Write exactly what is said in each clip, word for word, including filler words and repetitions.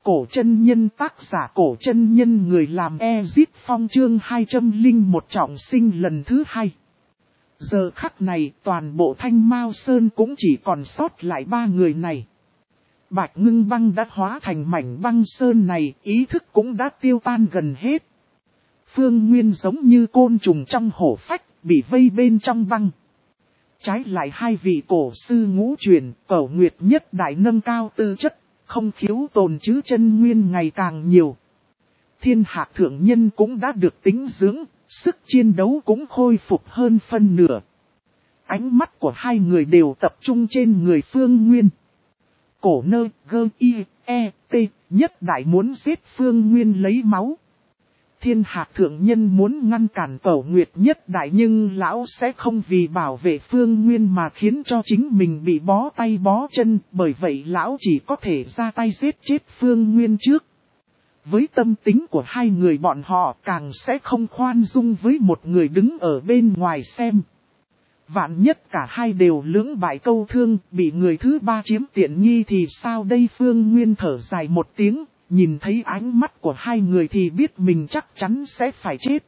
Cổ chân nhân tác giả Cổ chân nhân người làm Ezit Phong chương hai trăm lẻ một trọng sinh lần thứ hai. Giờ khắc này toàn bộ Thanh Mao Sơn cũng chỉ còn sót lại ba người này. Bạch Ngưng Băng đã hóa thành mảnh băng sơn này, ý thức cũng đã tiêu tan gần hết. Phương Nguyên giống như côn trùng trong hổ phách, bị vây bên trong băng. Trái lại hai vị cổ sư ngũ truyền, Cẩu Nguyệt Nhất Đại nâng cao tư chất, không khiếu tồn chứ chân nguyên ngày càng nhiều. Thiên Hạc Thượng Nhân cũng đã được tính dưỡng, sức chiến đấu cũng khôi phục hơn phân nửa. Ánh mắt của hai người đều tập trung trên người Phương Nguyên. Cổ nơ, gơ, y, e, t, Nhất Đại muốn giết Phương Nguyên lấy máu. Thiên Hạc Thượng Nhân muốn ngăn cản Cẩu Nguyệt Nhất Đại nhưng lão sẽ không vì bảo vệ Phương Nguyên mà khiến cho chính mình bị bó tay bó chân, bởi vậy lão chỉ có thể ra tay giết chết Phương Nguyên trước. Với tâm tính của hai người bọn họ càng sẽ không khoan dung với một người đứng ở bên ngoài xem. Vạn nhất cả hai đều lưỡng bại câu thương, bị người thứ ba chiếm tiện nghi thì sao đây? Phương Nguyên thở dài một tiếng. Nhìn thấy ánh mắt của hai người thì biết mình chắc chắn sẽ phải chết.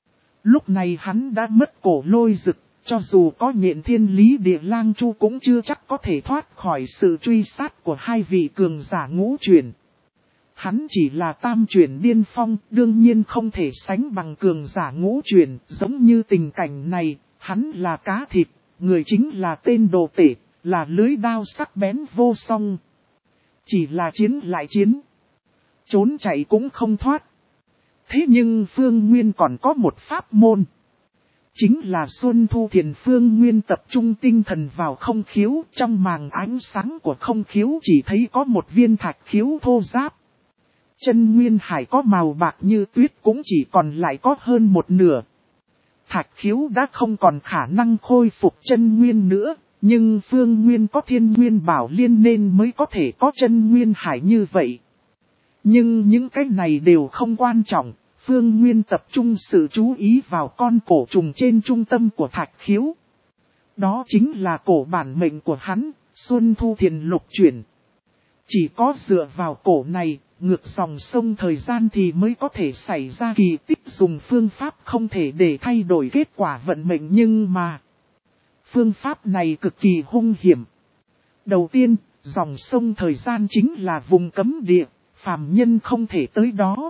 Lúc này hắn đã mất Cổ Lôi Dực, cho dù có Nhện Thiên Lý Địa Lang Chu cũng chưa chắc có thể thoát khỏi sự truy sát của hai vị cường giả ngũ truyền. Hắn chỉ là tam truyền điên phong, đương nhiên không thể sánh bằng cường giả ngũ truyền, giống như tình cảnh này, hắn là cá thịt, người chính là tên đồ tể, là lưới đao sắc bén vô song. Chỉ là chiến lại chiến. Trốn chạy cũng không thoát. Thế nhưng Phương Nguyên còn có một pháp môn. Chính là Xuân Thu Thiền. Phương Nguyên tập trung tinh thần vào không khiếu. Trong màng ánh sáng của không khiếu chỉ thấy có một viên thạch khiếu thô ráp. Chân Nguyên Hải có màu bạc như tuyết cũng chỉ còn lại có hơn một nửa. Thạch khiếu đã không còn khả năng khôi phục chân Nguyên nữa. Nhưng Phương Nguyên có Thiên Nguyên Bảo Liên nên mới có thể có chân Nguyên Hải như vậy. Nhưng những cái này đều không quan trọng, Phương Nguyên tập trung sự chú ý vào con cổ trùng trên trung tâm của thạch khiếu. Đó chính là cổ bản mệnh của hắn, Xuân Thu Thiền lục chuyển. Chỉ có dựa vào cổ này, ngược dòng sông thời gian thì mới có thể xảy ra kỳ tích, dùng phương pháp không thể để thay đổi kết quả vận mệnh, nhưng mà phương pháp này cực kỳ hung hiểm. Đầu tiên, dòng sông thời gian chính là vùng cấm địa. Phàm nhân không thể tới đó.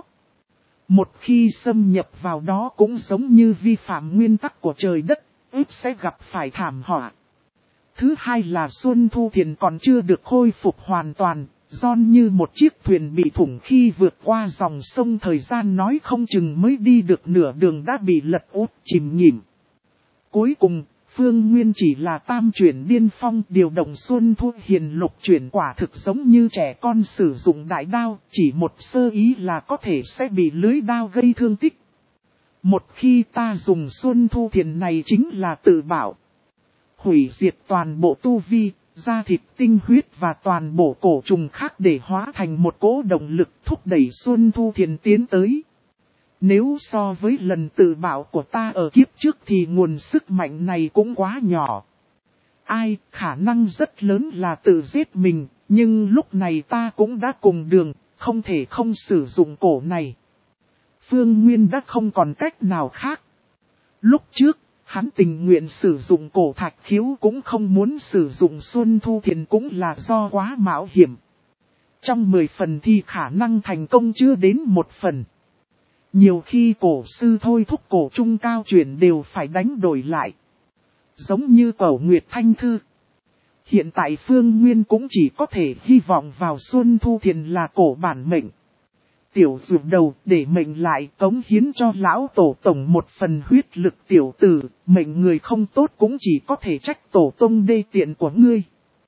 Một khi xâm nhập vào đó cũng giống như vi phạm nguyên tắc của trời đất, ếp sẽ gặp phải thảm họa. Thứ hai là Xuân Thu Thiền còn chưa được khôi phục hoàn toàn, giòn như một chiếc thuyền bị thủng khi vượt qua dòng sông thời gian, nói không chừng mới đi được nửa đường đã bị lật úp chìm nghỉm. Cuối cùng, Phương Nguyên chỉ là tam chuyển điên phong, điều động Xuân Thu Hiền lục chuyển quả thực giống như trẻ con sử dụng đại đao, chỉ một sơ ý là có thể sẽ bị lưới đao gây thương tích. Một khi ta dùng Xuân Thu Thiền này chính là tự bảo, hủy diệt toàn bộ tu vi, da thịt tinh huyết và toàn bộ cổ trùng khác để hóa thành một cỗ động lực thúc đẩy Xuân Thu Thiền tiến tới. Nếu so với lần tự bảo của ta ở kiếp trước thì nguồn sức mạnh này cũng quá nhỏ. Ai, khả năng rất lớn là tự giết mình, nhưng lúc này ta cũng đã cùng đường, không thể không sử dụng cổ này. Phương Nguyên đã không còn cách nào khác. Lúc trước, hắn tình nguyện sử dụng cổ thạch khiếu cũng không muốn sử dụng Xuân Thu Thiền, cũng là do quá mạo hiểm. Trong mười phần thì khả năng thành công chưa đến một phần. Nhiều khi cổ sư thôi thúc cổ trung cao chuyển đều phải đánh đổi lại. Giống như Cẩu Nguyệt Thanh Thư. Hiện tại Phương Nguyên cũng chỉ có thể hy vọng vào Xuân Thu Thiền là cổ bản mệnh. Tiểu dược đầu để mệnh lại cống hiến cho lão tổ tổng một phần huyết lực. Tiểu tử, mệnh người không tốt cũng chỉ có thể trách tổ tông đê tiện của ngươi.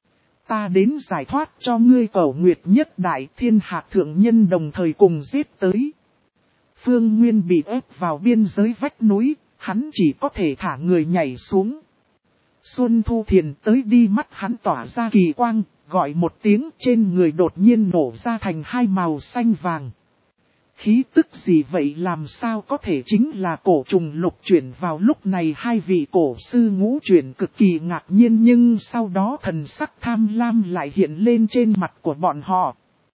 Ta đến giải thoát cho ngươi. Cẩu Nguyệt Nhất Đại, Thiên Hạc Thượng Nhân đồng thời cùng giết tới. Phương Nguyên bị ép vào biên giới vách núi, hắn chỉ có thể thả người nhảy xuống. Xuân Thu Thiền tới đi, mắt hắn tỏa ra kỳ quang, gọi một tiếng, trên người đột nhiên nổ ra thành hai màu xanh vàng. Khí tức gì vậy? Làm sao có thể? Chính là cổ trùng lục chuyển. Vào lúc này hai vị cổ sư ngũ chuyển cực kỳ ngạc nhiên, nhưng sau đó thần sắc tham lam lại hiện lên trên mặt của bọn họ.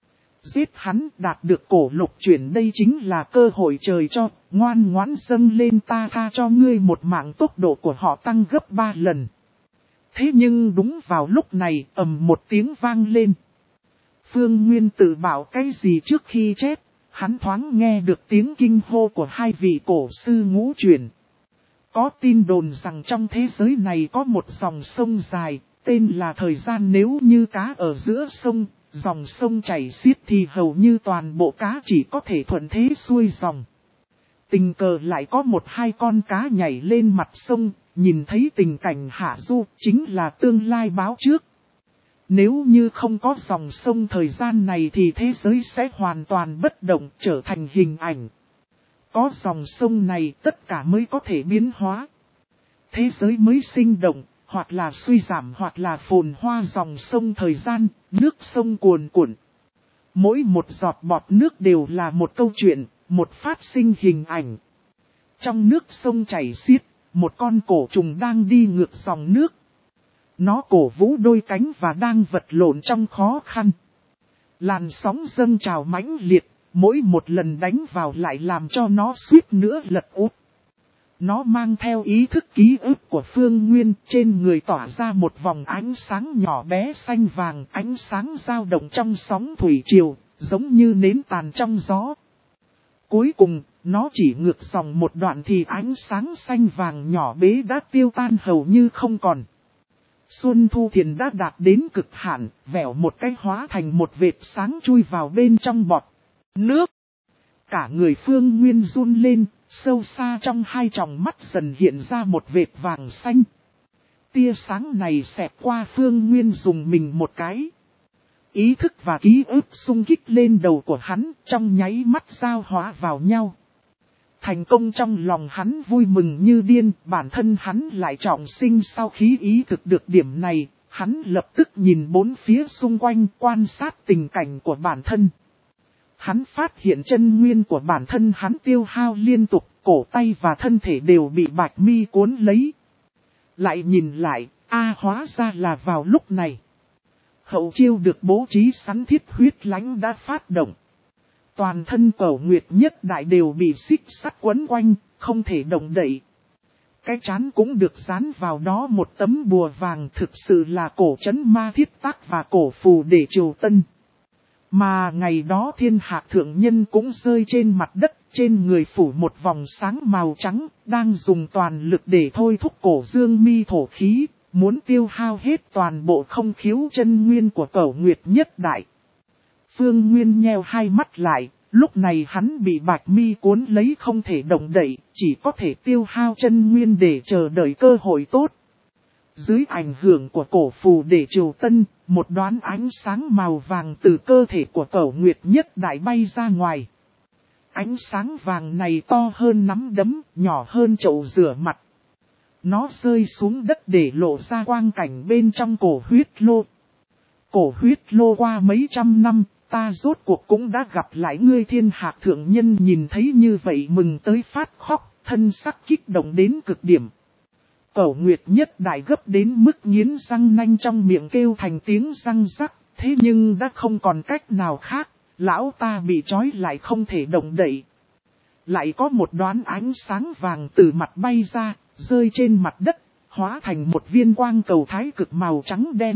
Giết hắn đạt được cổ lục chuyển, đây chính là cơ hội trời cho, ngoan ngoãn dâng lên ta tha cho ngươi một mạng, tốc độ của họ tăng gấp ba lần. Thế nhưng đúng vào lúc này ầm một tiếng vang lên. Phương Nguyên tự bảo cái gì trước khi chết, hắn thoáng nghe được tiếng kinh hô của hai vị cổ sư ngũ chuyển. Có tin đồn rằng trong thế giới này có một dòng sông dài, tên là thời gian, nếu như cá ở giữa sông, dòng sông chảy xiết thì hầu như toàn bộ cá chỉ có thể thuận thế xuôi dòng. Tình cờ lại có một hai con cá nhảy lên mặt sông, nhìn thấy tình cảnh hạ du, chính là tương lai báo trước. Nếu như không có dòng sông thời gian này thì thế giới sẽ hoàn toàn bất động, trở thành hình ảnh. Có dòng sông này tất cả mới có thể biến hóa. Thế giới mới sinh động, hoặc là suy giảm hoặc là phồn hoa. Dòng sông thời gian, nước sông cuồn cuộn. Mỗi một giọt bọt nước đều là một câu chuyện, một phát sinh hình ảnh. Trong nước sông chảy xiết, một con cổ trùng đang đi ngược dòng nước. Nó cổ vũ đôi cánh và đang vật lộn trong khó khăn. Làn sóng dâng trào mãnh liệt, mỗi một lần đánh vào lại làm cho nó suýt nữa lật úp. Nó mang theo ý thức ký ức của Phương Nguyên, trên người tỏa ra một vòng ánh sáng nhỏ bé xanh vàng, ánh sáng dao động trong sóng thủy triều, giống như nến tàn trong gió. Cuối cùng, nó chỉ ngược dòng một đoạn thì ánh sáng xanh vàng nhỏ bé đã tiêu tan hầu như không còn. Xuân Thu Thiền đã đạt đến cực hạn, vẻo một cái hóa thành một vệt sáng chui vào bên trong bọt nước. Cả người Phương Nguyên run lên, sâu xa trong hai tròng mắt dần hiện ra một vệt vàng xanh. Tia sáng này xẹt qua Phương Nguyên dùng mình một cái. Ý thức và ký ức xung kích lên đầu của hắn, trong nháy mắt giao hóa vào nhau. Thành công trong lòng hắn vui mừng như điên, bản thân hắn lại trọng sinh. Sau khi ý thực được điểm này, hắn lập tức nhìn bốn phía xung quanh, quan sát tình cảnh của bản thân. Hắn phát hiện chân nguyên của bản thân hắn tiêu hao liên tục, cổ tay và thân thể đều bị bạch mi cuốn lấy. Lại nhìn lại, a hóa ra là vào lúc này. Hậu chiêu được bố trí sẵn, thiết huyết lãnh đã phát động. Toàn thân Cẩu Nguyệt Nhất Đại đều bị xích sắt quấn quanh, không thể động đậy. Cái trán cũng được dán vào đó một tấm bùa vàng, thực sự là cổ trấn ma thiết tác và cổ phù để triều tân. Mà ngày đó Thiên Hạc Thượng Nhân cũng rơi trên mặt đất, trên người phủ một vòng sáng màu trắng, đang dùng toàn lực để thôi thúc cổ dương mi thổ khí, muốn tiêu hao hết toàn bộ không khiếu chân nguyên của Cẩu Nguyệt Nhất Đại. Phương Nguyên nheo hai mắt lại, lúc này hắn bị bạch mi cuốn lấy không thể động đậy, chỉ có thể tiêu hao chân nguyên để chờ đợi cơ hội tốt. Dưới ảnh hưởng của cổ phù để triều tân, một đoán ánh sáng màu vàng từ cơ thể của Cẩu Nguyệt Nhất Đại bay ra ngoài. Ánh sáng vàng này to hơn nắm đấm, nhỏ hơn chậu rửa mặt. Nó rơi xuống đất để lộ ra quang cảnh bên trong cổ huyết lô. Cổ huyết lô qua mấy trăm năm, ta rốt cuộc cũng đã gặp lại ngươi. Thiên Hạc Thượng Nhân nhìn thấy như vậy mừng tới phát khóc, thân sắc kích động đến cực điểm. Cẩu Nguyệt Nhất Đại gấp đến mức nghiến răng nanh trong miệng kêu thành tiếng răng rắc, thế nhưng đã không còn cách nào khác, lão ta bị trói lại không thể động đậy. Lại có một đoán ánh sáng vàng từ mặt bay ra, rơi trên mặt đất, hóa thành một viên quang cầu thái cực màu trắng đen.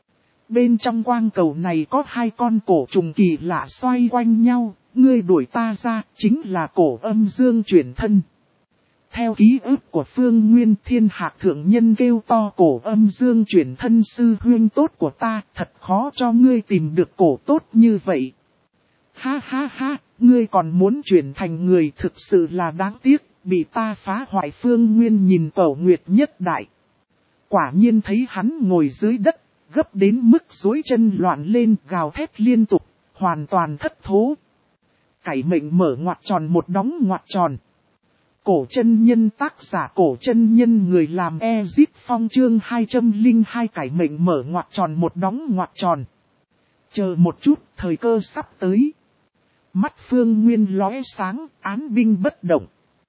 Bên trong quang cầu này có hai con cổ trùng kỳ lạ xoay quanh nhau, ngươi đuổi ta ra, chính là cổ âm dương chuyển thân. Theo ký ức của Phương Nguyên, Thiên Hạc Thượng Nhân kêu to, cổ âm dương chuyển thân sư huynh tốt của ta, thật khó cho ngươi tìm được cổ tốt như vậy. Ha ha ha, ngươi còn muốn chuyển thành người, thực sự là đáng tiếc, bị ta phá hoại. Phương Nguyên nhìn Cẩu Nguyệt Nhất Đại. Quả nhiên thấy hắn ngồi dưới đất, gấp đến mức rối chân loạn lên, gào thét liên tục, hoàn toàn thất thố. Cải mệnh mở ngoặc tròn một đóng ngoặc tròn. Cổ chân nhân, tác giả Cổ chân nhân, người làm Ezip Phong, chương hai trăm lẻ hai, cải mệnh mở ngoặc tròn một đóng ngoặc tròn. Chờ một chút, thời cơ sắp tới. Mắt Phương Nguyên lóe sáng, án binh bất động.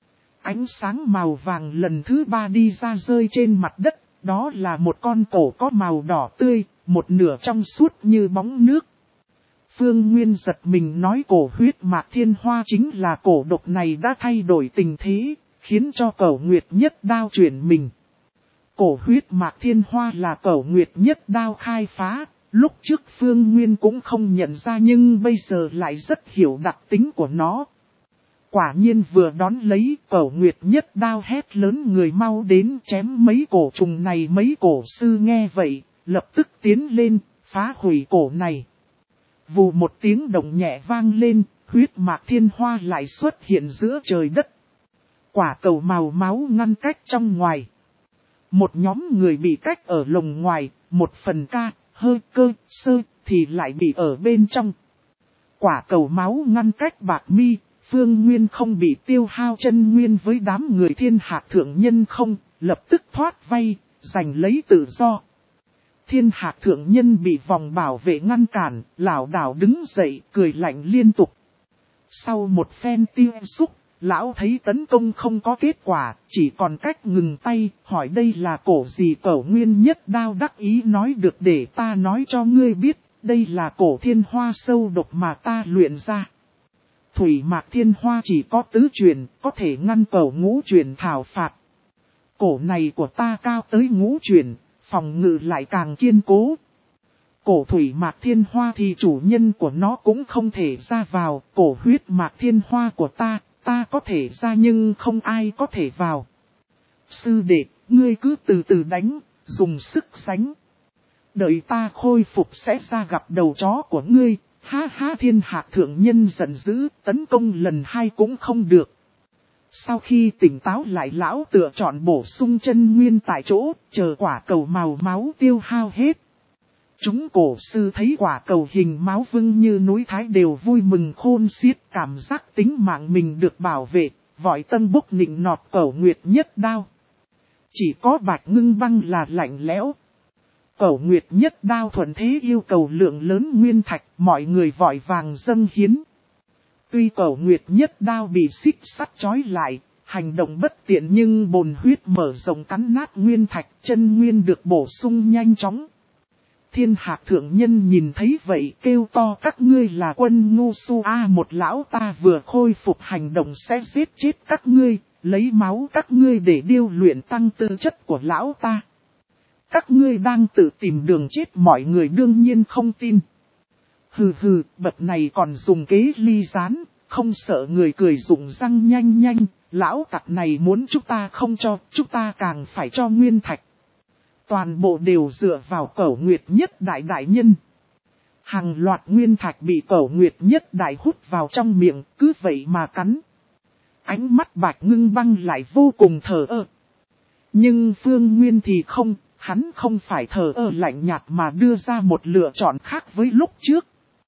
Ánh sáng màu vàng lần thứ ba đi ra rơi trên mặt đất, đó là một con cổ có màu đỏ tươi, một nửa trong suốt như bóng nước. Phương Nguyên giật mình nói cổ huyết mạc thiên hoa chính là cổ độc này đã thay đổi tình thế, khiến cho Cẩu Nguyệt Nhất Đao chuyển mình. Cổ huyết mạc thiên hoa là Cẩu Nguyệt Nhất Đao khai phá, lúc trước Phương Nguyên cũng không nhận ra nhưng bây giờ lại rất hiểu đặc tính của nó. Quả nhiên vừa đón lấy, Cẩu Nguyệt Nhất Đao hét lớn người mau đến chém mấy cổ trùng này. Mấy cổ sư nghe vậy, lập tức tiến lên, phá hủy cổ này. Vù một tiếng động nhẹ vang lên, huyết mạc thiên hoa lại xuất hiện giữa trời đất. Quả cầu màu máu ngăn cách trong ngoài. Một nhóm người bị cách ở lồng ngoài, một phần ca, hơi, cơ, sơ, thì lại bị ở bên trong. Quả cầu máu ngăn cách Bạc Mi, Phương Nguyên không bị tiêu hao chân nguyên với đám người Thiên Hạc Thượng Nhân không, lập tức thoát vây, giành lấy tự do. Thiên Hạc Thượng Nhân bị vòng bảo vệ ngăn cản, lảo đảo đứng dậy, cười lạnh liên tục. Sau một phen tiêu xúc, lão thấy tấn công không có kết quả, chỉ còn cách ngừng tay, hỏi đây là cổ gì. Cẩu Nguyên Nhất Đao đắc ý nói được để ta nói cho ngươi biết, đây là cổ thiên hoa sâu độc mà ta luyện ra. Thủy mạc thiên hoa chỉ có tứ truyền, có thể ngăn cẩu ngũ truyền thảo phạt. Cổ này của ta cao tới ngũ truyền, phòng ngự lại càng kiên cố. Cổ thủy mạc thiên hoa thì chủ nhân của nó cũng không thể ra vào, cổ huyết mạc thiên hoa của ta, ta có thể ra nhưng không ai có thể vào. Sư đệ, ngươi cứ từ từ đánh, dùng sức sánh. Đợi ta khôi phục sẽ ra gặp đầu chó của ngươi. Ha ha, Thiên Hạc Thượng Nhân giận dữ, tấn công lần hai cũng không được. Sau khi tỉnh táo lại, lão tựa chọn bổ sung chân nguyên tại chỗ, chờ quả cầu màu máu tiêu hao hết. Chúng cổ sư thấy quả cầu hình máu vưng như núi Thái đều vui mừng khôn xiết, cảm giác tính mạng mình được bảo vệ, vội tân bốc nịnh nọt Cẩu Nguyệt Nhất Đao. Chỉ có Bạch Ngưng Băng là lạnh lẽo. Cẩu Nguyệt Nhất Đao thuận thế yêu cầu lượng lớn nguyên thạch, mọi người vội vàng dâng hiến. Tuy Cẩu Nguyệt Nhất Đao bị xích sắt trói lại, hành động bất tiện nhưng bồn huyết mở rộng cắn nát nguyên thạch, chân nguyên được bổ sung nhanh chóng. Thiên Hạc Thượng Nhân nhìn thấy vậy kêu to các ngươi là quân ngu su a, một lão ta vừa khôi phục hành động sẽ giết chết các ngươi, lấy máu các ngươi để điêu luyện tăng tư chất của lão ta. Các ngươi đang tự tìm đường chết, mọi người đương nhiên không tin. Hừ hừ, bậc này còn dùng kế ly gián, không sợ người cười rụng răng nhanh nhanh, lão tặc này muốn chúng ta không cho, chúng ta càng phải cho nguyên thạch. Toàn bộ đều dựa vào Cẩu Nguyệt Nhất Đại đại nhân. Hàng loạt nguyên thạch bị Cẩu Nguyệt Nhất Đại hút vào trong miệng, cứ vậy mà cắn. Ánh mắt Bạch Ngưng Băng lại vô cùng thờ ơ. Nhưng Phương Nguyên thì không, hắn không phải thờ ơ lạnh nhạt mà đưa ra một lựa chọn khác với lúc trước.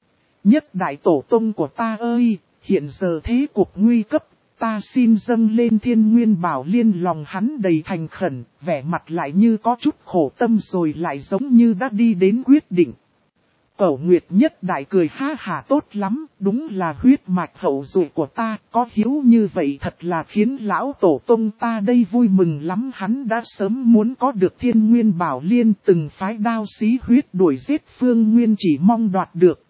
Nhất Đại Tổ Tông của ta ơi, hiện giờ thế cục nguy cấp. Ta xin dâng lên Thiên Nguyên Bảo Liên. Lòng hắn đầy thành khẩn, vẻ mặt lại như có chút khổ tâm rồi lại giống như đã đi đến quyết định. Cẩu Nguyệt Nhất Đại cười ha hà, tốt lắm, đúng là huyết mạch hậu duệ của ta, có hiếu như vậy thật là khiến lão tổ tông ta đây vui mừng lắm. Hắn đã sớm muốn có được Thiên Nguyên Bảo Liên, từng phái đao xí huyết đuổi giết Phương Nguyên chỉ mong đoạt được.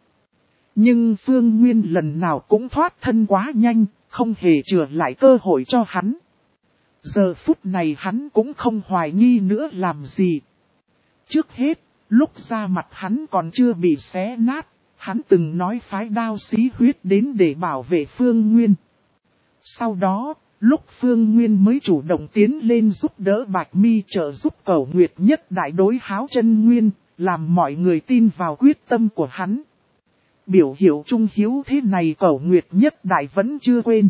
Nhưng Phương Nguyên lần nào cũng thoát thân quá nhanh, không hề chừa lại cơ hội cho hắn. Giờ phút này hắn cũng không hoài nghi nữa làm gì. Trước hết, lúc ra mặt hắn còn chưa bị xé nát, hắn từng nói phái đao xí huyết đến để bảo vệ Phương Nguyên. Sau đó, lúc Phương Nguyên mới chủ động tiến lên giúp đỡ Bạch Mi, trợ giúp Cẩu Nguyệt Nhất Đại đối háo chân nguyên, làm mọi người tin vào quyết tâm của hắn. Biểu hiệu trung hiếu thế này Cẩu Nguyệt Nhất Đại vẫn chưa quên.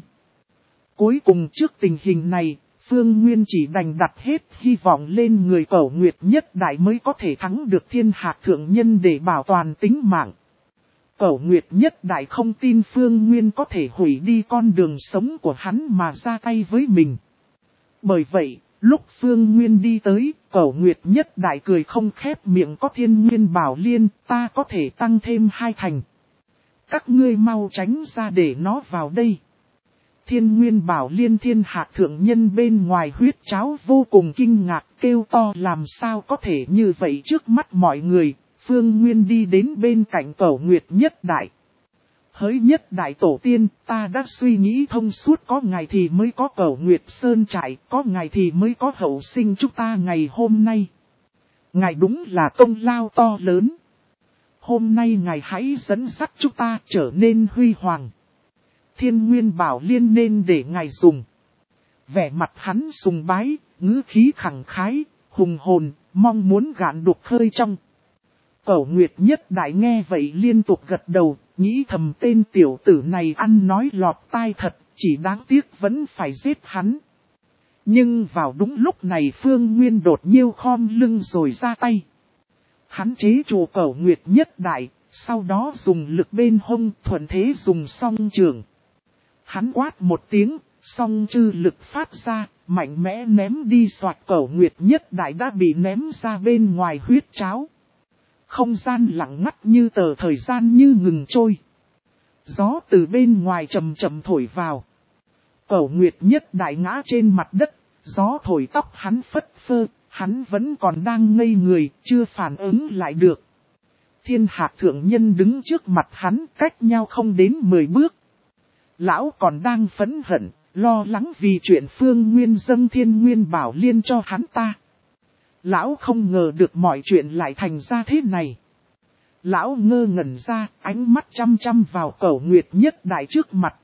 Cuối cùng trước tình hình này, Phương Nguyên chỉ đành đặt hết hy vọng lên người Cẩu Nguyệt Nhất Đại mới có thể thắng được Thiên Hạc Thượng Nhân để bảo toàn tính mạng. Cẩu Nguyệt Nhất Đại không tin Phương Nguyên có thể hủy đi con đường sống của hắn mà ra tay với mình. Bởi vậy, lúc Phương Nguyên đi tới, Cẩu Nguyệt Nhất Đại cười không khép miệng, có Thiên Nguyên Bảo Liên, ta có thể tăng thêm hai thành. Các ngươi mau tránh ra để nó vào đây. Thiên Nguyên Bảo Liên. Thiên Hạc Thượng Nhân bên ngoài huyết cháo vô cùng kinh ngạc, kêu to làm sao có thể như vậy trước mắt mọi người. Phương Nguyên đi đến bên cạnh Cẩu Nguyệt Nhất Đại. Hỡi Nhất Đại tổ tiên, ta đã suy nghĩ thông suốt, có ngày thì mới có Cẩu Nguyệt Sơn trại, có ngày thì mới có hậu sinh chúng ta ngày hôm nay. Ngài đúng là công lao to lớn. Hôm nay ngài hãy dẫn dắt chúng ta trở nên huy hoàng. Thiên Nguyên Bảo Liên nên để ngài dùng. Vẻ mặt hắn sùng bái, ngữ khí khẳng khái, hùng hồn, mong muốn gạn đục khơi trong. Cẩu Nguyệt Nhất Đại nghe vậy liên tục gật đầu, nghĩ thầm tên tiểu tử này ăn nói lọt tai thật, chỉ đáng tiếc vẫn phải giết hắn. Nhưng vào đúng lúc này Phương Nguyên đột nhiêu khom lưng rồi ra tay. Hắn chế trụ Cẩu Nguyệt Nhất Đại, sau đó dùng lực bên hông thuận thế dùng song trường. Hắn quát một tiếng, song chư lực phát ra, mạnh mẽ ném đi xoạt Cẩu Nguyệt Nhất Đại đã bị ném ra bên ngoài huyết tráo. Không gian lặng ngắt như tờ, thời gian như ngừng trôi. Gió từ bên ngoài chậm chậm thổi vào. Cẩu Nguyệt Nhất Đại ngã trên mặt đất, gió thổi tóc hắn phất phơ, hắn vẫn còn đang ngây người, chưa phản ứng lại được. Thiên Hạc thượng nhân đứng trước mặt hắn, cách nhau không đến mười bước. Lão còn đang phẫn hận, lo lắng vì chuyện Phương Nguyên dâng Thiên Nguyên Bảo Liên cho hắn ta. Lão không ngờ được mọi chuyện lại thành ra thế này. Lão ngơ ngẩn ra, ánh mắt chăm chăm vào Cẩu Nguyệt Nhất Đại trước mặt.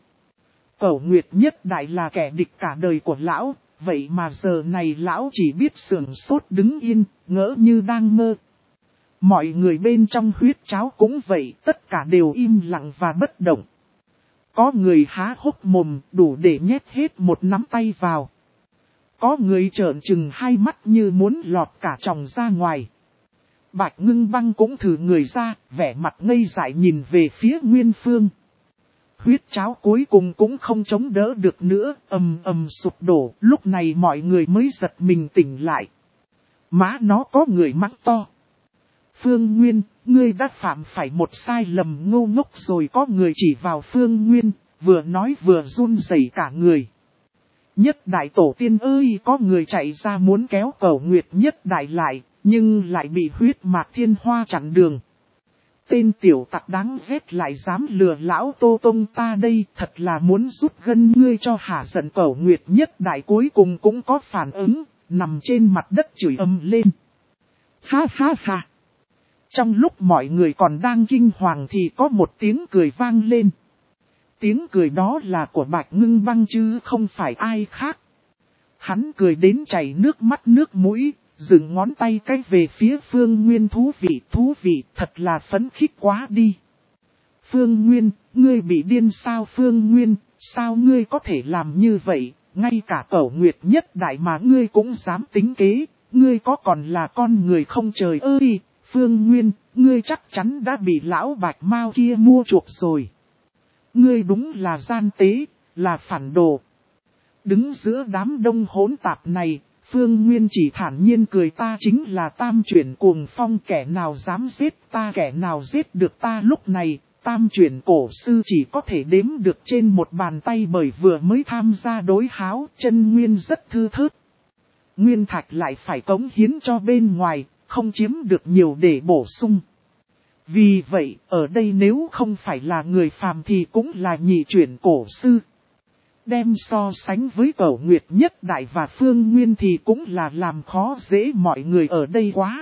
Cẩu Nguyệt Nhất Đại là kẻ địch cả đời của lão, vậy mà giờ này lão chỉ biết sườn sốt đứng yên, ngỡ như đang mơ. Mọi người bên trong huyết tráo cũng vậy, tất cả đều im lặng và bất động. Có người há hốc mồm, đủ để nhét hết một nắm tay vào. Có người trợn trừng hai mắt như muốn lọt cả tròng ra ngoài. Bạch Ngưng Băng cũng thử người ra, vẻ mặt ngây dại nhìn về phía Nguyên Phương. Huyết tráo cuối cùng cũng không chống đỡ được nữa, ầm ầm sụp đổ, lúc này mọi người mới giật mình tỉnh lại. Má nó có người mắng to. Phương Nguyên, ngươi đã phạm phải một sai lầm ngu ngốc rồi. Có người chỉ vào Phương Nguyên, vừa nói vừa run rẩy cả người. Nhất Đại tổ tiên ơi, có người chạy ra muốn kéo Cẩu Nguyệt Nhất Đại lại, nhưng lại bị huyết mạc thiên hoa chặn đường. Tên tiểu tặc đáng ghét lại dám lừa lão Tô Tông ta đây, thật là muốn rút gân ngươi cho hả giận. Cẩu Nguyệt Nhất Đại cuối cùng cũng có phản ứng, nằm trên mặt đất chửi ầm lên. Ha ha ha! Trong lúc mọi người còn đang kinh hoàng thì có một tiếng cười vang lên. Tiếng cười đó là của Bạch Ngưng Băng chứ không phải ai khác. Hắn cười đến chảy nước mắt nước mũi, dựng ngón tay cái về phía Phương Nguyên. Thú vị, thú vị, thật là phấn khích quá đi. Phương Nguyên, ngươi bị điên sao? Phương Nguyên, sao ngươi có thể làm như vậy? Ngay cả Cẩu Nguyệt Nhất Đại mà ngươi cũng dám tính kế, ngươi có còn là con người không? Trời ơi, Phương Nguyên, ngươi chắc chắn đã bị lão Bạch Mao kia mua chuộc rồi. Ngươi đúng là gian tế, là phản đồ. Đứng giữa đám đông hỗn tạp này, Phương Nguyên chỉ thản nhiên cười, ta chính là Tam Chuyển Cuồng Phong, kẻ nào dám giết ta, kẻ nào giết được ta. Lúc này, Tam Chuyển cổ sư chỉ có thể đếm được trên một bàn tay, bởi vừa mới tham gia đối háo, chân nguyên rất thư thớt. Nguyên thạch lại phải cống hiến cho bên ngoài, không chiếm được nhiều để bổ sung. Vì vậy, ở đây nếu không phải là người phàm thì cũng là nhị chuyển cổ sư. Đem so sánh với Cẩu Nguyệt Nhất Đại và Phương Nguyên thì cũng là làm khó dễ mọi người ở đây quá.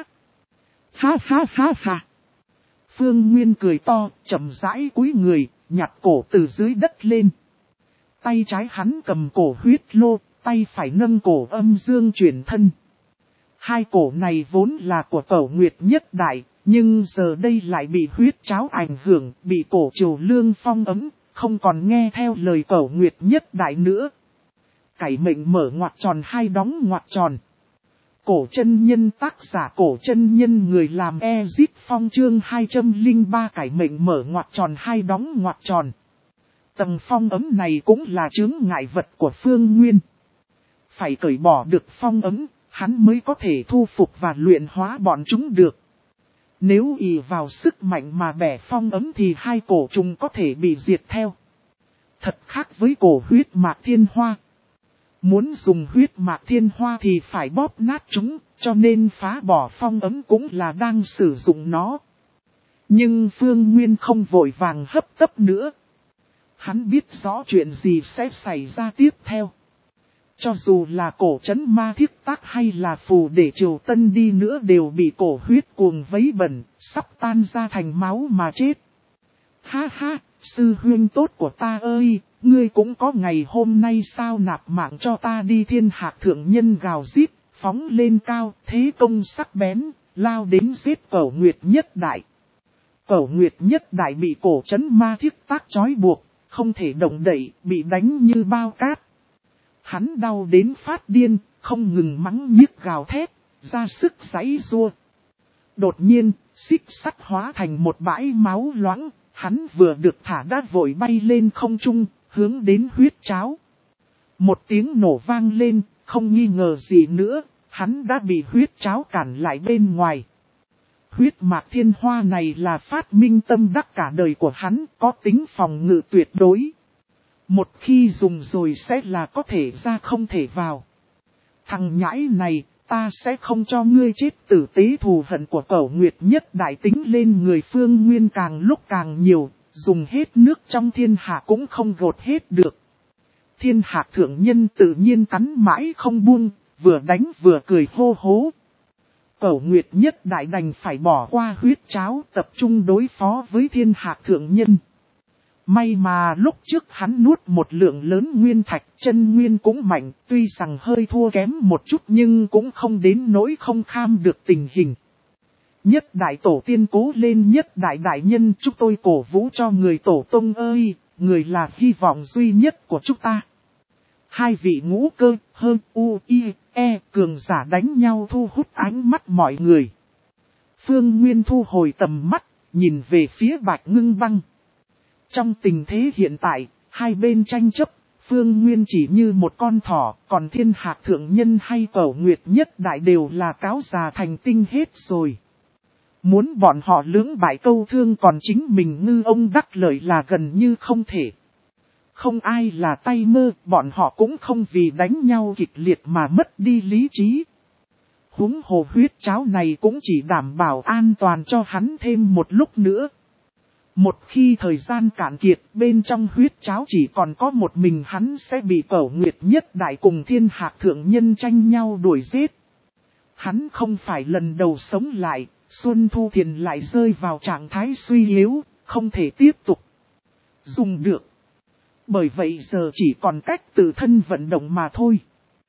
Ha ha ha ha! Phương Nguyên cười to, chậm rãi cúi người, nhặt cổ từ dưới đất lên. Tay trái hắn cầm cổ huyết lô, tay phải nâng cổ âm dương chuyển thân. Hai cổ này vốn là của Cẩu Nguyệt Nhất Đại, nhưng giờ đây lại bị huyết tráo ảnh hưởng, bị cổ Triều Lương phong ấm, không còn nghe theo lời Cẩu Nguyệt Nhất Đại nữa. Cải mệnh mở ngoặc tròn hai đóng ngoặc tròn. Cổ chân nhân, tác giả Cổ chân nhân, người làm Ezit Phong, chương hai trăm lẻ ba cải mệnh mở ngoặc tròn hai đóng ngoặc tròn. Tầng phong ấm này cũng là chướng ngại vật của Phương Nguyên. Phải cởi bỏ được phong ấm, hắn mới có thể thu phục và luyện hóa bọn chúng được. Nếu ỷ vào sức mạnh mà bẻ phong ấm thì hai cổ trùng có thể bị diệt theo. Thật khác với cổ huyết mạc thiên hoa. Muốn dùng huyết mạc thiên hoa thì phải bóp nát chúng, cho nên phá bỏ phong ấm cũng là đang sử dụng nó. Nhưng Phương Nguyên không vội vàng hấp tấp nữa. Hắn biết rõ chuyện gì sẽ xảy ra tiếp theo. Cho dù là cổ trấn ma thiết tác hay là phù để triều tân đi nữa đều bị cổ huyết cuồng vấy bẩn, sắp tan ra thành máu mà chết. Ha ha, sư huynh tốt của ta ơi, ngươi cũng có ngày hôm nay sao nạp mạng cho ta đi. Thiên Hạc thượng nhân gào rít, phóng lên cao, thế công sắc bén, lao đến giết Cẩu Nguyệt Nhất Đại. Cẩu Nguyệt Nhất Đại bị cổ trấn ma thiết tác trói buộc, không thể động đậy, bị đánh như bao cát. Hắn đau đến phát điên, không ngừng mắng nhiếc gào thét, ra sức giãy giụa. Đột nhiên, xích sắt hóa thành một bãi máu loãng, hắn vừa được thả đã vội bay lên không trung, hướng đến huyết tráo. Một tiếng nổ vang lên, không nghi ngờ gì nữa, hắn đã bị huyết tráo cản lại bên ngoài. Huyết mạc thiên hoa này là phát minh tâm đắc cả đời của hắn, có tính phòng ngự tuyệt đối. Một khi dùng rồi sẽ là có thể ra không thể vào. Thằng nhãi này, ta sẽ không cho ngươi chết. Tử tế thù hận của Cẩu Nguyệt Nhất Đại tính lên người Phương Nguyên càng lúc càng nhiều, dùng hết nước trong thiên hạ cũng không gột hết được. Thiên Hạc thượng nhân tự nhiên cắn mãi không buông, vừa đánh vừa cười hô hố. Cẩu Nguyệt Nhất Đại đành phải bỏ qua huyết tráo tập trung đối phó với Thiên Hạc thượng nhân. May mà lúc trước hắn nuốt một lượng lớn nguyên thạch, chân nguyên cũng mạnh, tuy rằng hơi thua kém một chút nhưng cũng không đến nỗi không kham được tình hình. Nhất đại tổ tiên cố lên, nhất đại đại nhân, chúng tôi cổ vũ cho người tổ tông ơi, người là hy vọng duy nhất của chúng ta. Hai vị ngũ cơ, hơn u, i, e, cường giả đánh nhau thu hút ánh mắt mọi người. Phương Nguyên thu hồi tầm mắt, nhìn về phía Bạch Ngưng Băng. Trong tình thế hiện tại, hai bên tranh chấp, Phương Nguyên chỉ như một con thỏ, còn Thiên Hạc thượng nhân hay Cẩu Nguyệt Nhất Đại đều là cáo già thành tinh hết rồi. Muốn bọn họ lưỡng bại câu thương còn chính mình ngư ông đắc lợi là gần như không thể. Không ai là tay mơ, bọn họ cũng không vì đánh nhau kịch liệt mà mất đi lý trí. Huống hồ huyết cháo này cũng chỉ đảm bảo an toàn cho hắn thêm một lúc nữa. Một khi thời gian cạn kiệt, bên trong huyết cháo chỉ còn có một mình hắn sẽ bị Cẩu Nguyệt Nhất Đại cùng Thiên Hạc thượng nhân tranh nhau đuổi giết. Hắn không phải lần đầu sống lại, Xuân Thu Thiền lại rơi vào trạng thái suy yếu, không thể tiếp tục dùng được. Bởi vậy giờ chỉ còn cách tự thân vận động mà thôi.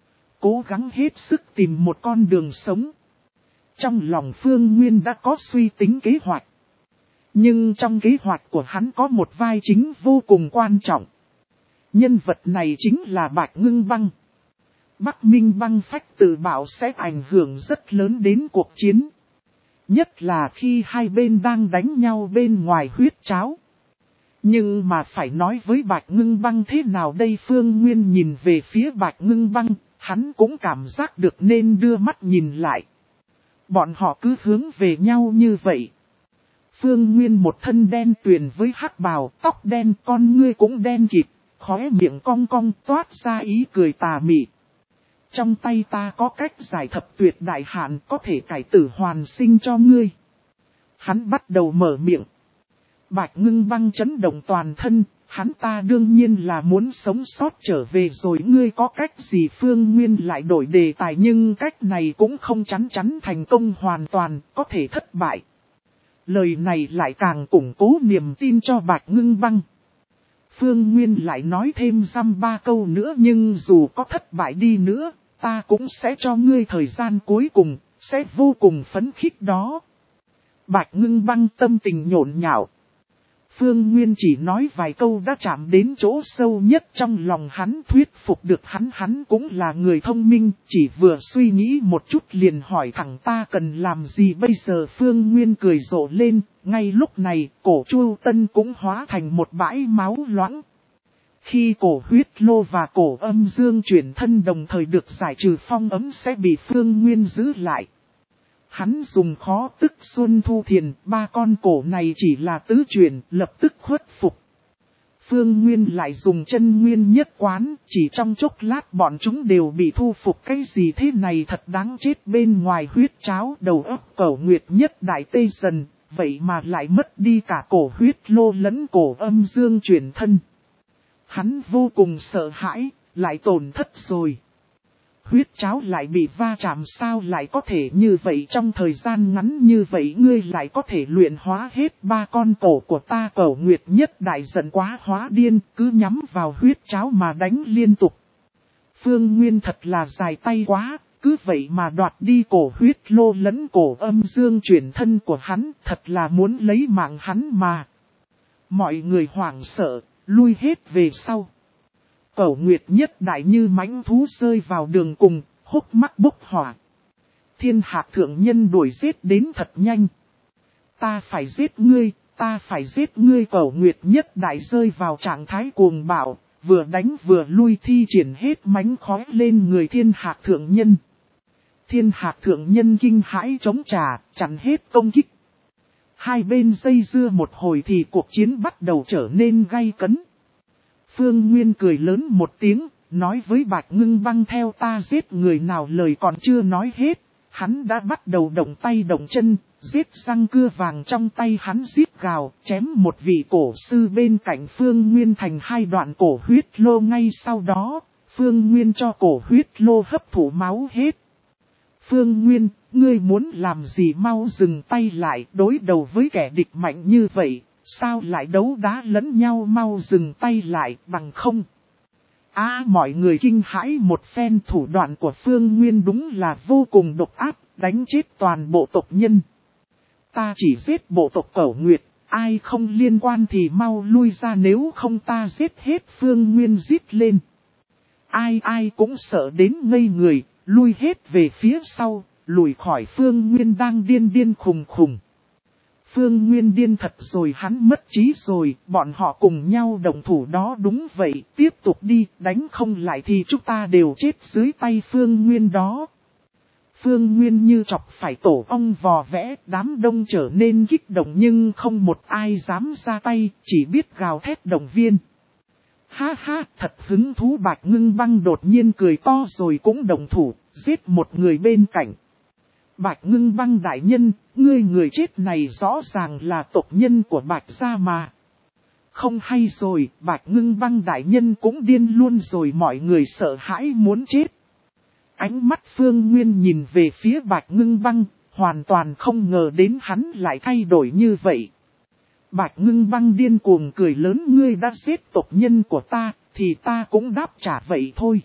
Cố gắng hết sức tìm một con đường sống. Trong lòng Phương Nguyên đã có suy tính kế hoạch. Nhưng trong kế hoạch của hắn có một vai chính vô cùng quan trọng. Nhân vật này chính là Bạch Ngưng Băng. Bắc Minh băng phách tự bảo sẽ ảnh hưởng rất lớn đến cuộc chiến. Nhất là khi hai bên đang đánh nhau bên ngoài huyết cháo. Nhưng mà phải nói với Bạch Ngưng Băng thế nào đây? Phương Nguyên nhìn về phía Bạch Ngưng Băng, hắn cũng cảm giác được nên đưa mắt nhìn lại. Bọn họ cứ hướng về nhau như vậy. Phương Nguyên một thân đen tuyền với hắc bào, tóc đen, con ngươi cũng đen kịt, khóe miệng cong cong toát ra ý cười tà mị. Trong tay ta có cách giải thập tuyệt đại hạn có thể cải tử hoàn sinh cho ngươi. Hắn bắt đầu mở miệng. Bạch Ngưng Băng chấn động toàn thân, hắn ta đương nhiên là muốn sống sót trở về rồi. Ngươi có cách gì? Phương Nguyên lại đổi đề tài, nhưng cách này cũng không chắn chắn thành công hoàn toàn, có thể thất bại. Lời này lại càng củng cố niềm tin cho Bạch Ngưng Băng. Phương Nguyên lại nói thêm dăm ba câu nữa, nhưng dù có thất bại đi nữa, ta cũng sẽ cho ngươi thời gian cuối cùng, sẽ vô cùng phấn khích đó. Bạch Ngưng Băng tâm tình nhộn nhạo. Phương Nguyên chỉ nói vài câu đã chạm đến chỗ sâu nhất trong lòng hắn, thuyết phục được hắn. Hắn cũng là người thông minh, chỉ vừa suy nghĩ một chút liền hỏi thẳng ta cần làm gì bây giờ. Phương Nguyên cười rộ lên, ngay lúc này cổ Chu Tân cũng hóa thành một bãi máu loãng. Khi cổ huyết lô và cổ âm dương chuyển thân đồng thời được giải trừ phong ấm sẽ bị Phương Nguyên giữ lại. Hắn dùng khó tức Xuân Thu Thiền, ba con cổ này chỉ là tứ chuyển, lập tức khuất phục. Phương Nguyên lại dùng chân nguyên nhất quán, chỉ trong chốc lát bọn chúng đều bị thu phục. Cái gì thế này thật đáng chết? Bên ngoài huyết cháo, đầu óc Cẩu Nguyệt Nhất Đại tê dần, vậy mà lại mất đi cả cổ huyết lô lẫn cổ âm dương chuyển thân. Hắn vô cùng sợ hãi, lại tổn thất rồi. Huyết cháo lại bị va chạm, sao lại có thể như vậy? Trong thời gian ngắn như vậy ngươi lại có thể luyện hóa hết ba con cổ của ta. Cẩu Nguyệt Nhất Đại giận quá hóa điên, cứ nhắm vào huyết cháo mà đánh liên tục. Phương Nguyên thật là dài tay quá, cứ vậy mà đoạt đi cổ huyết lô lẫn cổ âm dương chuyển thân của hắn, thật là muốn lấy mạng hắn mà. Mọi người hoảng sợ, lui hết về sau. Cẩu Nguyệt Nhất Đại như mãnh thú rơi vào đường cùng, hốc mắt bốc hỏa. Thiên Hạc thượng nhân đuổi giết đến thật nhanh. Ta phải giết ngươi, ta phải giết ngươi. Cẩu Nguyệt Nhất Đại rơi vào trạng thái cuồng bạo, vừa đánh vừa lui, thi triển hết mánh khói lên người Thiên Hạc thượng nhân. Thiên Hạc thượng nhân kinh hãi chống trả, chặn hết công kích. Hai bên dây dưa một hồi thì cuộc chiến bắt đầu trở nên gay cấn. Phương Nguyên cười lớn một tiếng, nói với Bạch Ngưng Băng theo ta giết người nào. Lời còn chưa nói hết, hắn đã bắt đầu động tay động chân, giết răng cưa vàng trong tay hắn giết gào, chém một vị cổ sư bên cạnh Phương Nguyên thành hai đoạn cổ huyết lô. Ngay sau đó, Phương Nguyên cho cổ huyết lô hấp thụ máu hết. Phương Nguyên, ngươi muốn làm gì? Mau dừng tay lại, đối đầu với kẻ địch mạnh như vậy. Sao lại đấu đá lẫn nhau? Mau dừng tay lại, bằng không. Á à, mọi người kinh hãi một phen. Thủ đoạn của Phương Nguyên đúng là vô cùng độc ác, đánh chết toàn bộ tộc nhân. Ta chỉ giết bộ tộc Cẩu Nguyệt, ai không liên quan thì mau lui ra, nếu không ta giết hết. Phương Nguyên rít lên. Ai ai cũng sợ đến ngây người, lui hết về phía sau, lùi khỏi Phương Nguyên đang điên điên khùng khùng. Phương Nguyên điên thật rồi, hắn mất trí rồi, bọn họ cùng nhau đồng thủ đó. Đúng vậy, tiếp tục đi, đánh không lại thì chúng ta đều chết dưới tay Phương Nguyên đó. Phương Nguyên như chọc phải tổ ong vò vẽ, đám đông trở nên kích động nhưng không một ai dám ra tay, chỉ biết gào thét động viên. Ha ha, thật hứng thú. Bạch Ngưng Băng đột nhiên cười to rồi cũng đồng thủ, giết một người bên cạnh. Bạch Ngưng Băng đại nhân, ngươi người chết này rõ ràng là tộc nhân của Bạch gia mà. Không hay rồi, Bạch Ngưng Băng đại nhân cũng điên luôn rồi. Mọi người sợ hãi muốn chết. Ánh mắt Phương Nguyên nhìn về phía Bạch Ngưng Băng, hoàn toàn không ngờ đến hắn lại thay đổi như vậy. Bạch Ngưng Băng điên cuồng cười lớn, ngươi đã giết tộc nhân của ta, thì ta cũng đáp trả vậy thôi.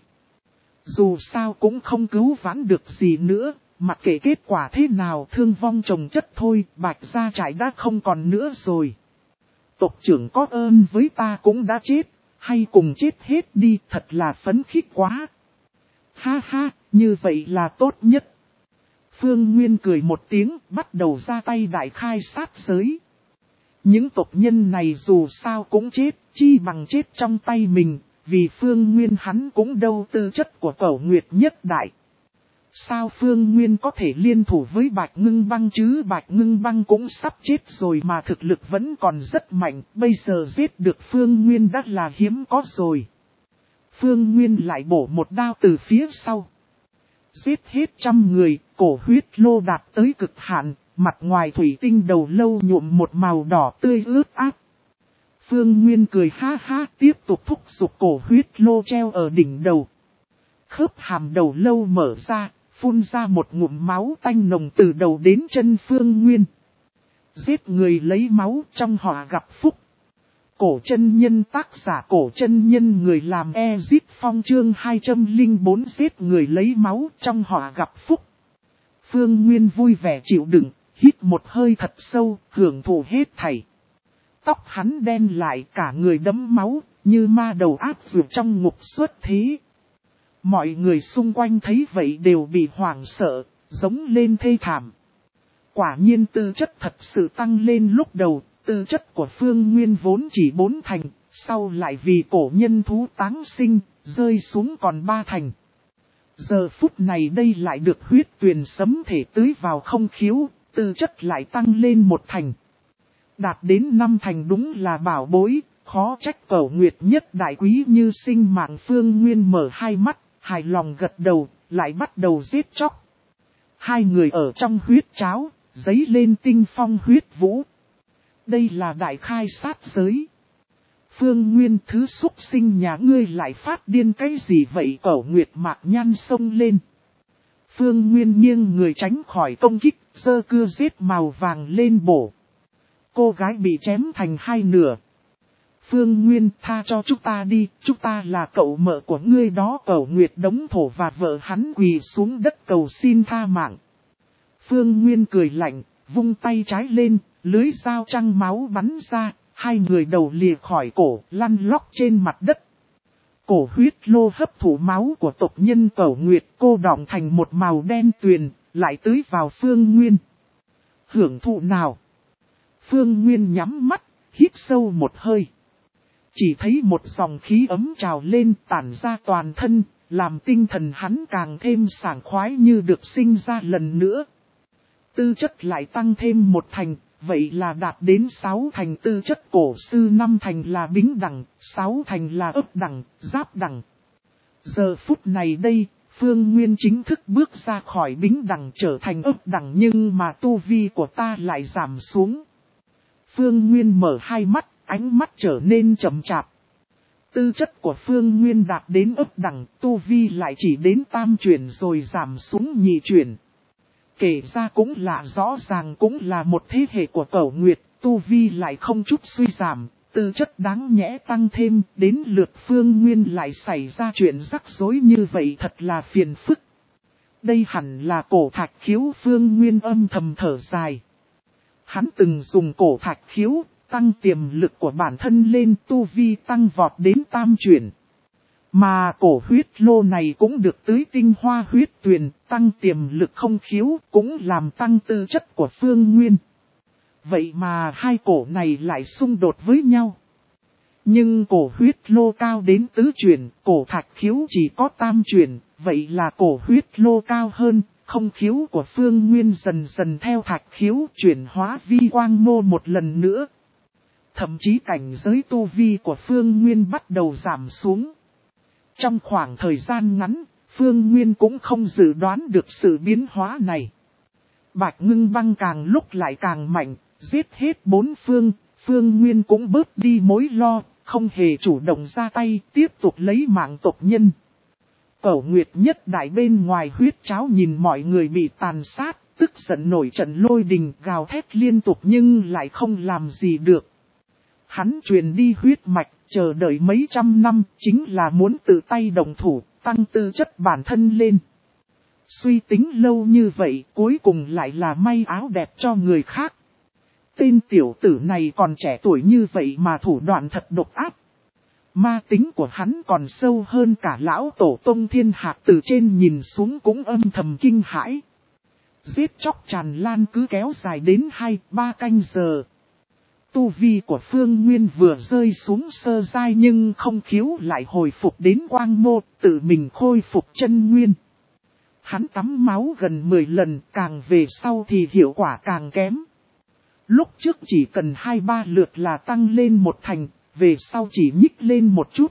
Dù sao cũng không cứu vãn được gì nữa, mặc kệ kết quả thế nào, thương vong chồng chất thôi. Bạch gia trại đã không còn nữa rồi. Tộc trưởng có ơn với ta cũng đã chết, hay cùng chết hết đi, thật là phấn khích quá. Ha ha, như vậy là tốt nhất. Phương Nguyên cười một tiếng, bắt đầu ra tay đại khai sát giới. Những tộc nhân này dù sao cũng chết, chi bằng chết trong tay mình, vì Phương Nguyên hắn cũng đâu tư chất của Cẩu Nguyệt Nhất Đại. Sao Phương Nguyên có thể liên thủ với Bạch Ngưng Băng chứ? Bạch Ngưng Băng cũng sắp chết rồi mà thực lực vẫn còn rất mạnh, bây giờ giết được Phương Nguyên đã là hiếm có rồi. Phương Nguyên lại bổ một đao từ phía sau. Giết hết trăm người, cổ huyết lô đạt tới cực hạn, mặt ngoài thủy tinh đầu lâu nhuộm một màu đỏ tươi ướt át. Phương Nguyên cười ha ha, tiếp tục thúc giục cổ huyết lô treo ở đỉnh đầu. Khớp hàm đầu lâu mở ra, phun ra một ngụm máu tanh nồng từ đầu đến chân Phương Nguyên. Giết người lấy máu, trong họ gặp phúc. Cổ chân nhân, tác giả Cổ chân nhân, người làm Ezit Phong chương hai trăm lẻ bốn, giết người lấy máu, trong họ gặp phúc. Phương Nguyên vui vẻ chịu đựng, hít một hơi thật sâu, hưởng thụ hết thảy. Tóc hắn đen lại, cả người đẫm máu, như ma đầu áp dược trong ngục xuất thế. Mọi người xung quanh thấy vậy đều bị hoảng sợ, giống lên thê thảm. Quả nhiên tư chất thật sự tăng lên. Lúc đầu, tư chất của Phương Nguyên vốn chỉ bốn thành, sau lại vì cổ nhân thú táng sinh, rơi xuống còn ba thành. Giờ phút này đây lại được huyết tuyền sấm thể tưới vào không khiếu, tư chất lại tăng lên một thành. Đạt đến năm thành đúng là bảo bối, khó trách Cẩu Nguyệt Nhất Đại quý như sinh mạng. Phương Nguyên mở hai mắt, hài lòng gật đầu, lại bắt đầu giết chóc. Hai người ở trong huyết cháo, giấy lên tinh phong huyết vũ. Đây là đại khai sát giới. Phương Nguyên, thứ xúc sinh nhà ngươi lại phát điên cái gì vậy? Cẩu Nguyệt Mạc Nhan xông lên. Phương Nguyên nghiêng người tránh khỏi công kích, giơ cưa giết màu vàng lên bổ. Cô gái bị chém thành hai nửa. Phương Nguyên, tha cho chúng ta đi, chúng ta là cậu mợ của ngươi đó. Cẩu Nguyệt đống thổ và vợ hắn quỳ xuống đất cầu xin tha mạng. Phương Nguyên cười lạnh, vung tay trái lên, lưới dao trăng máu bắn ra, hai người đầu lìa khỏi cổ, lăn lóc trên mặt đất. Cổ huyết lô hấp thụ máu của tộc nhân Cẩu Nguyệt, cô đọng thành một màu đen tuyền, lại tưới vào Phương Nguyên. Hưởng thụ nào? Phương Nguyên nhắm mắt, hít sâu một hơi. Chỉ thấy một dòng khí ấm trào lên tản ra toàn thân, làm tinh thần hắn càng thêm sảng khoái như được sinh ra lần nữa. Tư chất lại tăng thêm một thành, vậy là đạt đến sáu thành tư chất cổ sư, năm thành là bính đẳng, sáu thành là ấp đẳng, giáp đẳng. Giờ phút này đây, Phương Nguyên chính thức bước ra khỏi bính đẳng trở thành ấp đẳng, nhưng mà tu vi của ta lại giảm xuống. Phương Nguyên mở hai mắt, ánh mắt trở nên chậm chạp. Tư chất của Phương Nguyên đạt đến ấp đẳng, tu vi lại chỉ đến tam chuyển rồi giảm xuống nhị chuyển. Kể ra cũng là rõ ràng cũng là một thế hệ của Cẩu Nguyệt, tu vi lại không chút suy giảm, tư chất đáng nhẽ tăng thêm, đến lượt Phương Nguyên lại xảy ra chuyện rắc rối như vậy, thật là phiền phức. Đây hẳn là cổ thạch khiếu. Phương Nguyên âm thầm thở dài. Hắn từng dùng cổ thạch khiếu, tăng tiềm lực của bản thân lên, tu vi tăng vọt đến tam chuyển. Mà cổ huyết lô này cũng được tưới tinh hoa huyết tuyền, tăng tiềm lực không khiếu, cũng làm tăng tư chất của Phương Nguyên. Vậy mà hai cổ này lại xung đột với nhau. Nhưng cổ huyết lô cao đến tứ chuyển, cổ thạch khiếu chỉ có tam chuyển, vậy là cổ huyết lô cao hơn, không khiếu của Phương Nguyên dần dần theo thạch khiếu chuyển hóa vi quang mô một lần nữa. Thậm chí cảnh giới tu vi của Phương Nguyên bắt đầu giảm xuống. Trong khoảng thời gian ngắn, Phương Nguyên cũng không dự đoán được sự biến hóa này. Bạch Ngưng Băng càng lúc lại càng mạnh, giết hết bốn phương, Phương Nguyên cũng bớt đi mối lo, không hề chủ động ra tay, tiếp tục lấy mạng tộc nhân. Cẩu Nguyệt nhất đại bên ngoài huyết tráo nhìn mọi người bị tàn sát, tức giận nổi trận lôi đình, gào thét liên tục nhưng lại không làm gì được. Hắn truyền đi huyết mạch, chờ đợi mấy trăm năm, chính là muốn tự tay động thủ, tăng tư chất bản thân lên. Suy tính lâu như vậy, cuối cùng lại là may áo đẹp cho người khác. Tên tiểu tử này còn trẻ tuổi như vậy mà thủ đoạn thật độc ác. Ma tính của hắn còn sâu hơn cả lão tổ tông thiên hạc, từ trên nhìn xuống cũng âm thầm kinh hãi. Giết chóc tràn lan cứ kéo dài đến hai ba canh giờ. Tu vi của Phương Nguyên vừa rơi xuống sơ giai nhưng không khiếu lại hồi phục đến quang mô, tự mình khôi phục chân nguyên. Hắn tắm máu gần mười lần, càng về sau thì hiệu quả càng kém. Lúc trước chỉ cần hai ba lượt là tăng lên một thành, về sau chỉ nhích lên một chút.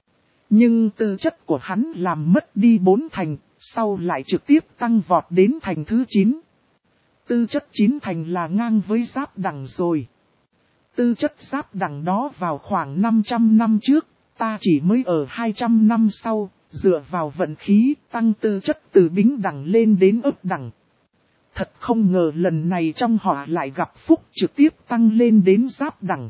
Nhưng tư chất của hắn làm mất đi bốn thành, sau lại trực tiếp tăng vọt đến thành thứ chín. Tư chất chín thành là ngang với giáp đẳng rồi. Tư chất giáp đẳng đó vào khoảng năm trăm năm trước, ta chỉ mới ở hai trăm năm sau, dựa vào vận khí tăng tư chất từ bính đẳng lên đến ấp đẳng. Thật không ngờ lần này trong họ lại gặp phúc trực tiếp tăng lên đến giáp đẳng.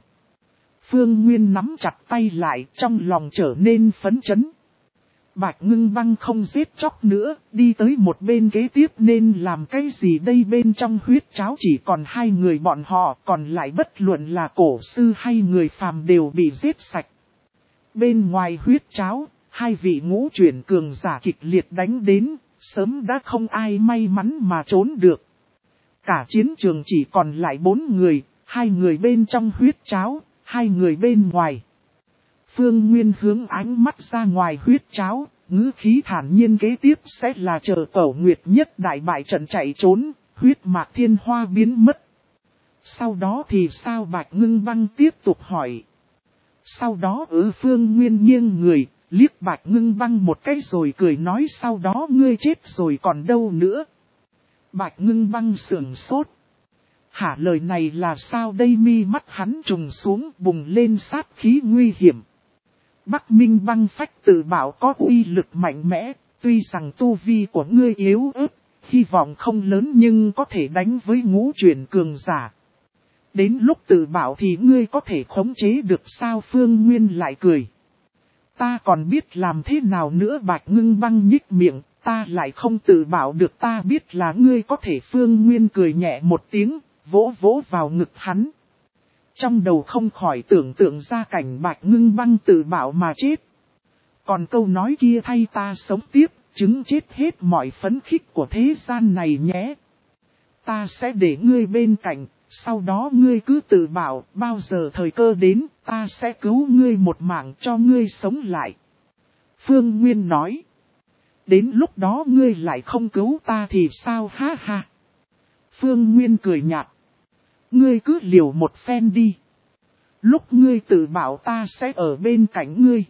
Phương Nguyên nắm chặt tay lại, trong lòng trở nên phấn chấn. Bạch Ngưng Băng không giết chóc nữa, đi tới một bên kế tiếp nên làm cái gì đây? Bên trong huyết tráo chỉ còn hai người bọn họ, còn lại bất luận là cổ sư hay người phàm đều bị giết sạch. Bên ngoài huyết tráo, hai vị ngũ chuyển cường giả kịch liệt đánh đến, sớm đã không ai may mắn mà trốn được. Cả chiến trường chỉ còn lại bốn người, hai người bên trong huyết tráo, hai người bên ngoài. Phương Nguyên hướng ánh mắt ra ngoài huyết tráo, ngữ khí thản nhiên kế tiếp sẽ là chờ Cẩu Nguyệt nhất đại bại trận chạy trốn, huyết mạc thiên hoa biến mất. Sau đó thì sao? Bạch Ngưng Băng tiếp tục hỏi. Sau đó ở Phương Nguyên nghiêng người, liếc Bạch Ngưng Băng một cái rồi cười nói sau đó ngươi chết rồi còn đâu nữa. Bạch Ngưng Băng sườn sốt. Hả, lời này là sao đây? Mi mắt hắn trùng xuống, bùng lên sát khí nguy hiểm. Bắc Minh băng phách tự bảo có uy lực mạnh mẽ, tuy rằng tu vi của ngươi yếu ớt, hy vọng không lớn nhưng có thể đánh với ngũ chuyển cường giả. Đến lúc tự bảo thì ngươi có thể khống chế được sao? Phương Nguyên lại cười. Ta còn biết làm thế nào nữa? Bạch Ngưng Băng nhích miệng, ta lại không tự bảo được, ta biết là ngươi có thể. Phương Nguyên cười nhẹ một tiếng, vỗ vỗ vào ngực hắn. Trong đầu không khỏi tưởng tượng ra cảnh Bạch Ngưng Băng tự bảo mà chết. Còn câu nói kia thay ta sống tiếp, chứng chết hết mọi phấn khích của thế gian này nhé. Ta sẽ để ngươi bên cạnh, sau đó ngươi cứ tự bảo, bao giờ thời cơ đến, ta sẽ cứu ngươi một mạng cho ngươi sống lại. Phương Nguyên nói. Đến lúc đó ngươi lại không cứu ta thì sao? Ha ha. Phương Nguyên cười nhạt. Ngươi cứ liều một phen đi. Lúc ngươi tự bảo ta sẽ ở bên cạnh ngươi.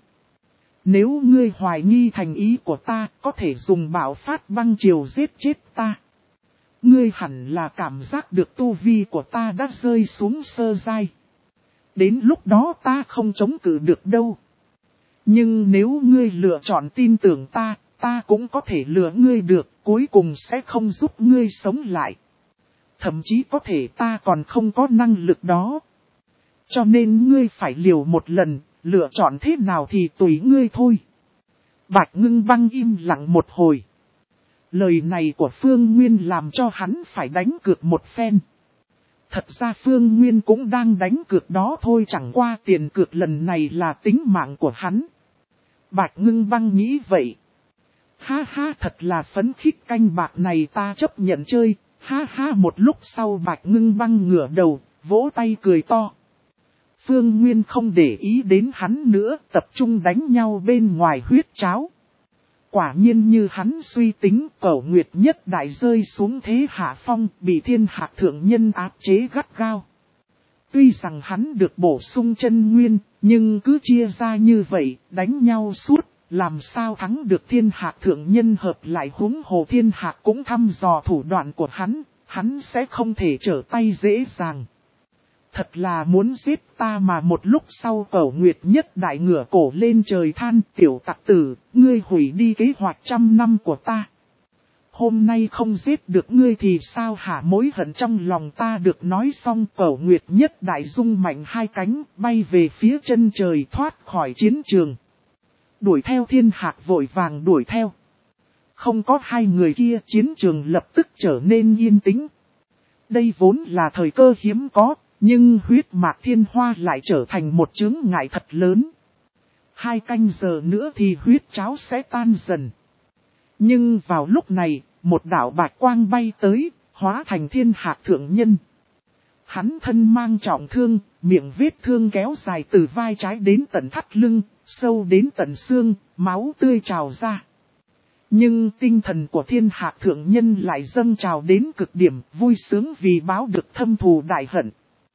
Nếu ngươi hoài nghi thành ý của ta, có thể dùng bạo phát băng triều giết chết ta. Ngươi hẳn là cảm giác được tu vi của ta đã rơi xuống sơ giai. Đến lúc đó ta không chống cự được đâu. Nhưng nếu ngươi lựa chọn tin tưởng ta, ta cũng có thể lừa ngươi được, cuối cùng sẽ không giúp ngươi sống lại. Thậm chí có thể ta còn không có năng lực đó. Cho nên ngươi phải liều một lần, lựa chọn thế nào thì tùy ngươi thôi. Bạch Ngưng Băng im lặng một hồi. Lời này của Phương Nguyên làm cho hắn phải đánh cược một phen. Thật ra Phương Nguyên cũng đang đánh cược đó thôi, chẳng qua tiền cược lần này là tính mạng của hắn. Bạch Ngưng Băng nghĩ vậy. Ha ha, thật là phấn khích, canh bạc này ta chấp nhận chơi. Ha ha. Một lúc sau Bạch Ngưng Băng ngửa đầu, vỗ tay cười to. Phương Nguyên không để ý đến hắn nữa, tập trung đánh nhau bên ngoài huyết tráo. Quả nhiên như hắn suy tính, Cẩu Nguyệt Nhất Đại rơi xuống thế hạ phong, bị Thiên Hạc Thượng Nhân áp chế gắt gao. Tuy rằng hắn được bổ sung chân nguyên, nhưng cứ chia ra như vậy, đánh nhau suốt, làm sao thắng được Thiên Hạc Thượng Nhân? Hợp lại huống hồ Thiên Hạc cũng thăm dò thủ đoạn của hắn, hắn sẽ không thể trở tay dễ dàng. Thật là muốn giết ta mà. Một lúc sau Cẩu Nguyệt Nhất Đại ngửa cổ lên trời than, tiểu tặc tử, ngươi hủy đi kế hoạch trăm năm của ta. Hôm nay không giết được ngươi thì sao hả? Mối hận trong lòng ta được nói xong, Cẩu Nguyệt Nhất Đại rung mạnh hai cánh, bay về phía chân trời, thoát khỏi chiến trường. Đuổi theo Thiên Hạc vội vàng đuổi theo. Không có hai người kia, chiến trường lập tức trở nên yên tĩnh. Đây vốn là thời cơ hiếm có. Nhưng huyết mạc thiên hoa lại trở thành một chướng ngại thật lớn. Hai canh giờ nữa thì huyết cháo sẽ tan dần. Nhưng vào lúc này, một đạo bạch quang bay tới, hóa thành Thiên Hạc Thượng Nhân. Hắn thân mang trọng thương, miệng vết thương kéo dài từ vai trái đến tận thắt lưng, sâu đến tận xương, máu tươi trào ra. Nhưng tinh thần của Thiên Hạc Thượng Nhân lại dâng trào đến cực điểm, vui sướng vì báo được thâm thù đại hận.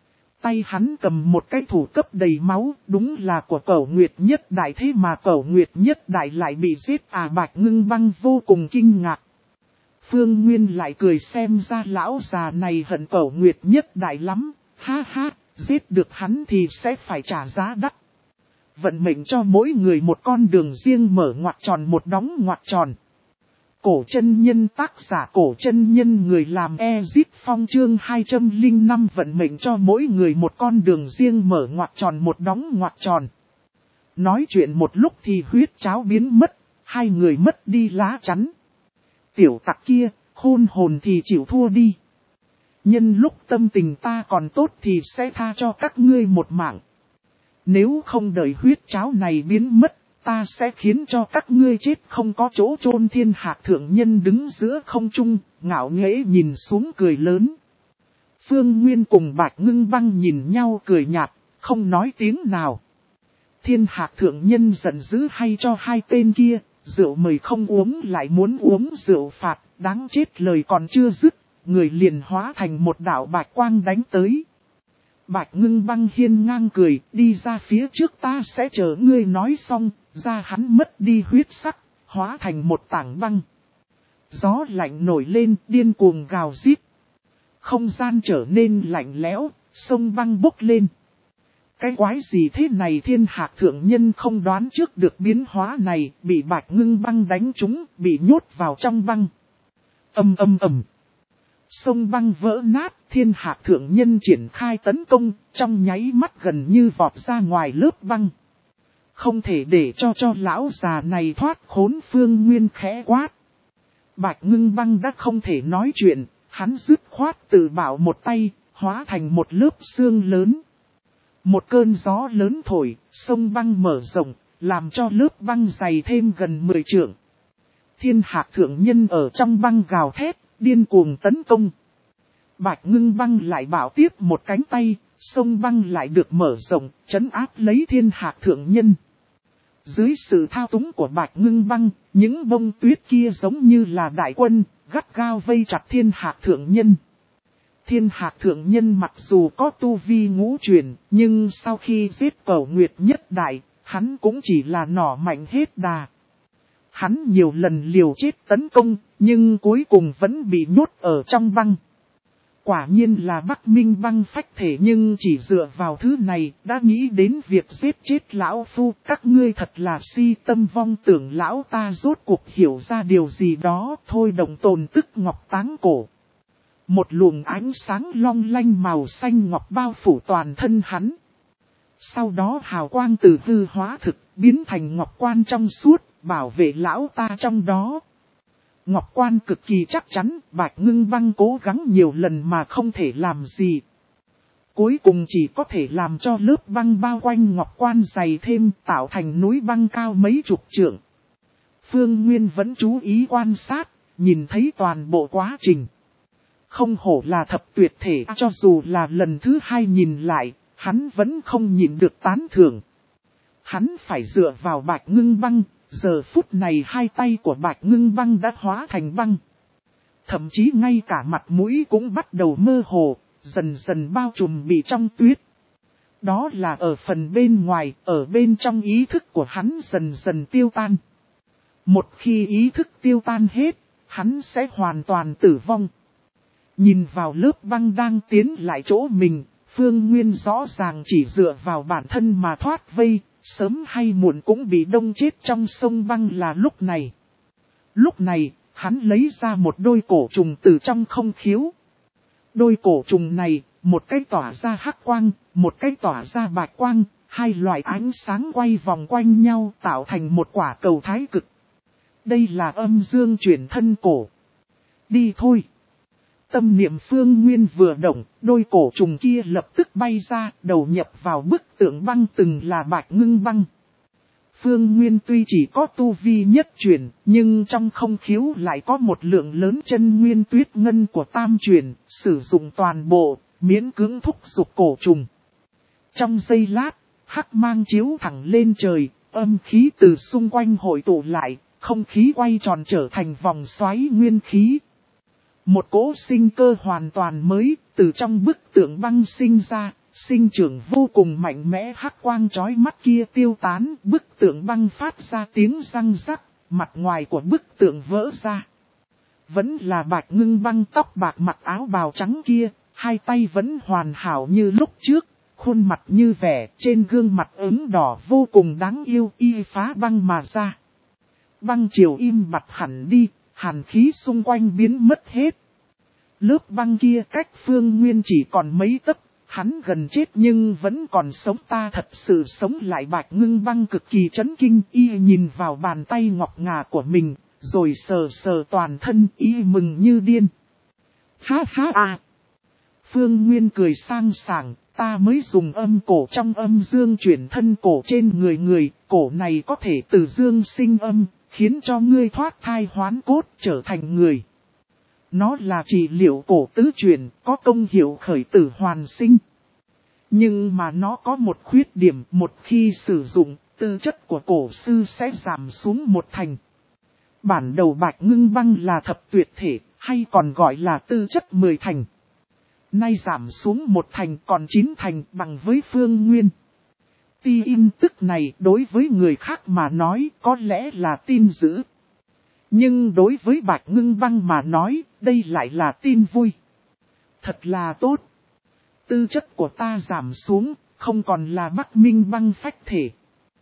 Tay hắn cầm một cái thủ cấp đầy máu, đúng là của Cẩu Nguyệt Nhất Đại, thế mà Cẩu Nguyệt Nhất Đại lại bị giết à? Bạch Ngưng Băng vô cùng kinh ngạc. Phương Nguyên lại cười, xem ra lão già này hận Cẩu Nguyệt Nhất Đại lắm, ha ha, giết được hắn thì sẽ phải trả giá đắt. Vận mệnh cho mỗi người một con đường riêng, mở ngoặc tròn một đóng ngoặc tròn. Cổ chân nhân, tác giả Cổ chân nhân, người làm Ezip Phong, chương hai trăm lẻ năm. Vận mệnh cho mỗi người một con đường riêng, mở ngoặc tròn một đóng ngoặc tròn. Nói chuyện một lúc thì huyết cháo biến mất, hai người mất đi lá chắn. Tiểu tặc kia, khôn hồn thì chịu thua đi. Nhân lúc tâm tình ta còn tốt thì sẽ tha cho các ngươi một mạng. Nếu không đợi huyết cháo này biến mất, ta sẽ khiến cho các ngươi chết không có chỗ chôn. Thiên Hạc Thượng Nhân đứng giữa không trung, ngạo nghễ nhìn xuống cười lớn. Phương Nguyên cùng Bạch Ngưng Băng nhìn nhau cười nhạt, không nói tiếng nào. Thiên Hạc Thượng Nhân giận dữ hay cho hai tên kia, rượu mời không uống lại muốn uống rượu phạt, đáng chết. Lời còn chưa dứt, người liền hóa thành một đạo bạch quang đánh tới. Bạch Ngưng Băng hiên ngang cười, đi ra phía trước, ta sẽ chờ ngươi. Nói xong, ra hắn mất đi huyết sắc, hóa thành một tảng băng. Gió lạnh nổi lên, điên cuồng gào rít. Không gian trở nên lạnh lẽo, sông băng bốc lên. Cái quái gì thế này, Thiên Hạc thượng nhân không đoán trước được biến hóa này, bị Bạch Ngưng Băng đánh trúng, bị nhốt vào trong băng. Ầm ầm ầm. Sông băng vỡ nát, Thiên Hạc thượng nhân triển khai tấn công, trong nháy mắt gần như vọt ra ngoài lớp băng. Không thể để cho cho lão già này thoát khốn, Phương Nguyên khẽ quát. Bạch Ngưng Băng đã không thể nói chuyện, hắn dứt khoát tự bảo một tay, hóa thành một lớp xương lớn. Một cơn gió lớn thổi, sông băng mở rộng, làm cho lớp băng dày thêm gần mười trượng. Thiên Hạc thượng nhân ở trong băng gào thét, điên cuồng tấn công. Bạch Ngưng Băng lại bảo tiếp một cánh tay, sông băng lại được mở rộng, trấn áp lấy Thiên Hạc thượng nhân. Dưới sự thao túng của Bạch Ngưng Băng, những bông tuyết kia giống như là đại quân, gắt gao vây chặt Thiên Hạc thượng nhân. Thiên Hạc thượng nhân mặc dù có tu vi ngũ truyền, nhưng sau khi giết Cẩu Nguyệt nhất đại, hắn cũng chỉ là nỏ mạnh hết đà. Hắn nhiều lần liều chết tấn công, nhưng cuối cùng vẫn bị nhốt ở trong băng. Quả nhiên là Bắc Minh Băng phách thể, nhưng chỉ dựa vào thứ này đã nghĩ đến việc giết chết lão phu. Các ngươi thật là si tâm vong tưởng, lão ta rốt cuộc hiểu ra điều gì đó. Thôi đồng tồn tức ngọc táng cổ. Một luồng ánh sáng long lanh màu xanh ngọc bao phủ toàn thân hắn. Sau đó hào quang từ hư hóa thực biến thành ngọc quan trong suốt, bảo vệ lão ta trong đó. Ngọc quan cực kỳ chắc chắn, Bạch Ngưng Băng cố gắng nhiều lần mà không thể làm gì. Cuối cùng chỉ có thể làm cho lớp băng bao quanh ngọc quan dày thêm, tạo thành núi băng cao mấy chục trượng. Phương Nguyên vẫn chú ý quan sát, nhìn thấy toàn bộ quá trình. Không hổ là thập tuyệt thể, cho dù là lần thứ hai nhìn lại, hắn vẫn không nhìn được tán thưởng. Hắn phải dựa vào Bạch Ngưng Băng. Giờ phút này hai tay của Bạch Ngưng Băng đã hóa thành băng. Thậm chí ngay cả mặt mũi cũng bắt đầu mơ hồ, dần dần bao trùm bị trong tuyết. Đó là ở phần bên ngoài, ở bên trong ý thức của hắn dần dần tiêu tan. Một khi ý thức tiêu tan hết, hắn sẽ hoàn toàn tử vong. Nhìn vào lớp băng đang tiến lại chỗ mình, Phương Nguyên rõ ràng chỉ dựa vào bản thân mà thoát vây. Sớm hay muộn cũng bị đông chết trong sông băng là lúc này. Lúc này, hắn lấy ra một đôi cổ trùng từ trong không khiếu. Đôi cổ trùng này, một cái tỏa ra hắc quang, một cái tỏa ra bạch quang, hai loại ánh sáng quay vòng quanh nhau tạo thành một quả cầu thái cực. Đây là âm dương chuyển thân cổ. Đi thôi. Tâm niệm Phương Nguyên vừa động, đôi cổ trùng kia lập tức bay ra, đầu nhập vào bức tượng băng từng là Bạch Ngưng Băng. Phương Nguyên tuy chỉ có tu vi nhất truyền, nhưng trong không khiếu lại có một lượng lớn chân nguyên tuyết ngân của tam truyền, sử dụng toàn bộ, miễn cưỡng thúc giục cổ trùng. Trong giây lát, hắc mang chiếu thẳng lên trời, âm khí từ xung quanh hội tụ lại, không khí quay tròn trở thành vòng xoáy nguyên khí. Một cỗ sinh cơ hoàn toàn mới, từ trong bức tượng băng sinh ra, sinh trưởng vô cùng mạnh mẽ, hắc quang chói mắt kia tiêu tán, bức tượng băng phát ra tiếng răng rắc, mặt ngoài của bức tượng vỡ ra. Vẫn là Bạch Ngưng Băng tóc bạc mặc áo bào trắng kia, hai tay vẫn hoàn hảo như lúc trước, khuôn mặt như vẻ, trên gương mặt ửng đỏ vô cùng đáng yêu, y phá băng mà ra. Băng chiều im bặt hẳn đi. Hàn khí xung quanh biến mất hết. Lớp băng kia cách Phương Nguyên chỉ còn mấy tấc, hắn gần chết nhưng vẫn còn sống, ta thật sự sống lại. Bạch Ngưng Băng cực kỳ chấn kinh, y nhìn vào bàn tay ngọc ngà của mình, rồi sờ sờ toàn thân, y mừng như điên. Ha ha à! Phương Nguyên cười sang sảng, ta mới dùng âm cổ trong âm dương chuyển thân cổ trên người người, cổ này có thể từ dương sinh âm. Khiến cho ngươi thoát thai hoán cốt trở thành người. Nó là trị liệu cổ tứ truyền, có công hiệu khởi tử hoàn sinh. Nhưng mà nó có một khuyết điểm, một khi sử dụng, tư chất của cổ sư sẽ giảm xuống một thành. Bản đầu Bạch Ngưng Băng là thập tuyệt thể, hay còn gọi là tư chất mười thành. Nay giảm xuống một thành còn chín thành bằng với Phương Nguyên. Tin tức này đối với người khác mà nói có lẽ là tin dữ. Nhưng đối với Bạch Ngưng Băng mà nói, đây lại là tin vui. Thật là tốt. Tư chất của ta giảm xuống, không còn là Bắc Minh băng phách thể.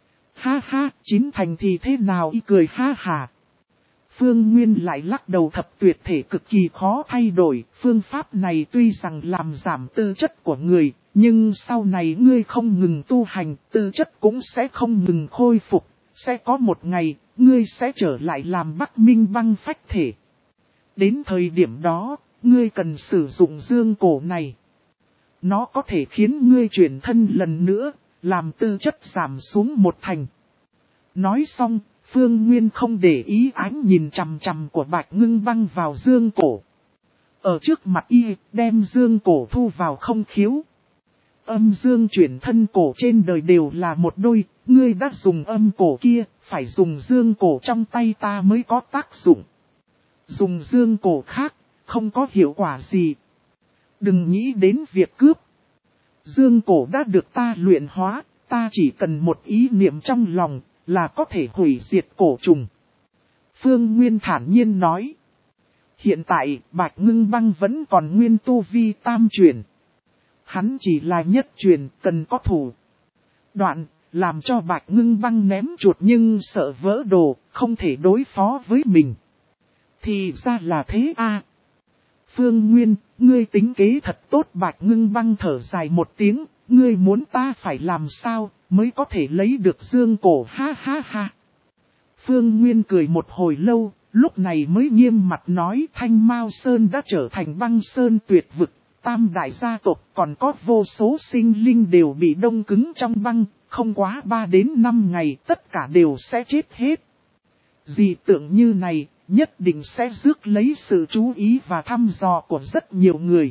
Ha ha, chín thành thì thế nào y cười ha hà. Phương Nguyên lại lắc đầu thập tuyệt thể cực kỳ khó thay đổi. Phương pháp này tuy rằng làm giảm tư chất của người, nhưng sau này ngươi không ngừng tu hành, tư chất cũng sẽ không ngừng khôi phục. Sẽ có một ngày, ngươi sẽ trở lại làm Bắc Minh băng phách thể. Đến thời điểm đó, ngươi cần sử dụng dương cổ này. Nó có thể khiến ngươi chuyển thân lần nữa, làm tư chất giảm xuống một thành. Nói xong, Phương Nguyên không để ý ánh nhìn chằm chằm của Bạch Ngưng Băng vào dương cổ. Ở trước mặt y, đem dương cổ thu vào không khiếu. Âm dương chuyển thân cổ trên đời đều là một đôi, ngươi đã dùng âm cổ kia, phải dùng dương cổ trong tay ta mới có tác dụng. Dùng dương cổ khác, không có hiệu quả gì. Đừng nghĩ đến việc cướp. Dương cổ đã được ta luyện hóa, ta chỉ cần một ý niệm trong lòng, là có thể hủy diệt cổ trùng. Phương Nguyên thản nhiên nói. Hiện tại, Bạch Ngưng Băng vẫn còn nguyên tu vi tam truyền. Hắn chỉ là nhất truyền, cần có thủ đoạn, làm cho Bạch Ngưng Băng ném chuột nhưng sợ vỡ đồ, không thể đối phó với mình. Thì ra là thế a. Phương Nguyên, ngươi tính kế thật tốt. Bạch Ngưng Băng thở dài một tiếng, ngươi muốn ta phải làm sao, mới có thể lấy được dương cổ ha ha ha. Phương Nguyên cười một hồi lâu, lúc này mới nghiêm mặt nói Thanh Mao Sơn đã trở thành băng sơn tuyệt vực, tam đại gia tộc còn có vô số sinh linh đều bị đông cứng trong băng, không quá ba đến năm ngày tất cả đều sẽ chết hết. Dị tượng như này, nhất định sẽ rước lấy sự chú ý và thăm dò của rất nhiều người.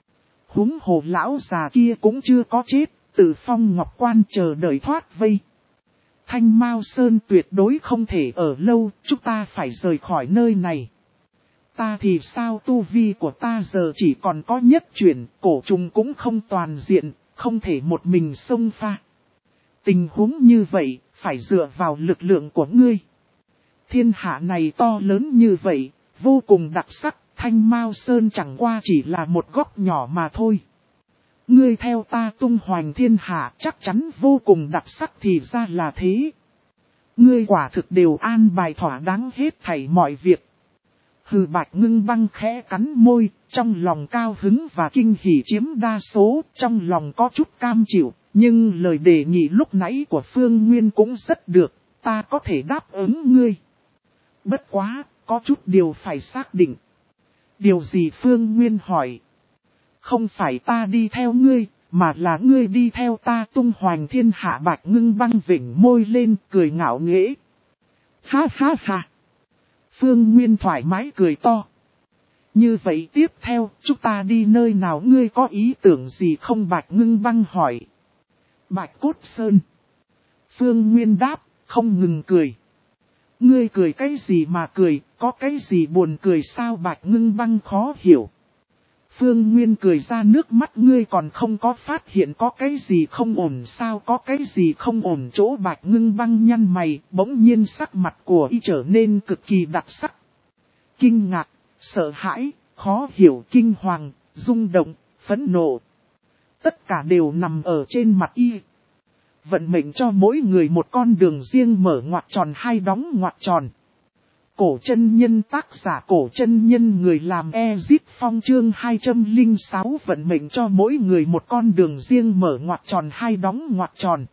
Húng hồ lão già kia cũng chưa có chết, Tử Phong Ngọc Quan chờ đợi thoát vây. Thanh Mao Sơn tuyệt đối không thể ở lâu, chúng ta phải rời khỏi nơi này. Ta thì sao, tu vi của ta giờ chỉ còn có nhất chuyển, cổ trùng cũng không toàn diện, không thể một mình xông pha. Tình huống như vậy, phải dựa vào lực lượng của ngươi. Thiên hạ này to lớn như vậy, vô cùng đặc sắc, Thanh Mao Sơn chẳng qua chỉ là một góc nhỏ mà thôi. Ngươi theo ta tung hoành thiên hạ chắc chắn vô cùng đặc sắc thì ra là thế. Ngươi quả thực đều an bài thỏa đáng hết thảy mọi việc. Hừ, Bạch Ngưng Băng khẽ cắn môi, trong lòng cao hứng và kinh hỉ chiếm đa số, trong lòng có chút cam chịu, nhưng lời đề nghị lúc nãy của Phương Nguyên cũng rất được, ta có thể đáp ứng ngươi. Bất quá, có chút điều phải xác định. Điều gì? Phương Nguyên hỏi. Không phải ta đi theo ngươi, mà là ngươi đi theo ta tung hoành thiên hạ. Bạch Ngưng Băng vểnh môi lên cười ngạo nghễ. Ha ha ha. Phương Nguyên thoải mái cười to. Như vậy tiếp theo, chúng ta đi nơi nào, ngươi có ý tưởng gì không? Bạch Ngưng Băng hỏi. Bạch Cốt Sơn. Phương Nguyên đáp, không ngừng cười. Ngươi cười cái gì mà cười, có cái gì buồn cười sao? Bạch Ngưng Băng khó hiểu. Phương Nguyên cười ra nước mắt, ngươi còn không có phát hiện có cái gì không ổn sao? Có cái gì không ổn chỗ? Bạch Ngưng Băng nhăn mày, bỗng nhiên sắc mặt của y trở nên cực kỳ đặc sắc. Kinh ngạc, sợ hãi, khó hiểu, kinh hoàng, rung động, phẫn nộ. Tất cả đều nằm ở trên mặt y. Vận mệnh cho mỗi người một con đường riêng, mở ngoặc tròn hay đóng ngoặc tròn. Cổ chân nhân, tác giả Cổ chân nhân, người làm Ezit Phong, chương hai trăm lẻ sáu. Vận mệnh cho mỗi người một con đường riêng, mở ngoặc tròn hay đóng ngoặc tròn.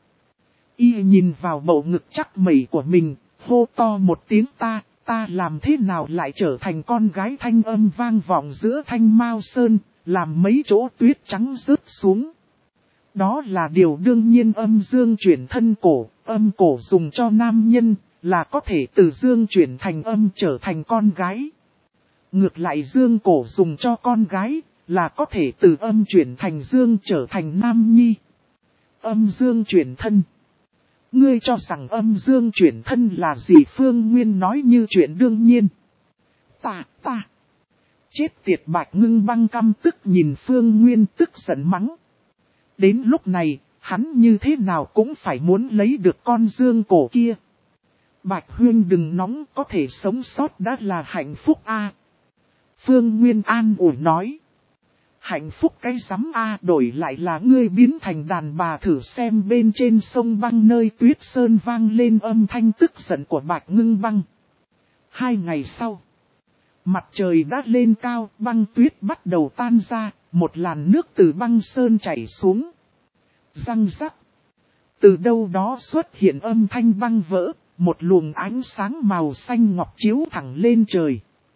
Y nhìn vào bầu ngực chắc mẩy của mình, hô to một tiếng, ta, ta làm thế nào lại trở thành con gái? Thanh âm vang vọng giữa Thanh Mao Sơn, làm mấy chỗ tuyết trắng rớt xuống. Đó là điều đương nhiên, âm dương chuyển thân cổ, âm cổ dùng cho nam nhân, là có thể từ dương chuyển thành âm trở thành con gái. Ngược lại dương cổ dùng cho con gái, là có thể từ âm chuyển thành dương trở thành nam nhi. Âm dương chuyển thân. Ngươi cho rằng âm dương chuyển thân là gì? Phương Nguyên nói như chuyện đương nhiên. Ta, ta. Chết tiệt! Bạch Ngưng Băng căm tức nhìn Phương Nguyên, tức giận mắng. Đến lúc này, hắn như thế nào cũng phải muốn lấy được con dương cổ kia. Bạch Huyên đừng nóng, có thể sống sót đã là hạnh phúc a. Phương Nguyên an ủi nói. Hạnh phúc cái rắm A, đổi lại là ngươi biến thành đàn bà thử xem. Bên trên sông băng nơi tuyết sơn vang lên âm thanh tức giận của Bạch Ngưng Băng. Hai ngày sau, mặt trời đã lên cao, băng tuyết bắt đầu tan ra, một làn nước từ băng sơn chảy xuống. Răng rắc. Từ đâu đó xuất hiện âm thanh băng vỡ, một luồng ánh sáng màu xanh ngọc chiếu thẳng lên trời.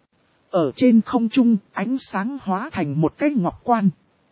Ở trên không trung, ánh sáng hóa thành một cái ngọc quan.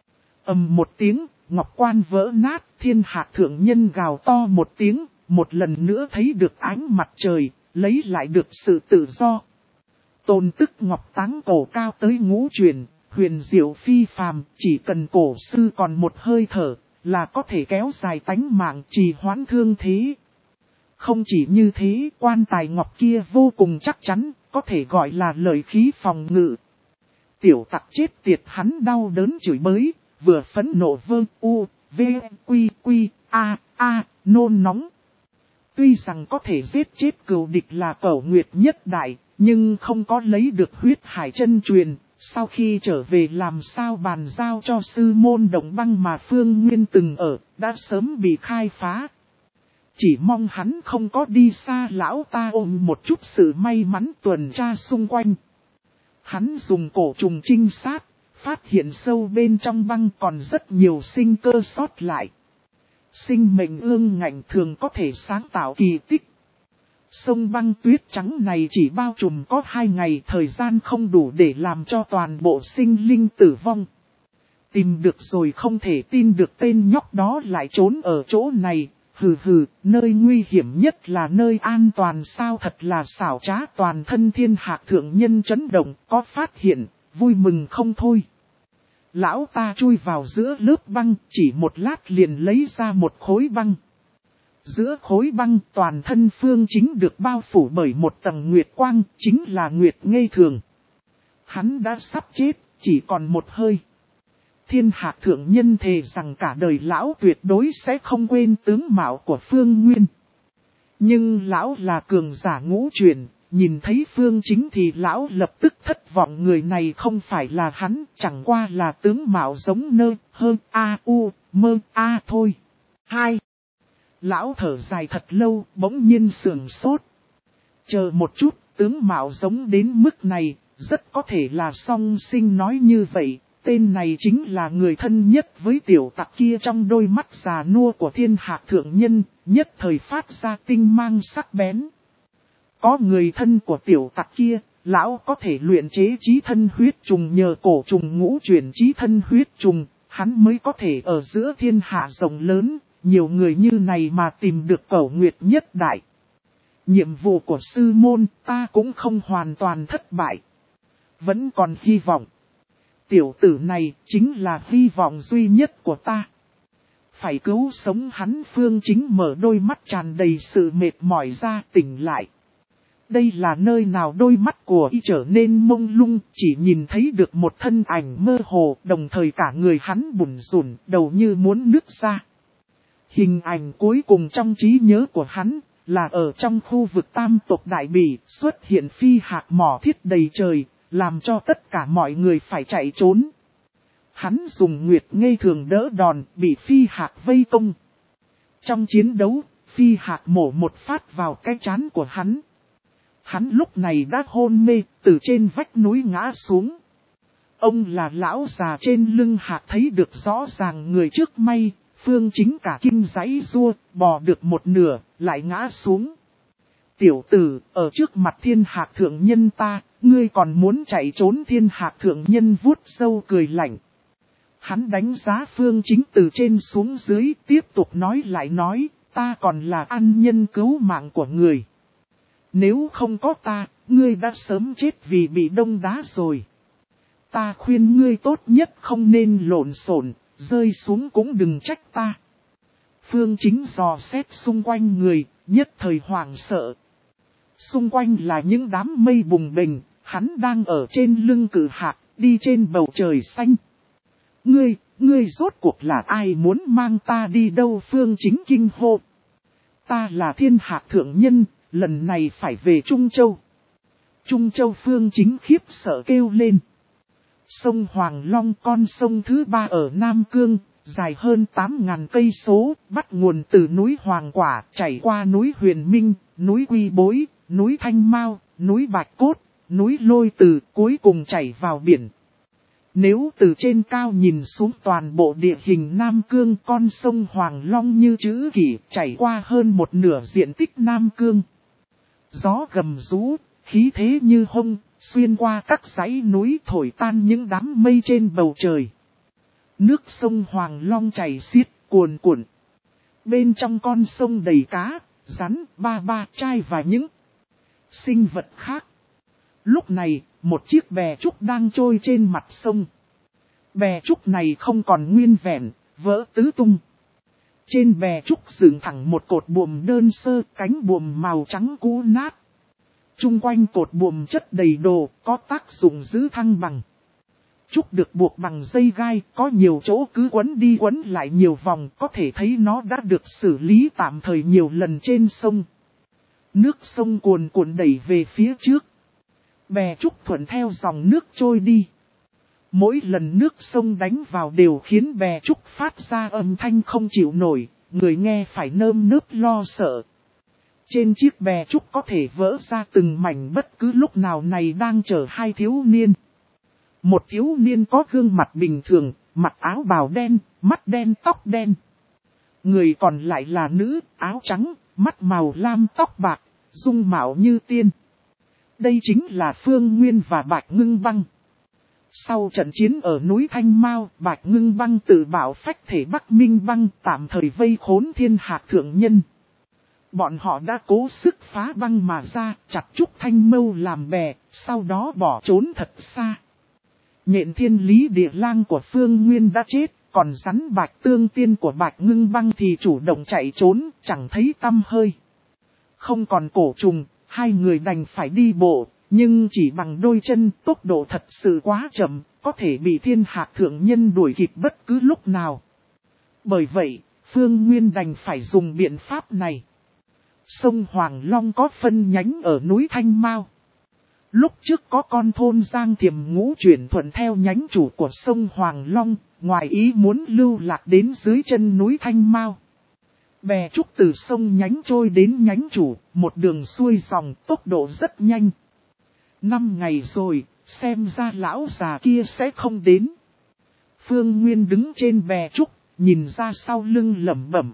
Ầm một tiếng, ngọc quan vỡ nát, Thiên Hạc thượng nhân gào to một tiếng, một lần nữa thấy được ánh mặt trời, lấy lại được sự tự do. Tôn tức ngọc táng cổ cao tới ngũ truyền, huyền diệu phi phàm, chỉ cần cổ sư còn một hơi thở, là có thể kéo dài tánh mạng trì hoãn thương thế. Không chỉ như thế, quan tài ngọc kia vô cùng chắc chắn, có thể gọi là lợi khí phòng ngự. Tiểu tặc chết tiệt, hắn đau đớn chửi bới, vừa phẫn nộ vơ u, v, quy quy, a, a, nôn nóng. Tuy rằng có thể giết chết cừu địch là Cẩu Nguyệt nhất đại, nhưng không có lấy được huyết hải chân truyền. Sau khi trở về làm sao bàn giao cho sư môn Đồng Băng mà Phương Nguyên từng ở, đã sớm bị khai phá. Chỉ mong hắn không có đi xa, lão ta ôm một chút sự may mắn tuần tra xung quanh. Hắn dùng cổ trùng trinh sát, phát hiện sâu bên trong băng còn rất nhiều sinh cơ sót lại. Sinh mệnh ương ngạnh thường có thể sáng tạo kỳ tích. Sông băng tuyết trắng này chỉ bao trùm có hai ngày, thời gian không đủ để làm cho toàn bộ sinh linh tử vong. Tìm được rồi, không thể tin được tên nhóc đó lại trốn ở chỗ này. Hừ hừ, nơi nguy hiểm nhất là nơi an toàn sao, thật là xảo trá. Toàn thân Thiên Hạc thượng nhân chấn động, có phát hiện, vui mừng không thôi. Lão ta chui vào giữa lớp băng, chỉ một lát liền lấy ra một khối băng. Giữa khối băng, toàn thân Phương Chính được bao phủ bởi một tầng nguyệt quang, chính là Nguyệt Ngây Thường. Hắn đã sắp chết, chỉ còn một hơi. Thiên Hạc thượng nhân thề rằng cả đời lão tuyệt đối sẽ không quên tướng mạo của Phương Nguyên. Nhưng lão là cường giả ngũ truyền, nhìn thấy Phương Chính thì lão lập tức thất vọng, người này không phải là hắn, chẳng qua là tướng mạo giống nơ, hơn, a, u, mơ, a thôi. Hai. Lão thở dài thật lâu, bỗng nhiên sườn sốt. Chờ một chút, tướng mạo giống đến mức này, rất có thể là song sinh. Nói như vậy, tên này chính là người thân nhất với tiểu tặc kia. Trong đôi mắt già nua của Thiên Hạc thượng nhân, nhất thời phát ra tinh mang sắc bén. Có người thân của tiểu tặc kia, lão có thể luyện chế chí thân huyết trùng, nhờ cổ trùng ngũ chuyển chí thân huyết trùng, hắn mới có thể ở giữa thiên hạ rộng lớn. Nhiều người như này mà tìm được Cẩu Nguyệt nhất đại. Nhiệm vụ của sư môn ta cũng không hoàn toàn thất bại. Vẫn còn hy vọng. Tiểu tử này chính là hy vọng duy nhất của ta. Phải cứu sống hắn. Phương Chính mở đôi mắt tràn đầy sự mệt mỏi ra, tỉnh lại. Đây là nơi nào? Đôi mắt của y trở nên mông lung, chỉ nhìn thấy được một thân ảnh mơ hồ, đồng thời cả người hắn bủn rủn, đầu như muốn nứt ra. Hình ảnh cuối cùng trong trí nhớ của hắn, là ở trong khu vực tam tộc Đại Bỉ, xuất hiện phi hạc mỏ thiết đầy trời, làm cho tất cả mọi người phải chạy trốn. Hắn dùng Nguyệt Ngây Thường đỡ đòn, bị phi hạc vây công. Trong chiến đấu, phi hạc mổ một phát vào cái trán của hắn. Hắn lúc này đã hôn mê, từ trên vách núi ngã xuống. Ông là lão già trên lưng hạc thấy được rõ ràng người trước may. Phương Chính cả kinh giãy giụa, bò được một nửa, lại ngã xuống. Tiểu tử, ở trước mặt Thiên Hạc thượng nhân ta, ngươi còn muốn chạy trốn? Thiên Hạc thượng nhân vuốt râu cười lạnh. Hắn đánh giá Phương Chính từ trên xuống dưới, tiếp tục nói lại nói, ta còn là ân nhân cứu mạng của người. Nếu không có ta, ngươi đã sớm chết vì bị đông đá rồi. Ta khuyên ngươi tốt nhất không nên lộn xộn. Rơi xuống cũng đừng trách ta. Phương Chính dò xét xung quanh người, nhất thời hoảng sợ. Xung quanh là những đám mây bùng bềnh, hắn đang ở trên lưng cự hạc, đi trên bầu trời xanh. Ngươi, ngươi rốt cuộc là ai, muốn mang ta đi đâu? Phương Chính kinh hô. Ta là Thiên Hạc thượng nhân, lần này phải về Trung Châu. Trung Châu? Phương Chính khiếp sợ kêu lên. Sông Hoàng Long con sông thứ ba ở Nam Cương, dài hơn tám nghìn cây số, bắt nguồn từ núi Hoàng Quả, chảy qua núi Huyền Minh, núi Quy Bối, núi Thanh Mao, núi Bạch Cốt, núi Lôi Từ, cuối cùng chảy vào biển. Nếu từ trên cao nhìn xuống toàn bộ địa hình Nam Cương, con sông Hoàng Long như chữ kỷ chảy qua hơn một nửa diện tích Nam Cương. Gió gầm rú, khí thế như hông, xuyên qua các dãy núi thổi tan những đám mây trên bầu trời. Nước sông Hoàng Long chảy xiết, cuồn cuộn. Bên trong con sông đầy cá, rắn, ba ba, trai và những sinh vật khác. Lúc này, một chiếc bè trúc đang trôi trên mặt sông. Bè trúc này không còn nguyên vẹn, vỡ tứ tung. Trên bè trúc dựng thẳng một cột buồm đơn sơ, cánh buồm màu trắng cũ nát. Trung quanh cột buồm chất đầy đồ, có tác dụng giữ thăng bằng. Trúc được buộc bằng dây gai, có nhiều chỗ cứ quấn đi quấn lại nhiều vòng, có thể thấy nó đã được xử lý tạm thời nhiều lần trên sông. Nước sông cuồn cuộn đẩy về phía trước. Bè trúc thuận theo dòng nước trôi đi. Mỗi lần nước sông đánh vào đều khiến bè trúc phát ra âm thanh không chịu nổi, người nghe phải nơm nớp lo sợ. Trên chiếc bè trúc có thể vỡ ra từng mảnh bất cứ lúc nào này đang chở hai thiếu niên. Một thiếu niên có gương mặt bình thường, mặc áo bào đen, mắt đen tóc đen. Người còn lại là nữ, áo trắng, mắt màu lam tóc bạc, dung mạo như tiên. Đây chính là Phương Nguyên và Bạch Ngưng Băng. Sau trận chiến ở núi Thanh Mao, Bạch Ngưng Băng tự bảo phách thể Bắc Minh Băng tạm thời vây khốn Thiên Hạc Thượng Nhân. Bọn họ đã cố sức phá băng mà ra, chặt trúc thanh mâu làm bè, sau đó bỏ trốn thật xa. Nhện thiên lý địa lang của Phương Nguyên đã chết, còn rắn bạch tương tiên của Bạch Ngưng Băng thì chủ động chạy trốn, chẳng thấy tăm hơi. Không còn cổ trùng, hai người đành phải đi bộ, nhưng chỉ bằng đôi chân, tốc độ thật sự quá chậm, có thể bị Thiên Hạc Thượng Nhân đuổi kịp bất cứ lúc nào. Bởi vậy, Phương Nguyên đành phải dùng biện pháp này. Sông Hoàng Long có phân nhánh ở núi Thanh Mao. Lúc trước có con thôn Giang Thiềm Ngũ chuyển thuận theo nhánh chủ của sông Hoàng Long, ngoài ý muốn lưu lạc đến dưới chân núi Thanh Mao. Bè trúc từ sông nhánh trôi đến nhánh chủ, một đường xuôi dòng, tốc độ rất nhanh. Năm ngày rồi, xem ra lão già kia sẽ không đến. Phương Nguyên đứng trên bè trúc, nhìn ra sau lưng lẩm bẩm.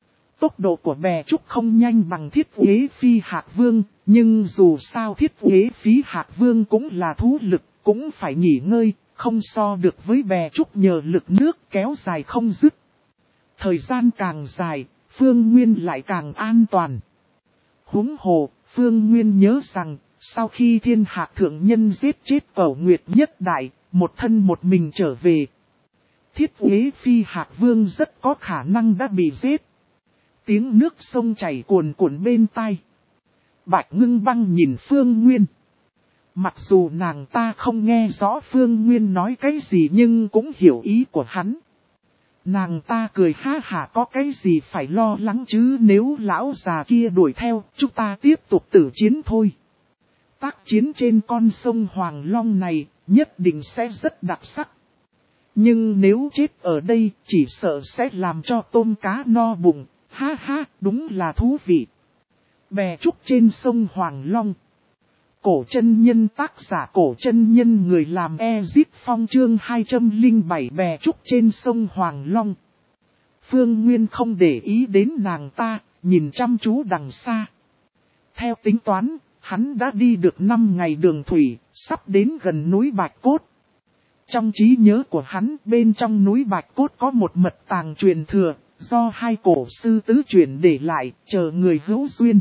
Tốc độ của bè trúc không nhanh bằng Thiết Uế Phi Hạc Vương, nhưng dù sao Thiết Uế Phi Hạc Vương cũng là thú lực, cũng phải nghỉ ngơi, không so được với bè trúc nhờ lực nước kéo dài không dứt. Thời gian càng dài, Phương Nguyên lại càng an toàn. Huống hồ, Phương Nguyên nhớ rằng, sau khi Thiên Hạc Thượng Nhân giết chết Cẩu Nguyệt Nhất Đại, một thân một mình trở về. Thiết Uế Phi Hạc Vương rất có khả năng đã bị giết. Tiếng nước sông chảy cuồn cuộn bên tai. Bạch Ngưng Băng nhìn Phương Nguyên. Mặc dù nàng ta không nghe rõ Phương Nguyên nói cái gì nhưng cũng hiểu ý của hắn. Nàng ta cười ha hả, có cái gì phải lo lắng chứ, nếu lão già kia đuổi theo, chúng ta tiếp tục tử chiến thôi. Tác chiến trên con sông Hoàng Long này nhất định sẽ rất đặc sắc. Nhưng nếu chết ở đây chỉ sợ sẽ làm cho tôm cá no bụng. Ha ha, đúng là thú vị. Bè trúc trên sông Hoàng Long. Cổ chân nhân, tác giả Cổ chân nhân, người làm Ezit Phong, chương hai trăm lẻ bảy bè trúc trên sông Hoàng Long. Phương Nguyên không để ý đến nàng ta, nhìn chăm chú đằng xa. Theo tính toán, hắn đã đi được năm ngày đường thủy, sắp đến gần núi Bạch Cốt. Trong trí nhớ của hắn, bên trong núi Bạch Cốt có một mật tàng truyền thừa, do hai cổ sư tứ truyền để lại, chờ người hữu duyên.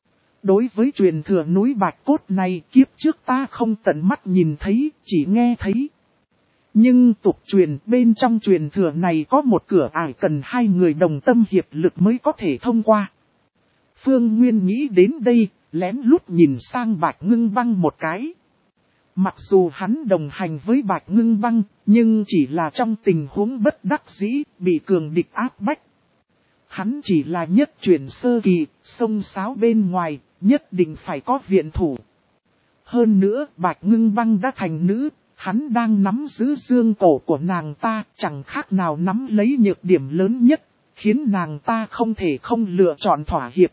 Đối với truyền thừa núi Bạch Cốt này, kiếp trước ta không tận mắt nhìn thấy, chỉ nghe thấy. Nhưng tục truyền, bên trong truyền thừa này có một cửa ải cần hai người đồng tâm hiệp lực mới có thể thông qua. Phương Nguyên nghĩ đến đây, lén lút nhìn sang Bạch Ngưng Băng một cái. Mặc dù hắn đồng hành với Bạch Ngưng Băng, nhưng chỉ là trong tình huống bất đắc dĩ, bị cường địch áp bách. Hắn chỉ là nhất chuyển sơ kỳ, xông xáo bên ngoài, nhất định phải có viện thủ. Hơn nữa, Bạch Ngưng Băng đã thành nữ, Hắn đang nắm giữ dương cổ của nàng ta, chẳng khác nào nắm lấy nhược điểm lớn nhất, khiến nàng ta không thể không lựa chọn thỏa hiệp.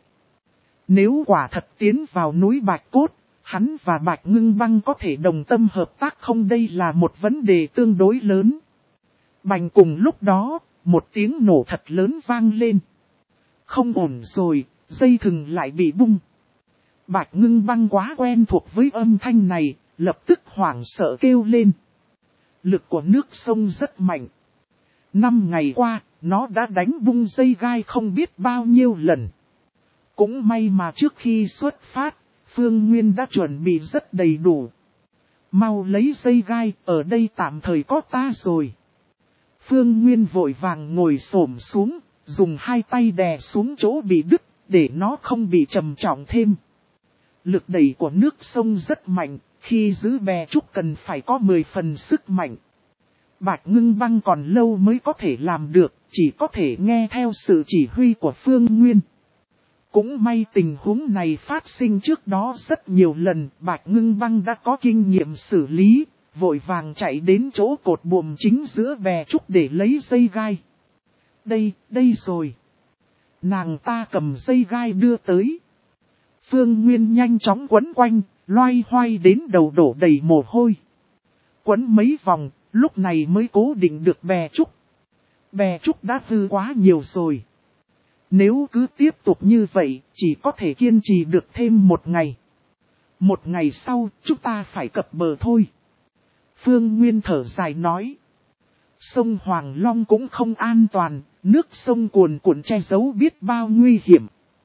Nếu quả thật tiến vào núi Bạch Cốt, hắn và Bạch Ngưng Băng có thể đồng tâm hợp tác không, đây là một vấn đề tương đối lớn. Bành cùng lúc đó, một tiếng nổ thật lớn vang lên. Không ổn rồi, dây thừng lại bị bung. Bạch Ngưng Băng quá quen thuộc với âm thanh này, lập tức hoảng sợ kêu lên. Lực của nước sông rất mạnh. Năm ngày qua, nó đã đánh bung dây gai không biết bao nhiêu lần. Cũng may mà trước khi xuất phát, Phương Nguyên đã chuẩn bị rất đầy đủ. Mau lấy dây gai, ở đây tạm thời có ta rồi. Phương Nguyên vội vàng ngồi xổm xuống, dùng hai tay đè xuống chỗ bị đứt, để nó không bị trầm trọng thêm. Lực đẩy của nước sông rất mạnh, khi giữ bè trúc cần phải có mười phần sức mạnh. Bạch Ngưng Băng còn lâu mới có thể làm được, chỉ có thể nghe theo sự chỉ huy của Phương Nguyên. Cũng may tình huống này phát sinh trước đó rất nhiều lần, Bạch Ngưng Băng đã có kinh nghiệm xử lý, vội vàng chạy đến chỗ cột buồm chính giữa bè trúc để lấy dây gai. Đây, đây rồi. Nàng ta cầm dây gai đưa tới. Phương Nguyên nhanh chóng quấn quanh, loay hoay đến đầu đổ đầy mồ hôi. Quấn mấy vòng, lúc này mới cố định được bè trúc. Bè trúc đã hư quá nhiều rồi. Nếu cứ tiếp tục như vậy, chỉ có thể kiên trì được thêm một ngày. Một ngày sau, chúng ta phải cập bờ thôi. Phương Nguyên thở dài nói. Sông Hoàng Long cũng không an toàn, nước sông cuồn cuộn che giấu biết bao nguy hiểm.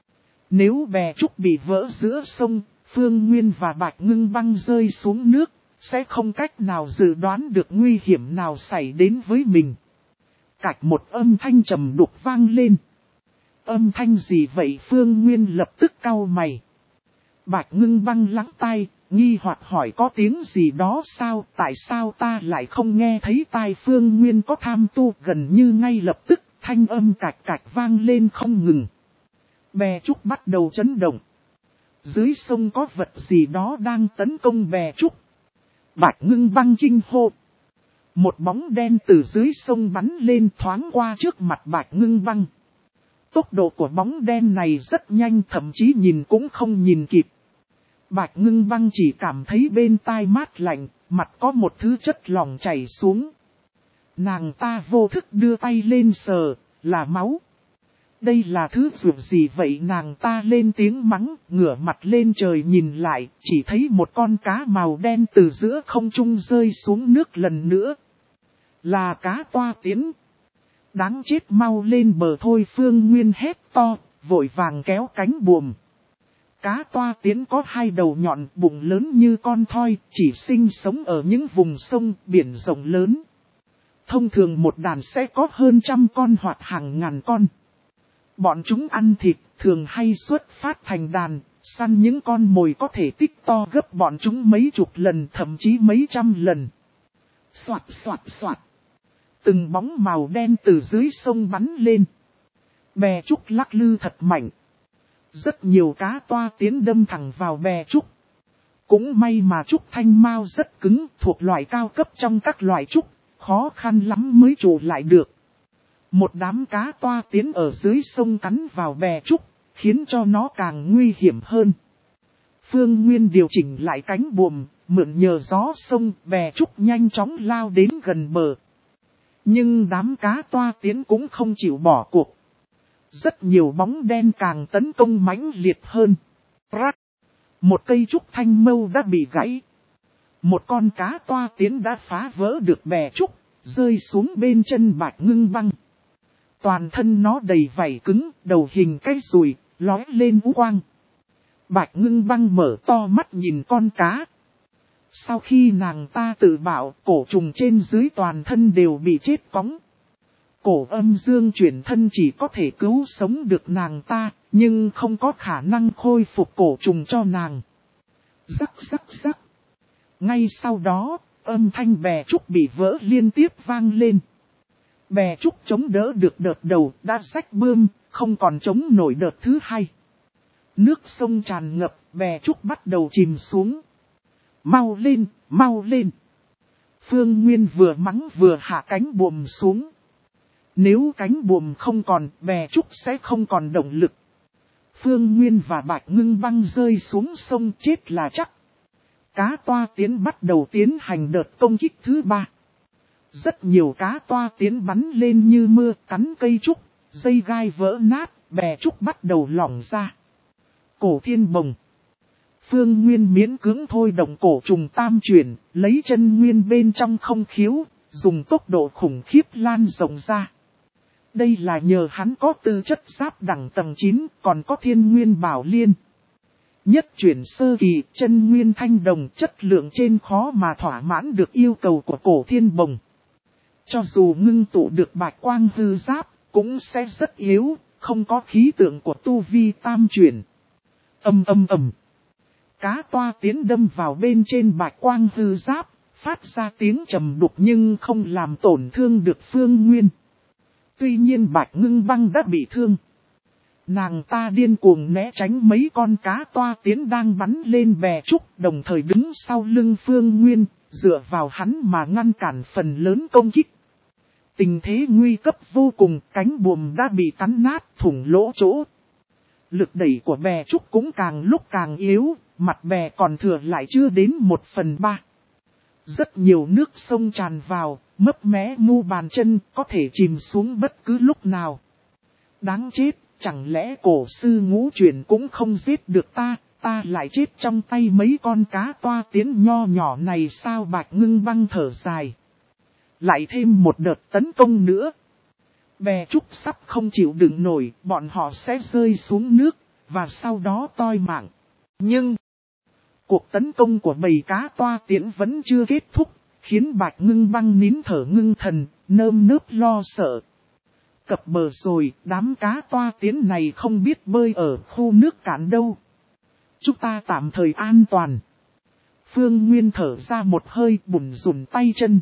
Nếu bè trúc bị vỡ giữa sông, Phương Nguyên và Bạch Ngưng Băng rơi xuống nước, sẽ không cách nào dự đoán được nguy hiểm nào xảy đến với mình. Cạch một âm thanh trầm đục vang lên. Âm thanh gì vậy? Phương Nguyên lập tức cau mày. Bạch Ngưng Băng lắng tai, nghi hoặc hỏi có tiếng gì đó sao? Tại sao ta lại không nghe thấy? Tai Phương Nguyên có tham tu, gần như ngay lập tức, thanh âm cạch cạch vang lên không ngừng. Bè trúc bắt đầu chấn động. Dưới sông có vật gì đó đang tấn công bè trúc. Bạch Ngưng Băng kinh hô. Một bóng đen từ dưới sông bắn lên thoáng qua trước mặt Bạch Ngưng Băng. Tốc độ của bóng đen này rất nhanh, thậm chí nhìn cũng không nhìn kịp. Bạch Ngưng Băng chỉ cảm thấy bên tai mát lạnh, mặt có một thứ chất lỏng chảy xuống. Nàng ta vô thức đưa tay lên sờ, là máu. Đây là thứ dược gì vậy? Nàng ta lên tiếng mắng, ngửa mặt lên trời nhìn lại, chỉ thấy một con cá màu đen từ giữa không trung rơi xuống nước lần nữa. Là cá toa tiến. Đáng chết, mau lên bờ thôi! Phương Nguyên hét to, vội vàng kéo cánh buồm. Cá toa tiến có hai đầu nhọn, bụng lớn như con thoi, chỉ sinh sống ở những vùng sông, biển rộng lớn. Thông thường một đàn sẽ có hơn trăm con hoặc hàng ngàn con. Bọn chúng ăn thịt, thường hay xuất phát thành đàn, săn những con mồi có thể tích to gấp bọn chúng mấy chục lần, thậm chí mấy trăm lần. Soạt soạt soạt. Từng bóng màu đen từ dưới sông bắn lên. Bè trúc lắc lư thật mạnh. Rất nhiều cá toa tiến đâm thẳng vào bè trúc. Cũng may mà trúc thanh mao rất cứng, thuộc loại cao cấp trong các loại trúc, khó khăn lắm mới trụ lại được. Một đám cá toa tiến ở dưới sông cắn vào bè trúc, khiến cho nó càng nguy hiểm hơn. Phương Nguyên điều chỉnh lại cánh buồm, mượn nhờ gió sông, bè trúc nhanh chóng lao đến gần bờ. Nhưng đám cá toa tiến cũng không chịu bỏ cuộc. Rất nhiều bóng đen càng tấn công mãnh liệt hơn. Rắc! Một cây trúc thanh mâu đã bị gãy. Một con cá toa tiến đã phá vỡ được bè trúc, rơi xuống bên chân Bạch Ngưng Băng. Toàn thân nó đầy vảy cứng, đầu hình cái rùi, lói lên vũ quang. Bạch Ngưng Băng mở to mắt nhìn con cá. Sau khi nàng ta tự bảo, cổ trùng trên dưới toàn thân đều bị chết cóng. Cổ âm dương chuyển thân chỉ có thể cứu sống được nàng ta, nhưng không có khả năng khôi phục cổ trùng cho nàng. Rắc rắc rắc. Ngay sau đó, âm thanh bè trúc bị vỡ liên tiếp vang lên. Bè trúc chống đỡ được đợt đầu đã rách bươm, không còn chống nổi đợt thứ hai. Nước sông tràn ngập, bè trúc bắt đầu chìm xuống. Mau lên, mau lên. Phương Nguyên vừa mắng vừa hạ cánh buồm xuống. Nếu cánh buồm không còn, bè trúc sẽ không còn động lực. Phương Nguyên và Bạch Ngưng Băng rơi xuống sông chết là chắc. Cá toa tiến bắt đầu tiến hành đợt công kích thứ ba. Rất nhiều cá toa tiến bắn lên như mưa, cắn cây trúc, dây gai vỡ nát, bè trúc bắt đầu lỏng ra. Cổ thiên bồng. Phương Nguyên miễn cưỡng thôi động cổ trùng tam chuyển, lấy chân nguyên bên trong không khiếu, dùng tốc độ khủng khiếp lan rộng ra. Đây là nhờ hắn có tư chất giáp đẳng tầng chín, còn có thiên nguyên bảo liên. Nhất chuyển sơ kỳ, chân nguyên thanh đồng chất lượng trên khó mà thỏa mãn được yêu cầu của cổ thiên bồng. Cho dù ngưng tụ được bạch quang hư giáp, cũng sẽ rất yếu, không có khí tượng của tu vi tam chuyển. Âm âm ầm. Cá toa tiến đâm vào bên trên bạch quang hư giáp, phát ra tiếng trầm đục nhưng không làm tổn thương được Phương Nguyên. Tuy nhiên Bạch Ngưng Băng đã bị thương. Nàng ta điên cuồng né tránh mấy con cá toa tiến đang bắn lên bè trúc, đồng thời đứng sau lưng Phương Nguyên, dựa vào hắn mà ngăn cản phần lớn công kích. Tình thế nguy cấp vô cùng, cánh buồm đã bị cắn nát, thủng lỗ chỗ. Lực đẩy của bè trúc cũng càng lúc càng yếu, mặt bè còn thừa lại chưa đến một phần ba. Rất nhiều nước sông tràn vào, mấp mé mu bàn chân, có thể chìm xuống bất cứ lúc nào. Đáng chết, chẳng lẽ cổ sư ngũ chuyển cũng không giết được ta, ta lại chết trong tay mấy con cá toa tiến nho nhỏ này sao? Bạch Ngưng Băng thở dài. Lại thêm một đợt tấn công nữa. Bè trúc sắp không chịu đựng nổi, bọn họ sẽ rơi xuống nước, và sau đó toi mạng. Nhưng, cuộc tấn công của bầy cá toa tiến vẫn chưa kết thúc, khiến Bạch Ngưng Băng nín thở ngưng thần, nơm nớp lo sợ. Cập bờ rồi, đám cá toa tiến này không biết bơi ở khu nước cạn đâu. Chúng ta tạm thời an toàn. Phương Nguyên thở ra một hơi, bủn rủn tay chân.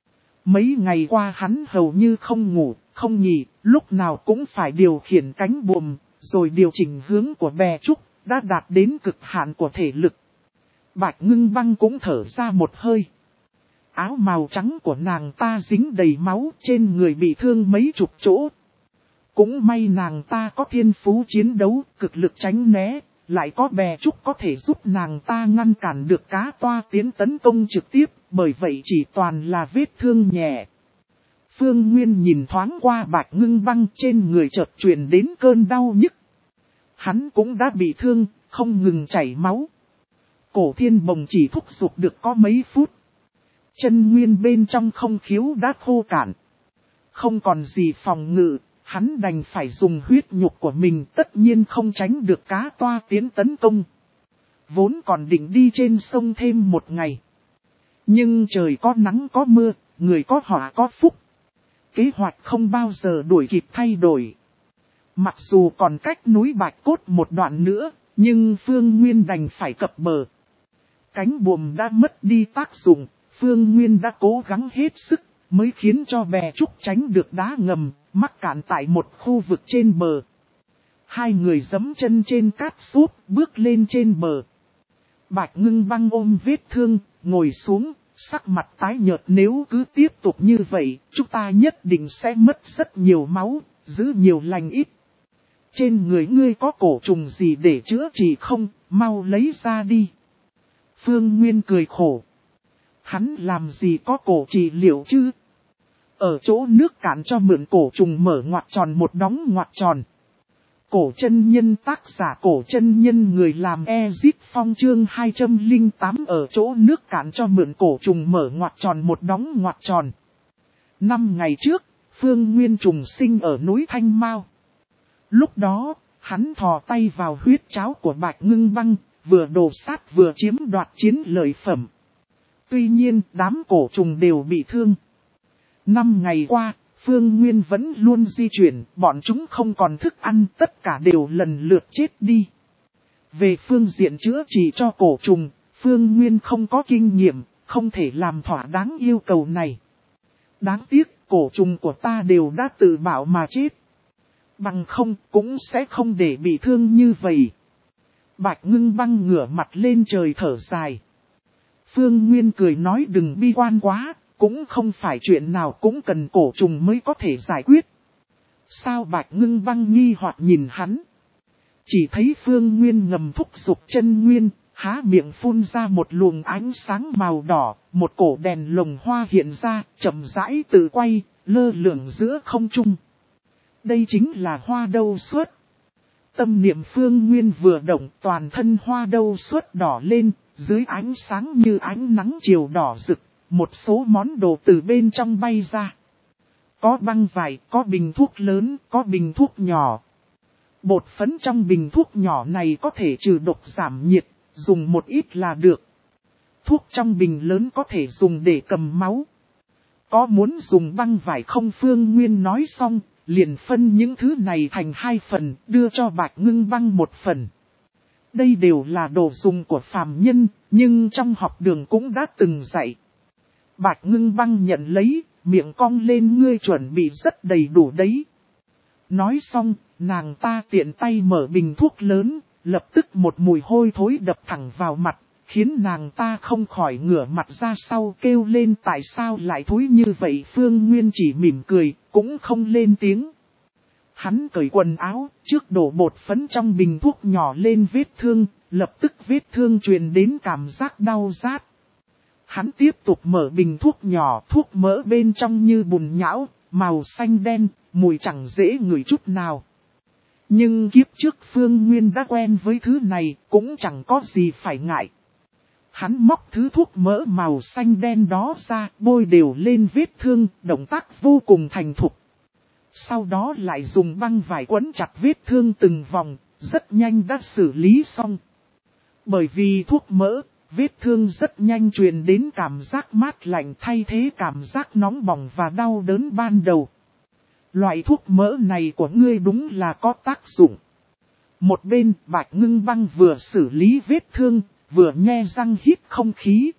Mấy ngày qua hắn hầu như không ngủ, không nghỉ, lúc nào cũng phải điều khiển cánh buồm, rồi điều chỉnh hướng của bè trúc, đã đạt đến cực hạn của thể lực. Bạch Ngưng Băng cũng thở ra một hơi. Áo màu trắng của nàng ta dính đầy máu, trên người bị thương mấy chục chỗ. Cũng may nàng ta có thiên phú chiến đấu, cực lực tránh né, lại có bè trúc có thể giúp nàng ta ngăn cản được cá toa tiến tấn công trực tiếp, bởi vậy chỉ toàn là vết thương nhẹ. Phương Nguyên nhìn thoáng qua Bạch Ngưng Băng, trên người chợt truyền đến cơn đau nhức. Hắn cũng đã bị thương, không ngừng chảy máu. Cổ thiên bồng chỉ thúc giục được có mấy phút. Chân nguyên bên trong không khiếu đã khô cạn. Không còn gì phòng ngự, hắn đành phải dùng huyết nhục của mình, tất nhiên không tránh được cá toa tiến tấn công. Vốn còn định đi trên sông thêm một ngày. Nhưng trời có nắng có mưa, người có họa có phúc. Kế hoạch không bao giờ đuổi kịp thay đổi. Mặc dù còn cách núi Bạch Cốt một đoạn nữa, nhưng Phương Nguyên đành phải cập bờ. Cánh buồm đã mất đi tác dụng, Phương Nguyên đã cố gắng hết sức, mới khiến cho bè trúc tránh được đá ngầm, mắc cạn tại một khu vực trên bờ. Hai người giẫm chân trên cát sút, bước lên trên bờ. Bạch Ngưng Băng ôm vết thương, ngồi xuống, sắc mặt tái nhợt. Nếu cứ tiếp tục như vậy, chúng ta nhất định sẽ mất rất nhiều máu, giữ nhiều lành ít. Trên người ngươi có cổ trùng gì để chữa trị không, mau lấy ra đi. Phương Nguyên cười khổ. Hắn làm gì có cổ trị liệu chứ? Ở chỗ nước cạn cho mượn cổ trùng mở ngoặc tròn một đóng ngoặc tròn. Cổ chân nhân, tác giả Cổ Chân Nhân, người làm Ezit Phong chương hai trăm lẻ tám, ở chỗ nước cạn cho mượn cổ trùng mở ngoặc tròn một đóng ngoặc tròn. Năm ngày trước, Phương Nguyên trùng sinh ở núi Thanh Mao. Lúc đó, hắn thò tay vào huyết cháo của Bạch Ngưng Băng, vừa đồ sát vừa chiếm đoạt chiến lợi phẩm. Tuy nhiên, đám cổ trùng đều bị thương. Năm ngày qua, Phương Nguyên vẫn luôn di chuyển, bọn chúng không còn thức ăn, tất cả đều lần lượt chết đi. Về phương diện chữa trị cho cổ trùng, Phương Nguyên không có kinh nghiệm, không thể làm thỏa đáng yêu cầu này. Đáng tiếc, cổ trùng của ta đều đã tự bảo mà chết. Bằng không, cũng sẽ không để bị thương như vậy. Bạch Ngưng Băng ngửa mặt lên trời thở dài. Phương Nguyên cười nói đừng bi quan quá, cũng không phải chuyện nào cũng cần cổ trùng mới có thể giải quyết. Sao Bạch Ngưng Băng nghi hoặc nhìn hắn. Chỉ thấy Phương Nguyên ngầm thúc giục chân nguyên, há miệng phun ra một luồng ánh sáng màu đỏ, một cổ đèn lồng hoa hiện ra, chậm rãi tự quay, lơ lửng giữa không trung. Đây chính là hoa đâu xuất. Tâm niệm Phương Nguyên vừa động, toàn thân hoa đâu xuất đỏ lên, dưới ánh sáng như ánh nắng chiều đỏ rực, một số món đồ từ bên trong bay ra. Có băng vải, có bình thuốc lớn, có bình thuốc nhỏ. Bột phấn trong bình thuốc nhỏ này có thể trừ độc giảm nhiệt, dùng một ít là được. Thuốc trong bình lớn có thể dùng để cầm máu. Có muốn dùng băng vải không? Phương Nguyên nói xong, liền phân những thứ này thành hai phần, đưa cho Bạch Ngưng Băng một phần. Đây đều là đồ dùng của phàm nhân, nhưng trong học đường cũng đã từng dạy. Bạch Ngưng Băng nhận lấy, miệng cong lên, ngươi chuẩn bị rất đầy đủ đấy. Nói xong, nàng ta tiện tay mở bình thuốc lớn, lập tức một mùi hôi thối đập thẳng vào mặt, khiến nàng ta không khỏi ngửa mặt ra sau kêu lên tại sao lại thối như vậy. Phương Nguyên chỉ mỉm cười, cũng không lên tiếng. Hắn cởi quần áo, trước đổ bột phấn trong bình thuốc nhỏ lên vết thương, lập tức vết thương truyền đến cảm giác đau rát. Hắn tiếp tục mở bình thuốc nhỏ, thuốc mỡ bên trong như bùn nhão, màu xanh đen, mùi chẳng dễ ngửi chút nào. Nhưng kiếp trước Phương Nguyên đã quen với thứ này, cũng chẳng có gì phải ngại. Hắn móc thứ thuốc mỡ màu xanh đen đó ra, bôi đều lên vết thương, động tác vô cùng thành thục. Sau đó lại dùng băng vải quấn chặt vết thương từng vòng, rất nhanh đã xử lý xong. Bởi vì thuốc mỡ, vết thương rất nhanh truyền đến cảm giác mát lạnh thay thế cảm giác nóng bỏng và đau đớn ban đầu. Loại thuốc mỡ này của ngươi đúng là có tác dụng. Một bên Bạch Ngưng Băng vừa xử lý vết thương, vừa nhe răng hít không khí.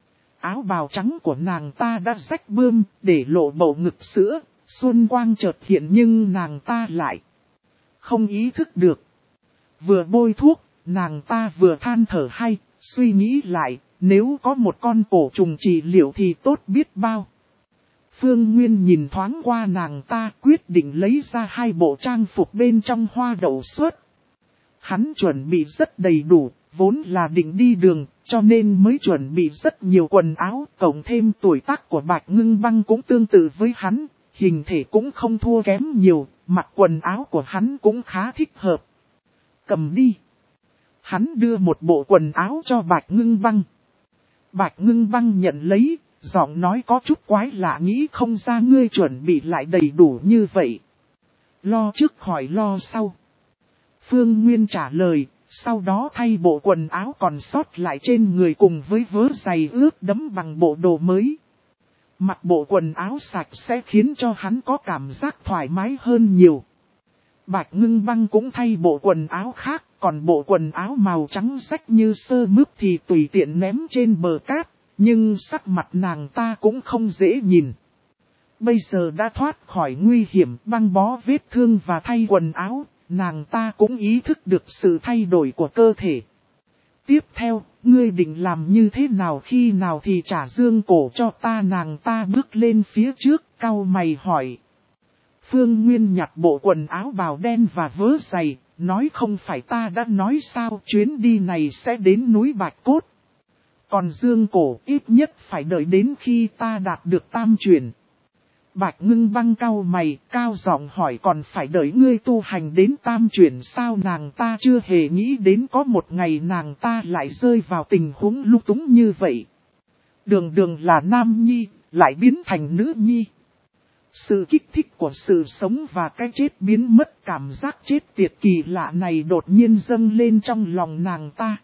Áo bào trắng của nàng ta đã rách bươm, để lộ bầu ngực sữa, xuân quang chợt hiện nhưng nàng ta lại không ý thức được. Vừa bôi thuốc, nàng ta vừa than thở hay, suy nghĩ lại, nếu có một con cổ trùng trị liệu thì tốt biết bao. Phương Nguyên nhìn thoáng qua nàng ta, quyết định lấy ra hai bộ trang phục bên trong hoa đậu xuất. Hắn chuẩn bị rất đầy đủ, vốn là định đi đường, cho nên mới chuẩn bị rất nhiều quần áo, cộng thêm tuổi tác của Bạch Ngưng Băng cũng tương tự với hắn, hình thể cũng không thua kém nhiều, mặc quần áo của hắn cũng khá thích hợp. Cầm đi. Hắn đưa một bộ quần áo cho Bạch Ngưng Băng. Bạch Ngưng Băng nhận lấy, giọng nói có chút quái lạ, nghĩ không ra ngươi chuẩn bị lại đầy đủ như vậy. Lo trước khỏi lo sau. Phương Nguyên trả lời, sau đó thay bộ quần áo còn sót lại trên người cùng với vớ giày ướt đẫm bằng bộ đồ mới. Mặc bộ quần áo sạch sẽ khiến cho hắn có cảm giác thoải mái hơn nhiều. Bạch Ngưng Băng cũng thay bộ quần áo khác, còn bộ quần áo màu trắng rách như sơ mướp thì tùy tiện ném trên bờ cát, nhưng sắc mặt nàng ta cũng không dễ nhìn. Bây giờ đã thoát khỏi nguy hiểm, băng bó vết thương và thay quần áo, nàng ta cũng ý thức được sự thay đổi của cơ thể. Tiếp theo, ngươi định làm như thế nào, khi nào thì trả dương cổ cho ta? Nàng ta bước lên phía trước, cau mày hỏi. Phương Nguyên nhặt bộ quần áo bào đen và vớ giày, nói không phải ta đã nói sao, chuyến đi này sẽ đến núi Bạch Cốt. Còn dương cổ ít nhất phải đợi đến khi ta đạt được tam chuyển. Bạch Ngưng Băng cau mày, cao giọng hỏi, còn phải đợi ngươi tu hành đến tam chuyển sao? Nàng ta chưa hề nghĩ đến có một ngày nàng ta lại rơi vào tình huống lung túng như vậy. Đường đường là nam nhi, lại biến thành nữ nhi. Sự kích thích của sự sống và cái chết biến mất, cảm giác chết tiệt kỳ lạ này đột nhiên dâng lên trong lòng nàng ta.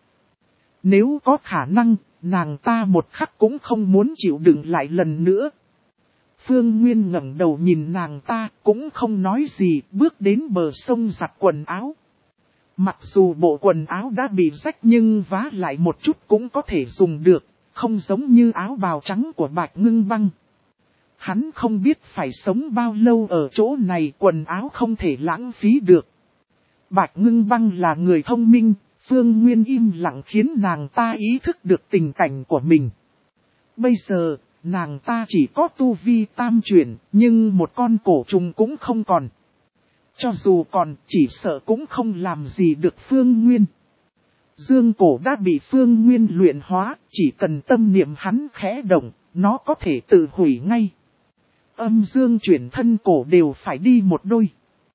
Nếu có khả năng, nàng ta một khắc cũng không muốn chịu đựng lại lần nữa. Phương Nguyên ngẩng đầu nhìn nàng ta, cũng không nói gì, bước đến bờ sông giặt quần áo. Mặc dù bộ quần áo đã bị rách nhưng vá lại một chút cũng có thể dùng được, không giống như áo bào trắng của Bạch Ngưng Băng. Hắn không biết phải sống bao lâu ở chỗ này, quần áo không thể lãng phí được. Bạch Ngưng Băng là người thông minh, Phương Nguyên im lặng khiến nàng ta ý thức được tình cảnh của mình. Bây giờ, nàng ta chỉ có tu vi tam chuyển, nhưng một con cổ trùng cũng không còn. Cho dù còn, chỉ sợ cũng không làm gì được Phương Nguyên. Dương cổ đã bị Phương Nguyên luyện hóa, chỉ cần tâm niệm hắn khẽ động, nó có thể tự hủy ngay. Âm dương chuyển thân cổ đều phải đi một đôi.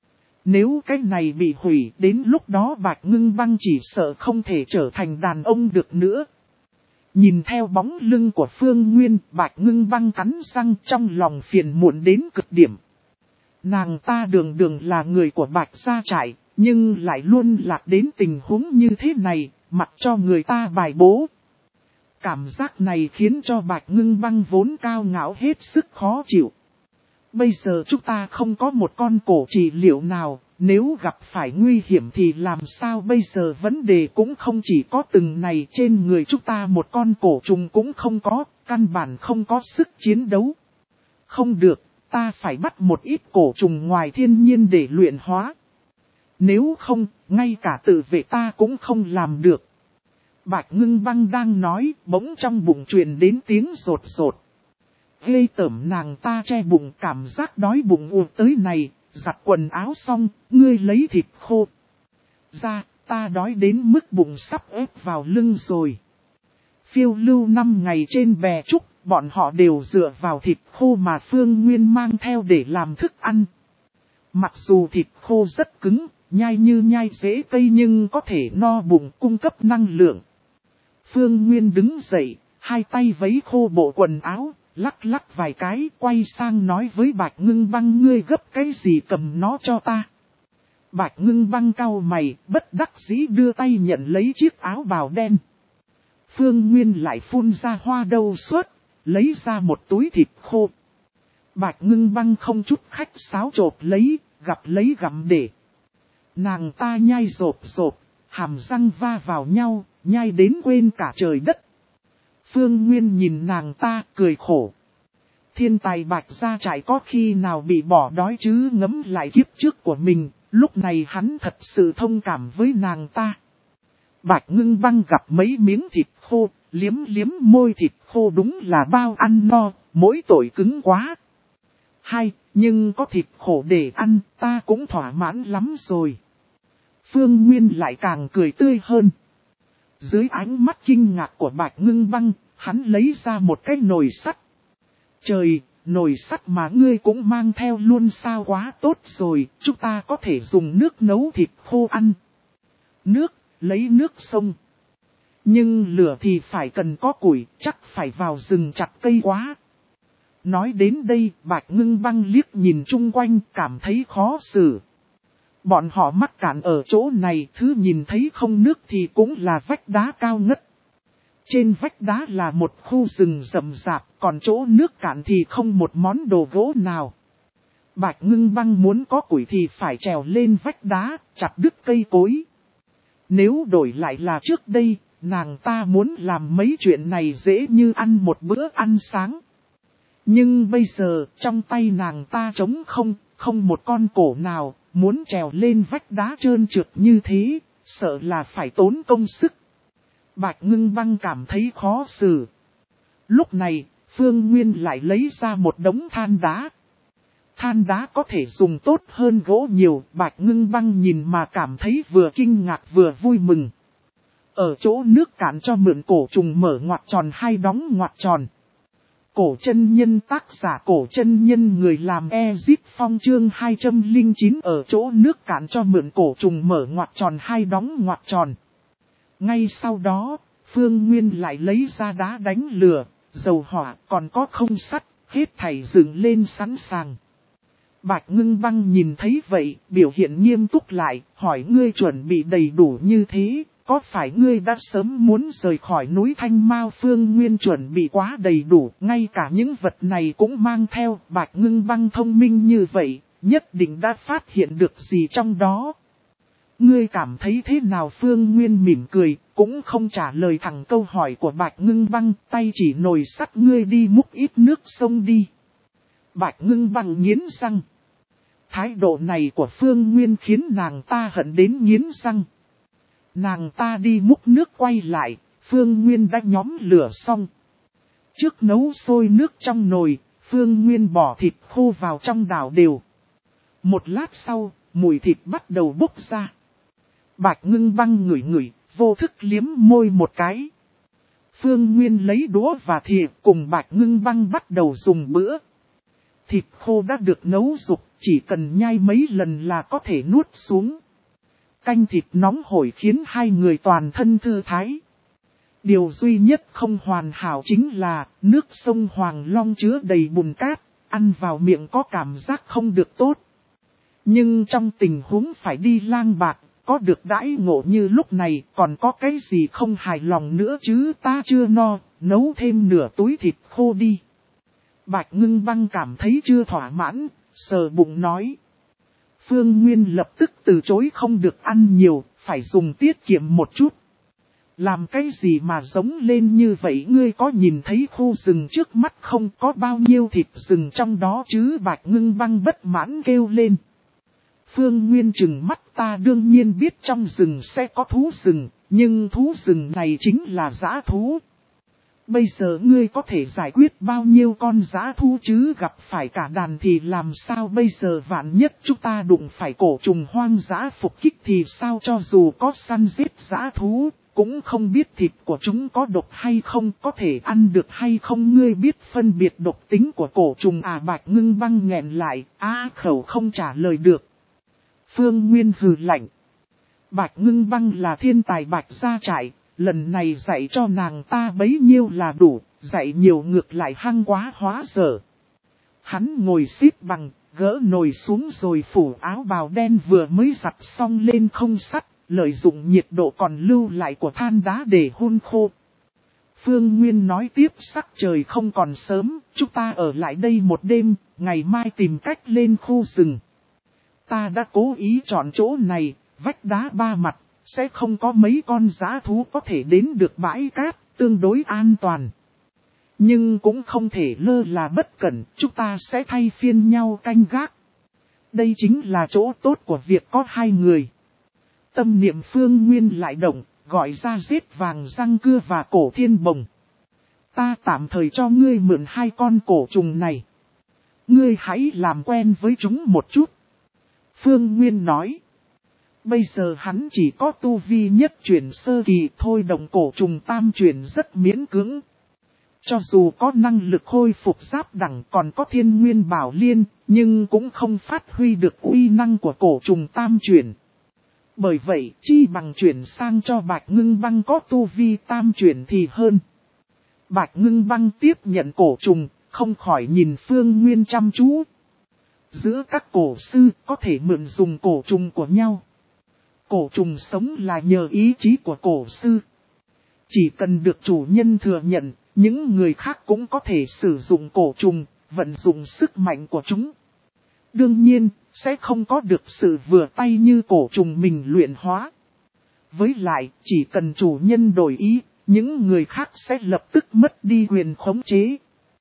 Nếu cái này bị hủy, đến lúc đó Bạch Ngưng Băng chỉ sợ không thể trở thành đàn ông được nữa. Nhìn theo bóng lưng của Phương Nguyên, Bạch Ngưng Băng cắn răng trong lòng phiền muộn đến cực điểm. Nàng ta đường đường là người của Bạch gia trại, nhưng lại luôn lạc đến tình huống như thế này, mặc cho người ta bài bố. Cảm giác này khiến cho Bạch Ngưng Băng vốn cao ngạo hết sức khó chịu. Bây giờ chúng ta không có một con cổ trị liệu nào, nếu gặp phải nguy hiểm thì làm sao bây giờ? Vấn đề cũng không chỉ có từng này, trên người chúng ta một con cổ trùng cũng không có, căn bản không có sức chiến đấu. Không được, ta phải bắt một ít cổ trùng ngoài thiên nhiên để luyện hóa. Nếu không, ngay cả tự vệ ta cũng không làm được. Bạch Ngưng Băng đang nói, bỗng trong bụng truyền đến tiếng rột rột. Ghê tởm, nàng ta che bụng, cảm giác đói bụng ùa tới này, giặt quần áo xong, ngươi lấy thịt khô ra, ta đói đến mức bụng sắp ép vào lưng rồi. Phiêu lưu năm ngày trên bè trúc, bọn họ đều dựa vào thịt khô mà Phương Nguyên mang theo để làm thức ăn. Mặc dù thịt khô rất cứng, nhai như nhai rễ cây nhưng có thể no bụng cung cấp năng lượng. Phương Nguyên đứng dậy, hai tay vấy khô bộ quần áo, lắc lắc vài cái, quay sang nói với Bạch Ngưng Băng, ngươi gấp cái gì, cầm nó cho ta. Bạch Ngưng Băng cau mày, bất đắc dĩ đưa tay nhận lấy chiếc áo bào đen. Phương Nguyên lại phun ra hoa đâu suốt, lấy ra một túi thịt khô. Bạch Ngưng Băng không chút khách sáo chộp lấy, gặp lấy gặm để. Nàng ta nhai rộp rộp, hàm răng va vào nhau, nhai đến quên cả trời đất. Phương Nguyên nhìn nàng ta, cười khổ. Thiên tài Bạch gia trại có khi nào bị bỏ đói chứ, ngẫm lại kiếp trước của mình, lúc này hắn thật sự thông cảm với nàng ta. Bạch Ngưng Băng gặp mấy miếng thịt khô, liếm liếm môi, thịt khô đúng là bao ăn no, mỗi tội cứng quá. Hay, nhưng có thịt khổ để ăn, ta cũng thỏa mãn lắm rồi. Phương Nguyên lại càng cười tươi hơn. Dưới ánh mắt kinh ngạc của Bạch Ngưng Băng, hắn lấy ra một cái nồi sắt. Trời, nồi sắt mà ngươi cũng mang theo luôn sao, quá tốt rồi, chúng ta có thể dùng nước nấu thịt khô ăn. Nước, lấy nước sông. Nhưng lửa thì phải cần có củi, chắc phải vào rừng chặt cây quá. Nói đến đây, Bạch Ngưng Băng liếc nhìn chung quanh, cảm thấy khó xử. Bọn họ mắc cạn ở chỗ này, thứ nhìn thấy không nước thì cũng là vách đá cao ngất. Trên vách đá là một khu rừng rậm rạp, còn chỗ nước cạn thì không một món đồ gỗ nào. Bạch Ngưng Băng muốn có củi thì phải trèo lên vách đá, chặt đứt cây cối. Nếu đổi lại là trước đây, nàng ta muốn làm mấy chuyện này dễ như ăn một bữa ăn sáng. Nhưng bây giờ, trong tay nàng ta trống không, không một con cổ nào, muốn trèo lên vách đá trơn trượt như thế, sợ là phải tốn công sức. Bạch Ngưng Băng cảm thấy khó xử. Lúc này, Phương Nguyên lại lấy ra một đống than đá. Than đá có thể dùng tốt hơn gỗ nhiều, Bạch Ngưng Băng nhìn mà cảm thấy vừa kinh ngạc vừa vui mừng. Ở chỗ nước cạn cho mượn cổ trùng mở ngoặc tròn hay đóng ngoặc tròn. Cổ chân nhân, tác giả Cổ chân nhân, người làm Ezip Phong, chương hai trăm lẻ chín, ở chỗ nước cạn cho mượn cổ trùng mở ngoặc tròn hay đóng ngoặc tròn. Ngay sau đó, Phương Nguyên lại lấy ra đá đánh lửa, dầu hỏa, còn có không sắt, hết thảy dựng lên sẵn sàng. Bạch Ngưng Băng nhìn thấy vậy, biểu hiện nghiêm túc lại, hỏi, ngươi chuẩn bị đầy đủ như thế, có phải ngươi đã sớm muốn rời khỏi núi Thanh Mao? Phương Nguyên chuẩn bị quá đầy đủ, ngay cả những vật này cũng mang theo. Bạch Ngưng Băng thông minh như vậy, nhất định đã phát hiện được gì trong đó. Ngươi cảm thấy thế nào? Phương Nguyên mỉm cười, cũng không trả lời thẳng câu hỏi của Bạch Ngưng Băng, tay chỉ nồi sắt, ngươi đi múc ít nước sông đi. Bạch Ngưng Băng nghiến răng. Thái độ này của Phương Nguyên khiến nàng ta hận đến nghiến răng. Nàng ta đi múc nước quay lại, Phương Nguyên đã nhóm lửa xong. trước nấu sôi nước trong nồi, Phương Nguyên bỏ thịt khô vào trong đảo đều. Một lát sau, mùi thịt bắt đầu bốc ra. Bạch Ngưng Băng ngửi ngửi, vô thức liếm môi một cái. Phương Nguyên lấy đũa và thìa cùng Bạch Ngưng Băng bắt đầu dùng bữa. Thịt khô đã được nấu rục, chỉ cần nhai mấy lần là có thể nuốt xuống. Canh thịt nóng hổi khiến hai người toàn thân thư thái. Điều duy nhất không hoàn hảo chính là nước sông Hoàng Long chứa đầy bùn cát, ăn vào miệng có cảm giác không được tốt. Nhưng trong tình huống phải đi lang bạc, có được đãi ngộ như lúc này còn có cái gì không hài lòng nữa chứ, ta chưa no, nấu thêm nửa túi thịt khô đi. Bạch Ngưng Băng cảm thấy chưa thỏa mãn, sờ bụng nói. Phương Nguyên lập tức từ chối, không được ăn nhiều, phải dùng tiết kiệm một chút. Làm cái gì mà giống lên như vậy, ngươi có nhìn thấy khu rừng trước mắt không, có bao nhiêu thịt rừng trong đó chứ? Bạch Ngưng Băng bất mãn kêu lên. Phương Nguyên trừng mắt, ta đương nhiên biết trong rừng sẽ có thú rừng, nhưng thú rừng này chính là dã thú. Bây giờ ngươi có thể giải quyết bao nhiêu con dã thú chứ, gặp phải cả đàn thì làm sao bây giờ, vạn nhất chúng ta đụng phải cổ trùng hoang dã phục kích thì sao, cho dù có săn giết dã thú, cũng không biết thịt của chúng có độc hay không, có thể ăn được hay không, ngươi biết phân biệt độc tính của cổ trùng à? Bạch Ngưng Băng nghẹn lại, á khẩu không trả lời được. Phương Nguyên hừ lạnh. Bạch Ngưng Băng là thiên tài Bạch gia trại, lần này dạy cho nàng ta bấy nhiêu là đủ, dạy nhiều ngược lại hăng quá hóa dở. Hắn ngồi xếp bằng, gỡ nồi xuống rồi phủ áo bào đen vừa mới giặt xong lên không sắt, lợi dụng nhiệt độ còn lưu lại của than đá để hun khô. Phương Nguyên nói tiếp, sắc trời không còn sớm, chúng ta ở lại đây một đêm, ngày mai tìm cách lên khu rừng. Ta đã cố ý chọn chỗ này, vách đá ba mặt, sẽ không có mấy con dã thú có thể đến được bãi cát, tương đối an toàn. Nhưng cũng không thể lơ là bất cẩn, chúng ta sẽ thay phiên nhau canh gác. Đây chính là chỗ tốt của việc có hai người. Tâm niệm Phương Nguyên lại động, gọi ra giết vàng răng cưa và cổ thiên bồng. Ta tạm thời cho ngươi mượn hai con cổ trùng này. Ngươi hãy làm quen với chúng một chút. Phương Nguyên nói. Bây giờ hắn chỉ có tu vi nhất chuyển sơ kỳ thôi, động cổ trùng tam chuyển rất miễn cưỡng. Cho dù có năng lực khôi phục giáp đẳng còn có thiên nguyên bảo liên, nhưng cũng không phát huy được uy năng của cổ trùng tam chuyển. Bởi vậy, chi bằng chuyển sang cho Bạch Ngưng Băng có tu vi tam chuyển thì hơn. Bạch Ngưng Băng tiếp nhận cổ trùng, không khỏi nhìn Phương Nguyên chăm chú. Giữa các cổ sư có thể mượn dùng cổ trùng của nhau. Cổ trùng sống là nhờ ý chí của cổ sư. Chỉ cần được chủ nhân thừa nhận, những người khác cũng có thể sử dụng cổ trùng, vận dụng sức mạnh của chúng. Đương nhiên, sẽ không có được sự vừa tay như cổ trùng mình luyện hóa. Với lại, chỉ cần chủ nhân đổi ý, những người khác sẽ lập tức mất đi quyền khống chế.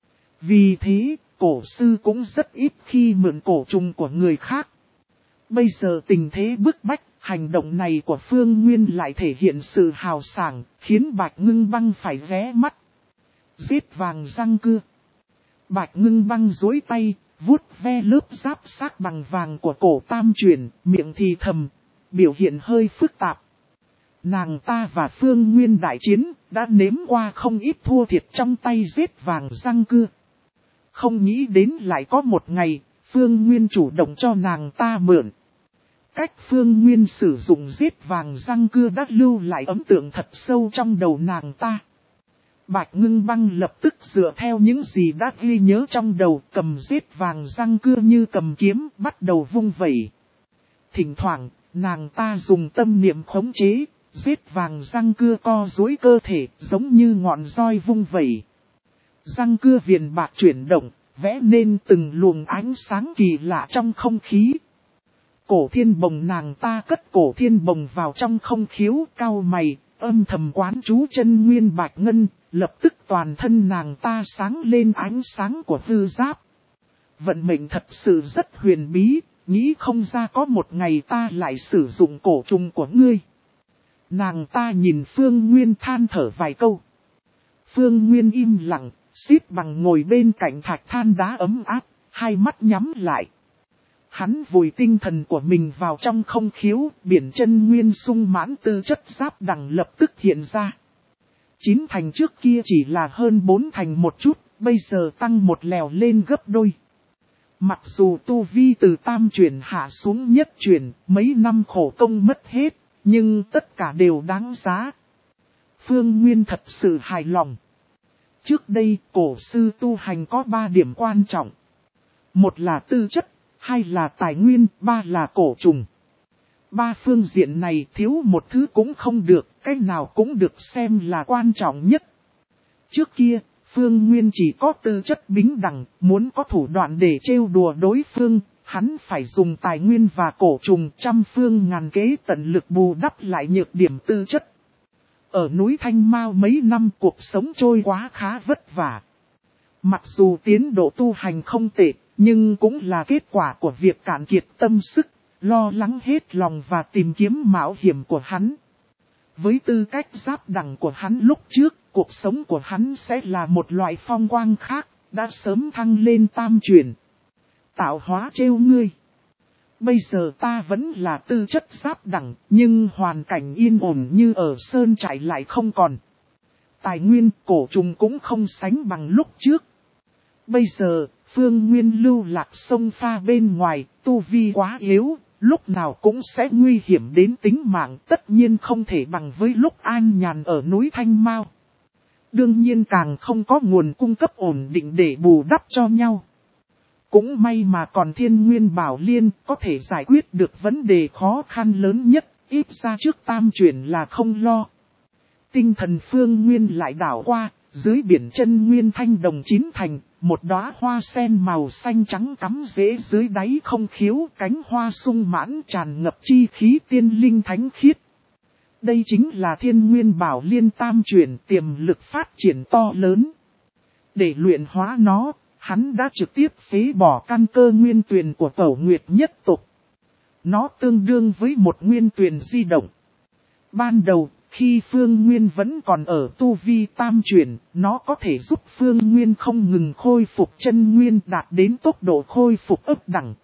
Vì thế, cổ sư cũng rất ít khi mượn cổ trùng của người khác. Bây giờ tình thế bức bách, hành động này của Phương Nguyên lại thể hiện sự hào sảng, khiến Bạch Ngưng Băng phải ghé mắt. Giết vàng răng cưa. Bạch Ngưng Băng duỗi tay, vuốt ve lớp giáp xác bằng vàng của cổ tam chuyển, miệng thì thầm, biểu hiện hơi phức tạp. Nàng ta và Phương Nguyên đại chiến, đã nếm qua không ít thua thiệt trong tay giết vàng răng cưa. Không nghĩ đến lại có một ngày, Phương Nguyên chủ động cho nàng ta mượn. Cách Phương Nguyên sử dụng giết vàng răng cưa đã lưu lại ấn tượng thật sâu trong đầu nàng ta. Bạch Ngưng Băng lập tức dựa theo những gì đã ghi nhớ trong đầu, cầm giết vàng răng cưa như cầm kiếm, bắt đầu vung vẩy. Thỉnh thoảng, nàng ta dùng tâm niệm khống chế, giết vàng răng cưa co duỗi cơ thể, giống như ngọn roi vung vẩy. Răng cưa viền bạc chuyển động, vẽ nên từng luồng ánh sáng kỳ lạ trong không khí. Cổ thiên bồng, nàng ta cất cổ thiên bồng vào trong không khiếu, cau mày, âm thầm quán chú chân nguyên bạch ngân, lập tức toàn thân nàng ta sáng lên ánh sáng của hư giáp. Vận mệnh thật sự rất huyền bí, nghĩ không ra có một ngày ta lại sử dụng cổ trùng của ngươi. Nàng ta nhìn Phương Nguyên than thở vài câu. Phương Nguyên im lặng, xếp bằng ngồi bên cạnh thạch than đá ấm áp, hai mắt nhắm lại. Hắn vùi tinh thần của mình vào trong không khiếu, biển chân nguyên sung mãn tư chất giáp đẳng lập tức hiện ra. Chín thành trước kia chỉ là hơn bốn thành một chút, bây giờ tăng một lèo lên gấp đôi. Mặc dù tu vi từ tam chuyển hạ xuống nhất chuyển, mấy năm khổ công mất hết, nhưng tất cả đều đáng giá. Phương Nguyên thật sự hài lòng. Trước đây, cổ sư tu hành có ba điểm quan trọng. Một là tư chất, hai là tài nguyên, ba là cổ trùng. Ba phương diện này thiếu một thứ cũng không được, cái nào cũng được xem là quan trọng nhất. Trước kia, Phương Nguyên chỉ có tư chất bính đẳng, muốn có thủ đoạn để trêu đùa đối phương, hắn phải dùng tài nguyên và cổ trùng trăm phương ngàn kế tận lực bù đắp lại nhược điểm tư chất. Ở núi Thanh Mao mấy năm cuộc sống trôi quá khá vất vả. Mặc dù tiến độ tu hành không tệ, nhưng cũng là kết quả của việc cạn kiệt tâm sức, lo lắng hết lòng và tìm kiếm mạo hiểm của hắn. Với tư cách giáp đẳng của hắn lúc trước, cuộc sống của hắn sẽ là một loại phong quang khác, đã sớm thăng lên tam chuyển. Tạo hóa trêu ngươi. Bây giờ ta vẫn là tư chất giáp đẳng, nhưng hoàn cảnh yên ổn như ở sơn trại lại không còn. Tài nguyên cổ trùng cũng không sánh bằng lúc trước. Bây giờ, Phương Nguyên lưu lạc sông pha bên ngoài, tu vi quá yếu, lúc nào cũng sẽ nguy hiểm đến tính mạng, tất nhiên không thể bằng với lúc an nhàn ở núi Thanh Mao. Đương nhiên càng không có nguồn cung cấp ổn định để bù đắp cho nhau. Cũng may mà còn Thiên Nguyên Bảo Liên có thể giải quyết được vấn đề khó khăn lớn nhất, ít ra trước tam chuyển là không lo. Tinh thần Phương Nguyên lại đảo qua, dưới biển chân nguyên thanh đồng chín thành, một đóa hoa sen màu xanh trắng cắm rễ dưới đáy không khiếu, cánh hoa sung mãn tràn ngập chi khí tiên linh thánh khiết. Đây chính là Thiên Nguyên Bảo Liên tam chuyển, tiềm lực phát triển to lớn. Để luyện hóa nó, hắn đã trực tiếp phế bỏ căn cơ nguyên tuyền của Tẩu Nguyệt nhất tộc. Nó tương đương với một nguyên tuyền di động. Ban đầu, khi Phương Nguyên vẫn còn ở tu vi tam chuyển, nó có thể giúp Phương Nguyên không ngừng khôi phục chân nguyên đạt đến tốc độ khôi phục ấp đẳng.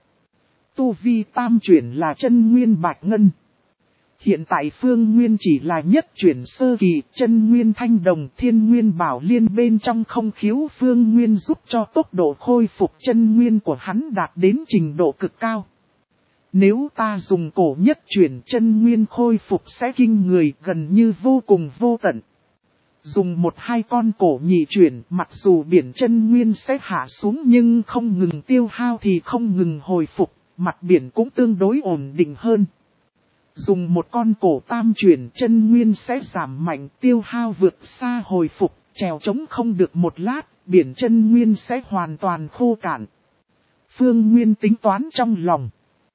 Tu vi tam chuyển là chân nguyên bạch ngân. Hiện tại Phương Nguyên chỉ là nhất chuyển sơ kỳ, chân nguyên thanh đồng Thiên Nguyên Bảo Liên bên trong không khiếu Phương Nguyên giúp cho tốc độ khôi phục chân nguyên của hắn đạt đến trình độ cực cao. Nếu ta dùng cổ nhất chuyển chân nguyên khôi phục sẽ kinh người gần như vô cùng vô tận. Dùng một hai con cổ nhị chuyển mặc dù biển chân nguyên sẽ hạ xuống nhưng không ngừng tiêu hao thì không ngừng hồi phục, mặt biển cũng tương đối ổn định hơn. Dùng một con cổ tam chuyển chân nguyên sẽ giảm mạnh tiêu hao vượt xa hồi phục, trèo trống không được một lát, biển chân nguyên sẽ hoàn toàn khô cạn. Phương Nguyên tính toán trong lòng.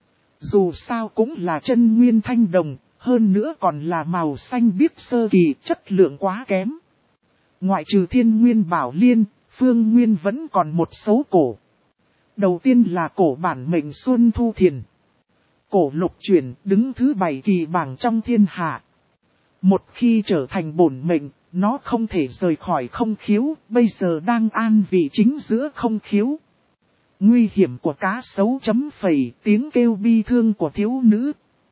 Dù sao cũng là chân nguyên thanh đồng, hơn nữa còn là màu xanh biếc sơ kỳ, chất lượng quá kém. Ngoại trừ Thiên Nguyên Bảo Liên, Phương Nguyên vẫn còn một số cổ. Đầu tiên là cổ bản mệnh Xuân Thu Thiền. Cổ lục chuyển đứng thứ bảy kỳ bảng trong thiên hạ. Một khi trở thành bổn mệnh, nó không thể rời khỏi không khiếu, bây giờ đang an vị chính giữa không khiếu. Nguy hiểm của cá sấu chấm phẩy, tiếng kêu bi thương của thiếu nữ.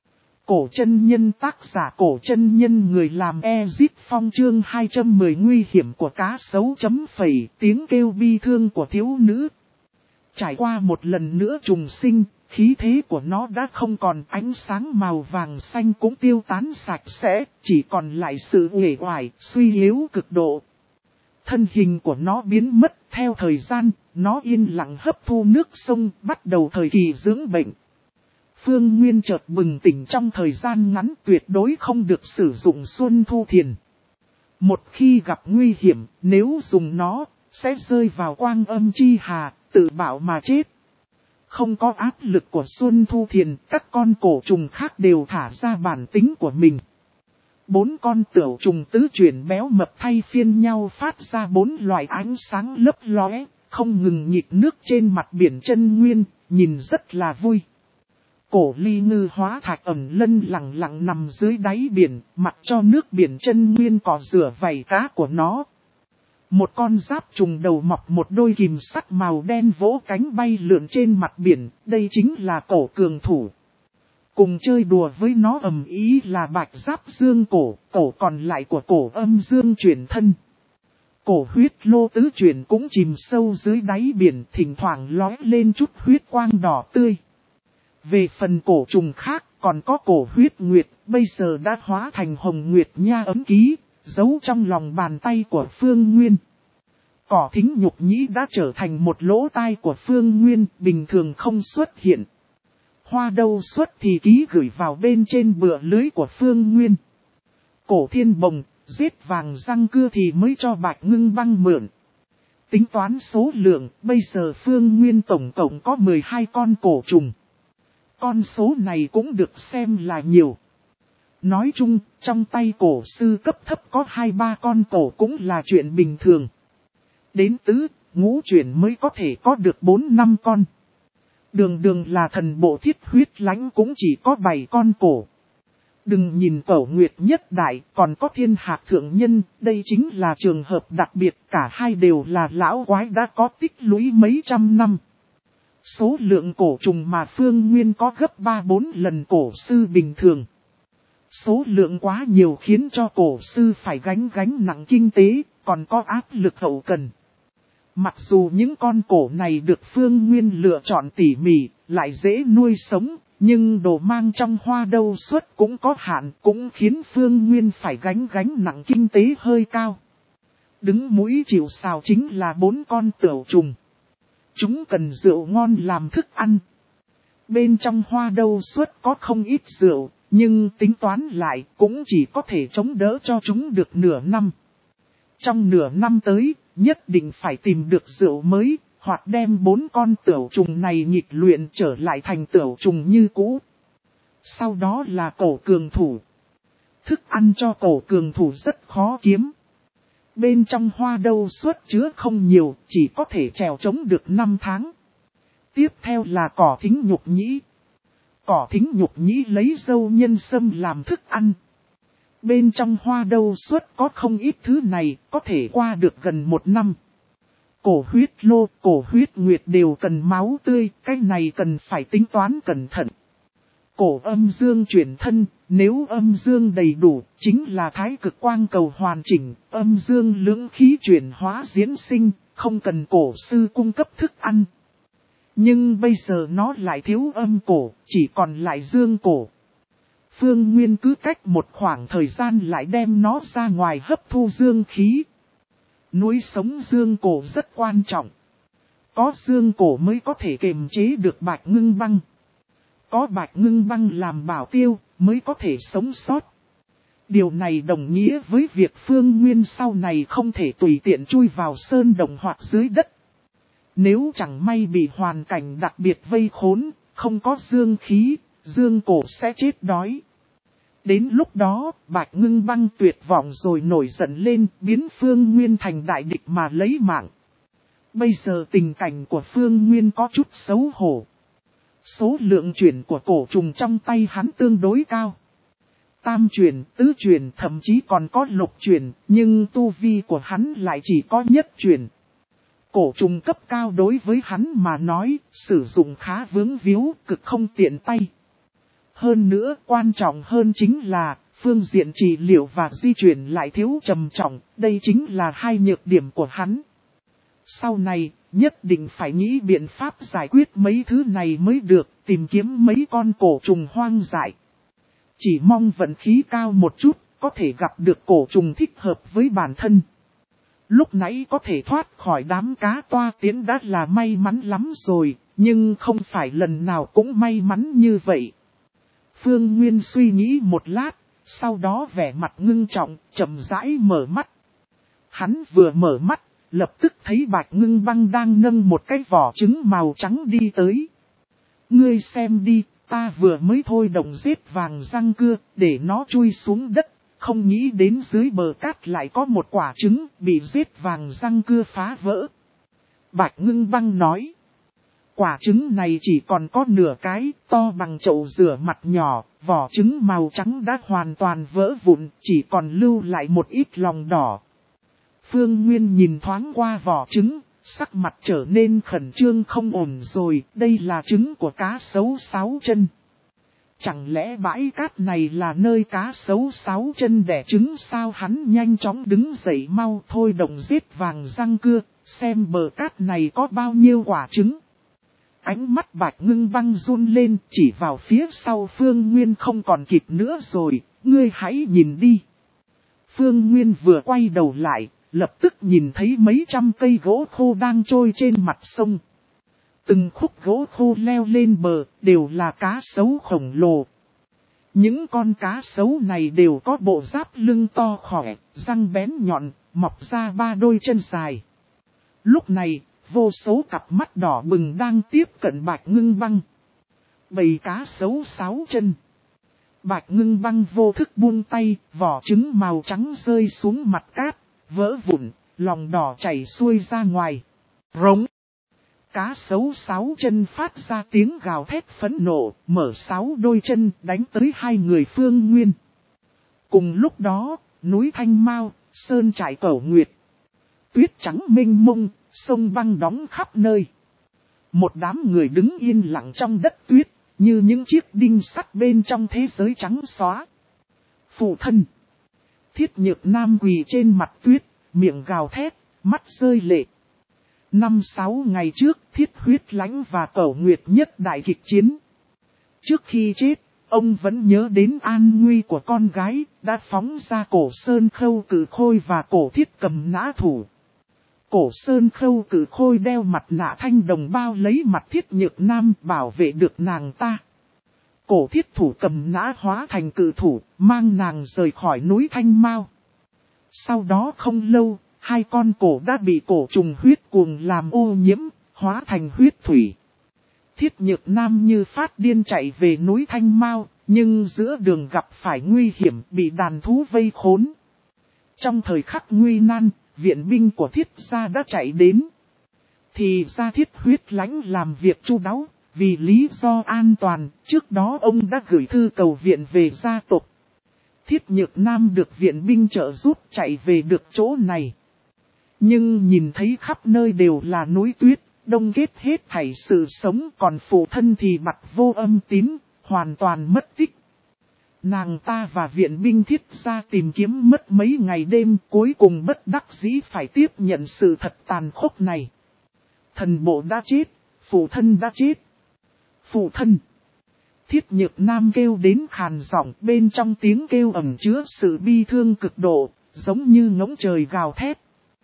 Cổ chân nhân tác giả cổ chân nhân người làm Ezit Phong chương hai trăm mười nguy hiểm của cá sấu chấm phẩy, tiếng kêu bi thương của thiếu nữ. Trải qua một lần nữa trùng sinh, khí thế của nó đã không còn ánh sáng màu vàng xanh cũng tiêu tán sạch sẽ, chỉ còn lại sự uể oải, suy yếu cực độ. Thân hình của nó biến mất theo thời gian, nó yên lặng hấp thu nước sông, bắt đầu thời kỳ dưỡng bệnh. Phương Nguyên chợt bừng tỉnh trong thời gian ngắn tuyệt đối không được sử dụng Xuân Thu Thiền. Một khi gặp nguy hiểm, nếu dùng nó, sẽ rơi vào quang âm chi hà, tự bảo mà chết. Không có áp lực của Xuân Thu Thiền, các con cổ trùng khác đều thả ra bản tính của mình. Bốn con tửu trùng tứ chuyển béo mập thay phiên nhau phát ra bốn loại ánh sáng lấp lóe, không ngừng nhịp nước trên mặt biển chân nguyên, nhìn rất là vui. Cổ ly ngư hóa thạch ẩm lân lặng lặng nằm dưới đáy biển, mặc cho nước biển chân nguyên cọ rửa vảy cá của nó. Một con giáp trùng đầu mọc một đôi kìm sắt màu đen vỗ cánh bay lượn trên mặt biển, đây chính là cổ cường thủ. Cùng chơi đùa với nó ầm ý là bạch giáp dương cổ, cổ còn lại của cổ âm dương chuyển thân. Cổ huyết lô tứ chuyển cũng chìm sâu dưới đáy biển, thỉnh thoảng lói lên chút huyết quang đỏ tươi. Về phần cổ trùng khác, còn có cổ huyết nguyệt, bây giờ đã hóa thành hồng nguyệt nha ấm ký, giấu trong lòng bàn tay của Phương Nguyên. Cỏ thính nhục nhĩ đã trở thành một lỗ tai của Phương Nguyên, bình thường không xuất hiện. Hoa đâu xuất thì ký gửi vào bên trên bựa lưới của Phương Nguyên. Cổ thiên bồng, giết vàng răng cưa thì mới cho Bạch Ngưng Băng mượn. Tính toán số lượng, bây giờ Phương Nguyên tổng cộng có mười hai con cổ trùng. Con số này cũng được xem là nhiều. Nói chung, trong tay cổ sư cấp thấp có hai ba con cổ cũng là chuyện bình thường. Đến tứ, ngũ chuyển mới có thể có được bốn năm con. Đường đường là thần bộ thiết huyết lãnh cũng chỉ có bảy con cổ. Đừng nhìn cổ nguyệt nhất đại, còn có thiên hạc thượng nhân, đây chính là trường hợp đặc biệt, cả hai đều là lão quái đã có tích lũy mấy trăm năm. Số lượng cổ trùng mà Phương Nguyên có gấp ba bốn lần cổ sư bình thường. Số lượng quá nhiều khiến cho cổ sư phải gánh gánh nặng kinh tế, còn có áp lực hậu cần. Mặc dù những con cổ này được Phương Nguyên lựa chọn tỉ mỉ, lại dễ nuôi sống, nhưng đồ mang trong hoa đâu suất cũng có hạn, cũng khiến Phương Nguyên phải gánh gánh nặng kinh tế hơi cao. Đứng mũi chịu sào chính là bốn con tửu trùng. Chúng cần rượu ngon làm thức ăn. Bên trong hoa đâu suất có không ít rượu, nhưng tính toán lại cũng chỉ có thể chống đỡ cho chúng được nửa năm. Trong nửa năm tới, nhất định phải tìm được rượu mới, hoặc đem bốn con tửu trùng này nghịch luyện trở lại thành tửu trùng như cũ. Sau đó là cổ cường thủ. Thức ăn cho cổ cường thủ rất khó kiếm. Bên trong hoa đâu suất chứa không nhiều, chỉ có thể trèo chống được năm tháng. Tiếp theo là cỏ thính nhục nhĩ. Cỏ thính nhục nhĩ lấy dâu nhân sâm làm thức ăn. Bên trong hoa đâu suất có không ít thứ này, có thể qua được gần một năm. Cổ huyết lô, cổ huyết nguyệt đều cần máu tươi, cái này cần phải tính toán cẩn thận. Cổ âm dương chuyển thân, nếu âm dương đầy đủ, chính là thái cực quang cầu hoàn chỉnh, âm dương lưỡng khí chuyển hóa diễn sinh, không cần cổ sư cung cấp thức ăn. Nhưng bây giờ nó lại thiếu âm cổ, chỉ còn lại dương cổ. Phương Nguyên cứ cách một khoảng thời gian lại đem nó ra ngoài hấp thu dương khí. Nuôi sống dương cổ rất quan trọng. Có dương cổ mới có thể kiềm chế được Bạch Ngưng Băng. Có Bạch Ngưng Băng làm bảo tiêu mới có thể sống sót. Điều này đồng nghĩa với việc Phương Nguyên sau này không thể tùy tiện chui vào sơn đồng hoặc dưới đất. Nếu chẳng may bị hoàn cảnh đặc biệt vây khốn, không có dương khí, dương cổ sẽ chết đói. Đến lúc đó, Bạch Ngưng Băng tuyệt vọng rồi nổi giận lên, biến Phương Nguyên thành đại địch mà lấy mạng. Bây giờ tình cảnh của Phương Nguyên có chút xấu hổ. Số lượng chuyển của cổ trùng trong tay hắn tương đối cao. Tam chuyển, tứ chuyển, thậm chí còn có lục chuyển, nhưng tu vi của hắn lại chỉ có nhất chuyển. Cổ trùng cấp cao đối với hắn mà nói, sử dụng khá vướng víu, cực không tiện tay. Hơn nữa, quan trọng hơn chính là, phương diện trị liệu và di chuyển lại thiếu trầm trọng, đây chính là hai nhược điểm của hắn. Sau này, nhất định phải nghĩ biện pháp giải quyết mấy thứ này mới được, tìm kiếm mấy con cổ trùng hoang dại. Chỉ mong vận khí cao một chút, có thể gặp được cổ trùng thích hợp với bản thân. Lúc nãy có thể thoát khỏi đám cá toa tiến đã là may mắn lắm rồi, nhưng không phải lần nào cũng may mắn như vậy. Phương Nguyên suy nghĩ một lát, sau đó vẻ mặt ngưng trọng, chậm rãi mở mắt. Hắn vừa mở mắt, lập tức thấy Bạch Ngưng Băng đang nâng một cái vỏ trứng màu trắng đi tới. Ngươi xem đi, ta vừa mới thôi động giết vàng răng cưa, để nó chui xuống đất, không nghĩ đến dưới bờ cát lại có một quả trứng bị giết vàng răng cưa phá vỡ. Bạch Ngưng Băng nói. Quả trứng này chỉ còn có nửa cái, to bằng chậu rửa mặt nhỏ, vỏ trứng màu trắng đã hoàn toàn vỡ vụn, chỉ còn lưu lại một ít lòng đỏ. Phương Nguyên nhìn thoáng qua vỏ trứng, sắc mặt trở nên khẩn trương không ổn rồi, đây là trứng của cá sấu sáu chân. Chẳng lẽ bãi cát này là nơi cá sấu sáu chân đẻ trứng sao? Hắn nhanh chóng đứng dậy, mau thôi động giết vàng răng cưa, xem bờ cát này có bao nhiêu quả trứng. Ánh mắt Bạch Ngưng Băng run lên, chỉ vào phía sau Phương Nguyên không còn kịp nữa rồi, ngươi hãy nhìn đi. Phương Nguyên vừa quay đầu lại, lập tức nhìn thấy mấy trăm cây gỗ khô đang trôi trên mặt sông. Từng khúc gỗ khô leo lên bờ, đều là cá sấu khổng lồ. Những con cá sấu này đều có bộ giáp lưng to khỏe, răng bén nhọn, mọc ra ba đôi chân dài. Lúc này, vô số cặp mắt đỏ bừng đang tiếp cận Bạch Ngưng Băng. Bầy cá sấu sáu chân. Bạch Ngưng Băng vô thức buông tay, vỏ trứng màu trắng rơi xuống mặt cát, vỡ vụn, lòng đỏ chảy xuôi ra ngoài. Rống. Cá sấu sáu chân phát ra tiếng gào thét phẫn nộ, mở sáu đôi chân đánh tới hai người Phương Nguyên. Cùng lúc đó, núi Thanh Mao, sơn trại Cẩu Nguyệt. Tuyết trắng mênh mông, sông băng đóng khắp nơi. Một đám người đứng yên lặng trong đất tuyết, như những chiếc đinh sắt bên trong thế giới trắng xóa. Phụ thân. Thiết Nhược Nam quỳ trên mặt tuyết, miệng gào thét, mắt rơi lệ. Năm sáu ngày trước, Thiết Huyết Lãnh và Cẩu Nguyệt nhất đại kịch chiến. Trước khi chết, ông vẫn nhớ đến an nguy của con gái, đã phóng ra Cổ Sơn Khâu Cử Khôi và Cổ Thiết cầm nã thủ. Cổ Sơn Khâu Cử Khôi đeo mặt nạ thanh đồng bao lấy mặt Thiết Nhược Nam, bảo vệ được nàng ta. Cổ Thiết thủ cầm nã hóa thành cử thủ, mang nàng rời khỏi núi Thanh Mao. Sau đó không lâu, hai con cổ đã bị cổ trùng huyết cuồng làm ô nhiễm, hóa thành huyết thủy. Thiết Nhược Nam như phát điên chạy về núi Thanh Mao, nhưng giữa đường gặp phải nguy hiểm, bị đàn thú vây khốn. Trong thời khắc nguy nan, viện binh của Thiết gia đã chạy đến. Thì ra Thiết Huyết Lãnh làm việc chu đáo, vì lý do an toàn, trước đó ông đã gửi thư cầu viện về gia tộc. Thiết Nhược Nam được viện binh trợ giúp chạy về được chỗ này. Nhưng nhìn thấy khắp nơi đều là núi tuyết, đông kết hết thảy sự sống, còn phụ thân thì mặt vô âm tín, hoàn toàn mất tích. Nàng ta và viện binh Thiết gia tìm kiếm mất mấy ngày đêm, cuối cùng bất đắc dĩ phải tiếp nhận sự thật tàn khốc này. Thần bộ đã chết, phụ thân đã chết. Phụ thân. Thiết Nhược Nam kêu đến khàn giọng, bên trong tiếng kêu ẩn chứa sự bi thương cực độ, giống như ngỗng trời gào thét.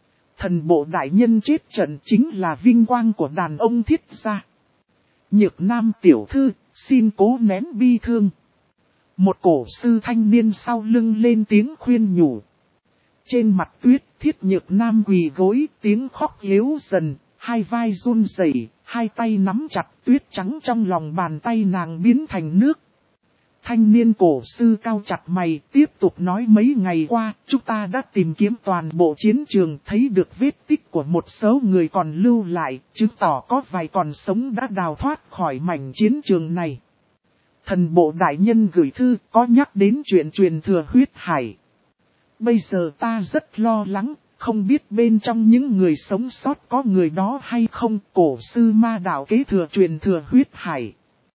Thần bộ đại nhân chết trận chính là vinh quang của đàn ông Thiết gia. Nhược Nam tiểu thư, xin cố nén bi thương. Một cổ sư thanh niên sau lưng lên tiếng khuyên nhủ. Trên mặt tuyết, Thiết Nhược Nam quỳ gối, tiếng khóc yếu dần, hai vai run rẩy, hai tay nắm chặt, tuyết trắng trong lòng bàn tay nàng biến thành nước. Thanh niên cổ sư cao chặt mày, tiếp tục nói mấy ngày qua, chúng ta đã tìm kiếm toàn bộ chiến trường, thấy được vết tích của một số người còn lưu lại, chứng tỏ có vài còn sống đã đào thoát khỏi mảnh chiến trường này. Thần bộ đại nhân gửi thư có nhắc đến chuyện truyền thừa huyết hải. Bây giờ ta rất lo lắng, không biết bên trong những người sống sót có người đó hay không. Cổ sư ma đạo kế thừa truyền thừa huyết hải.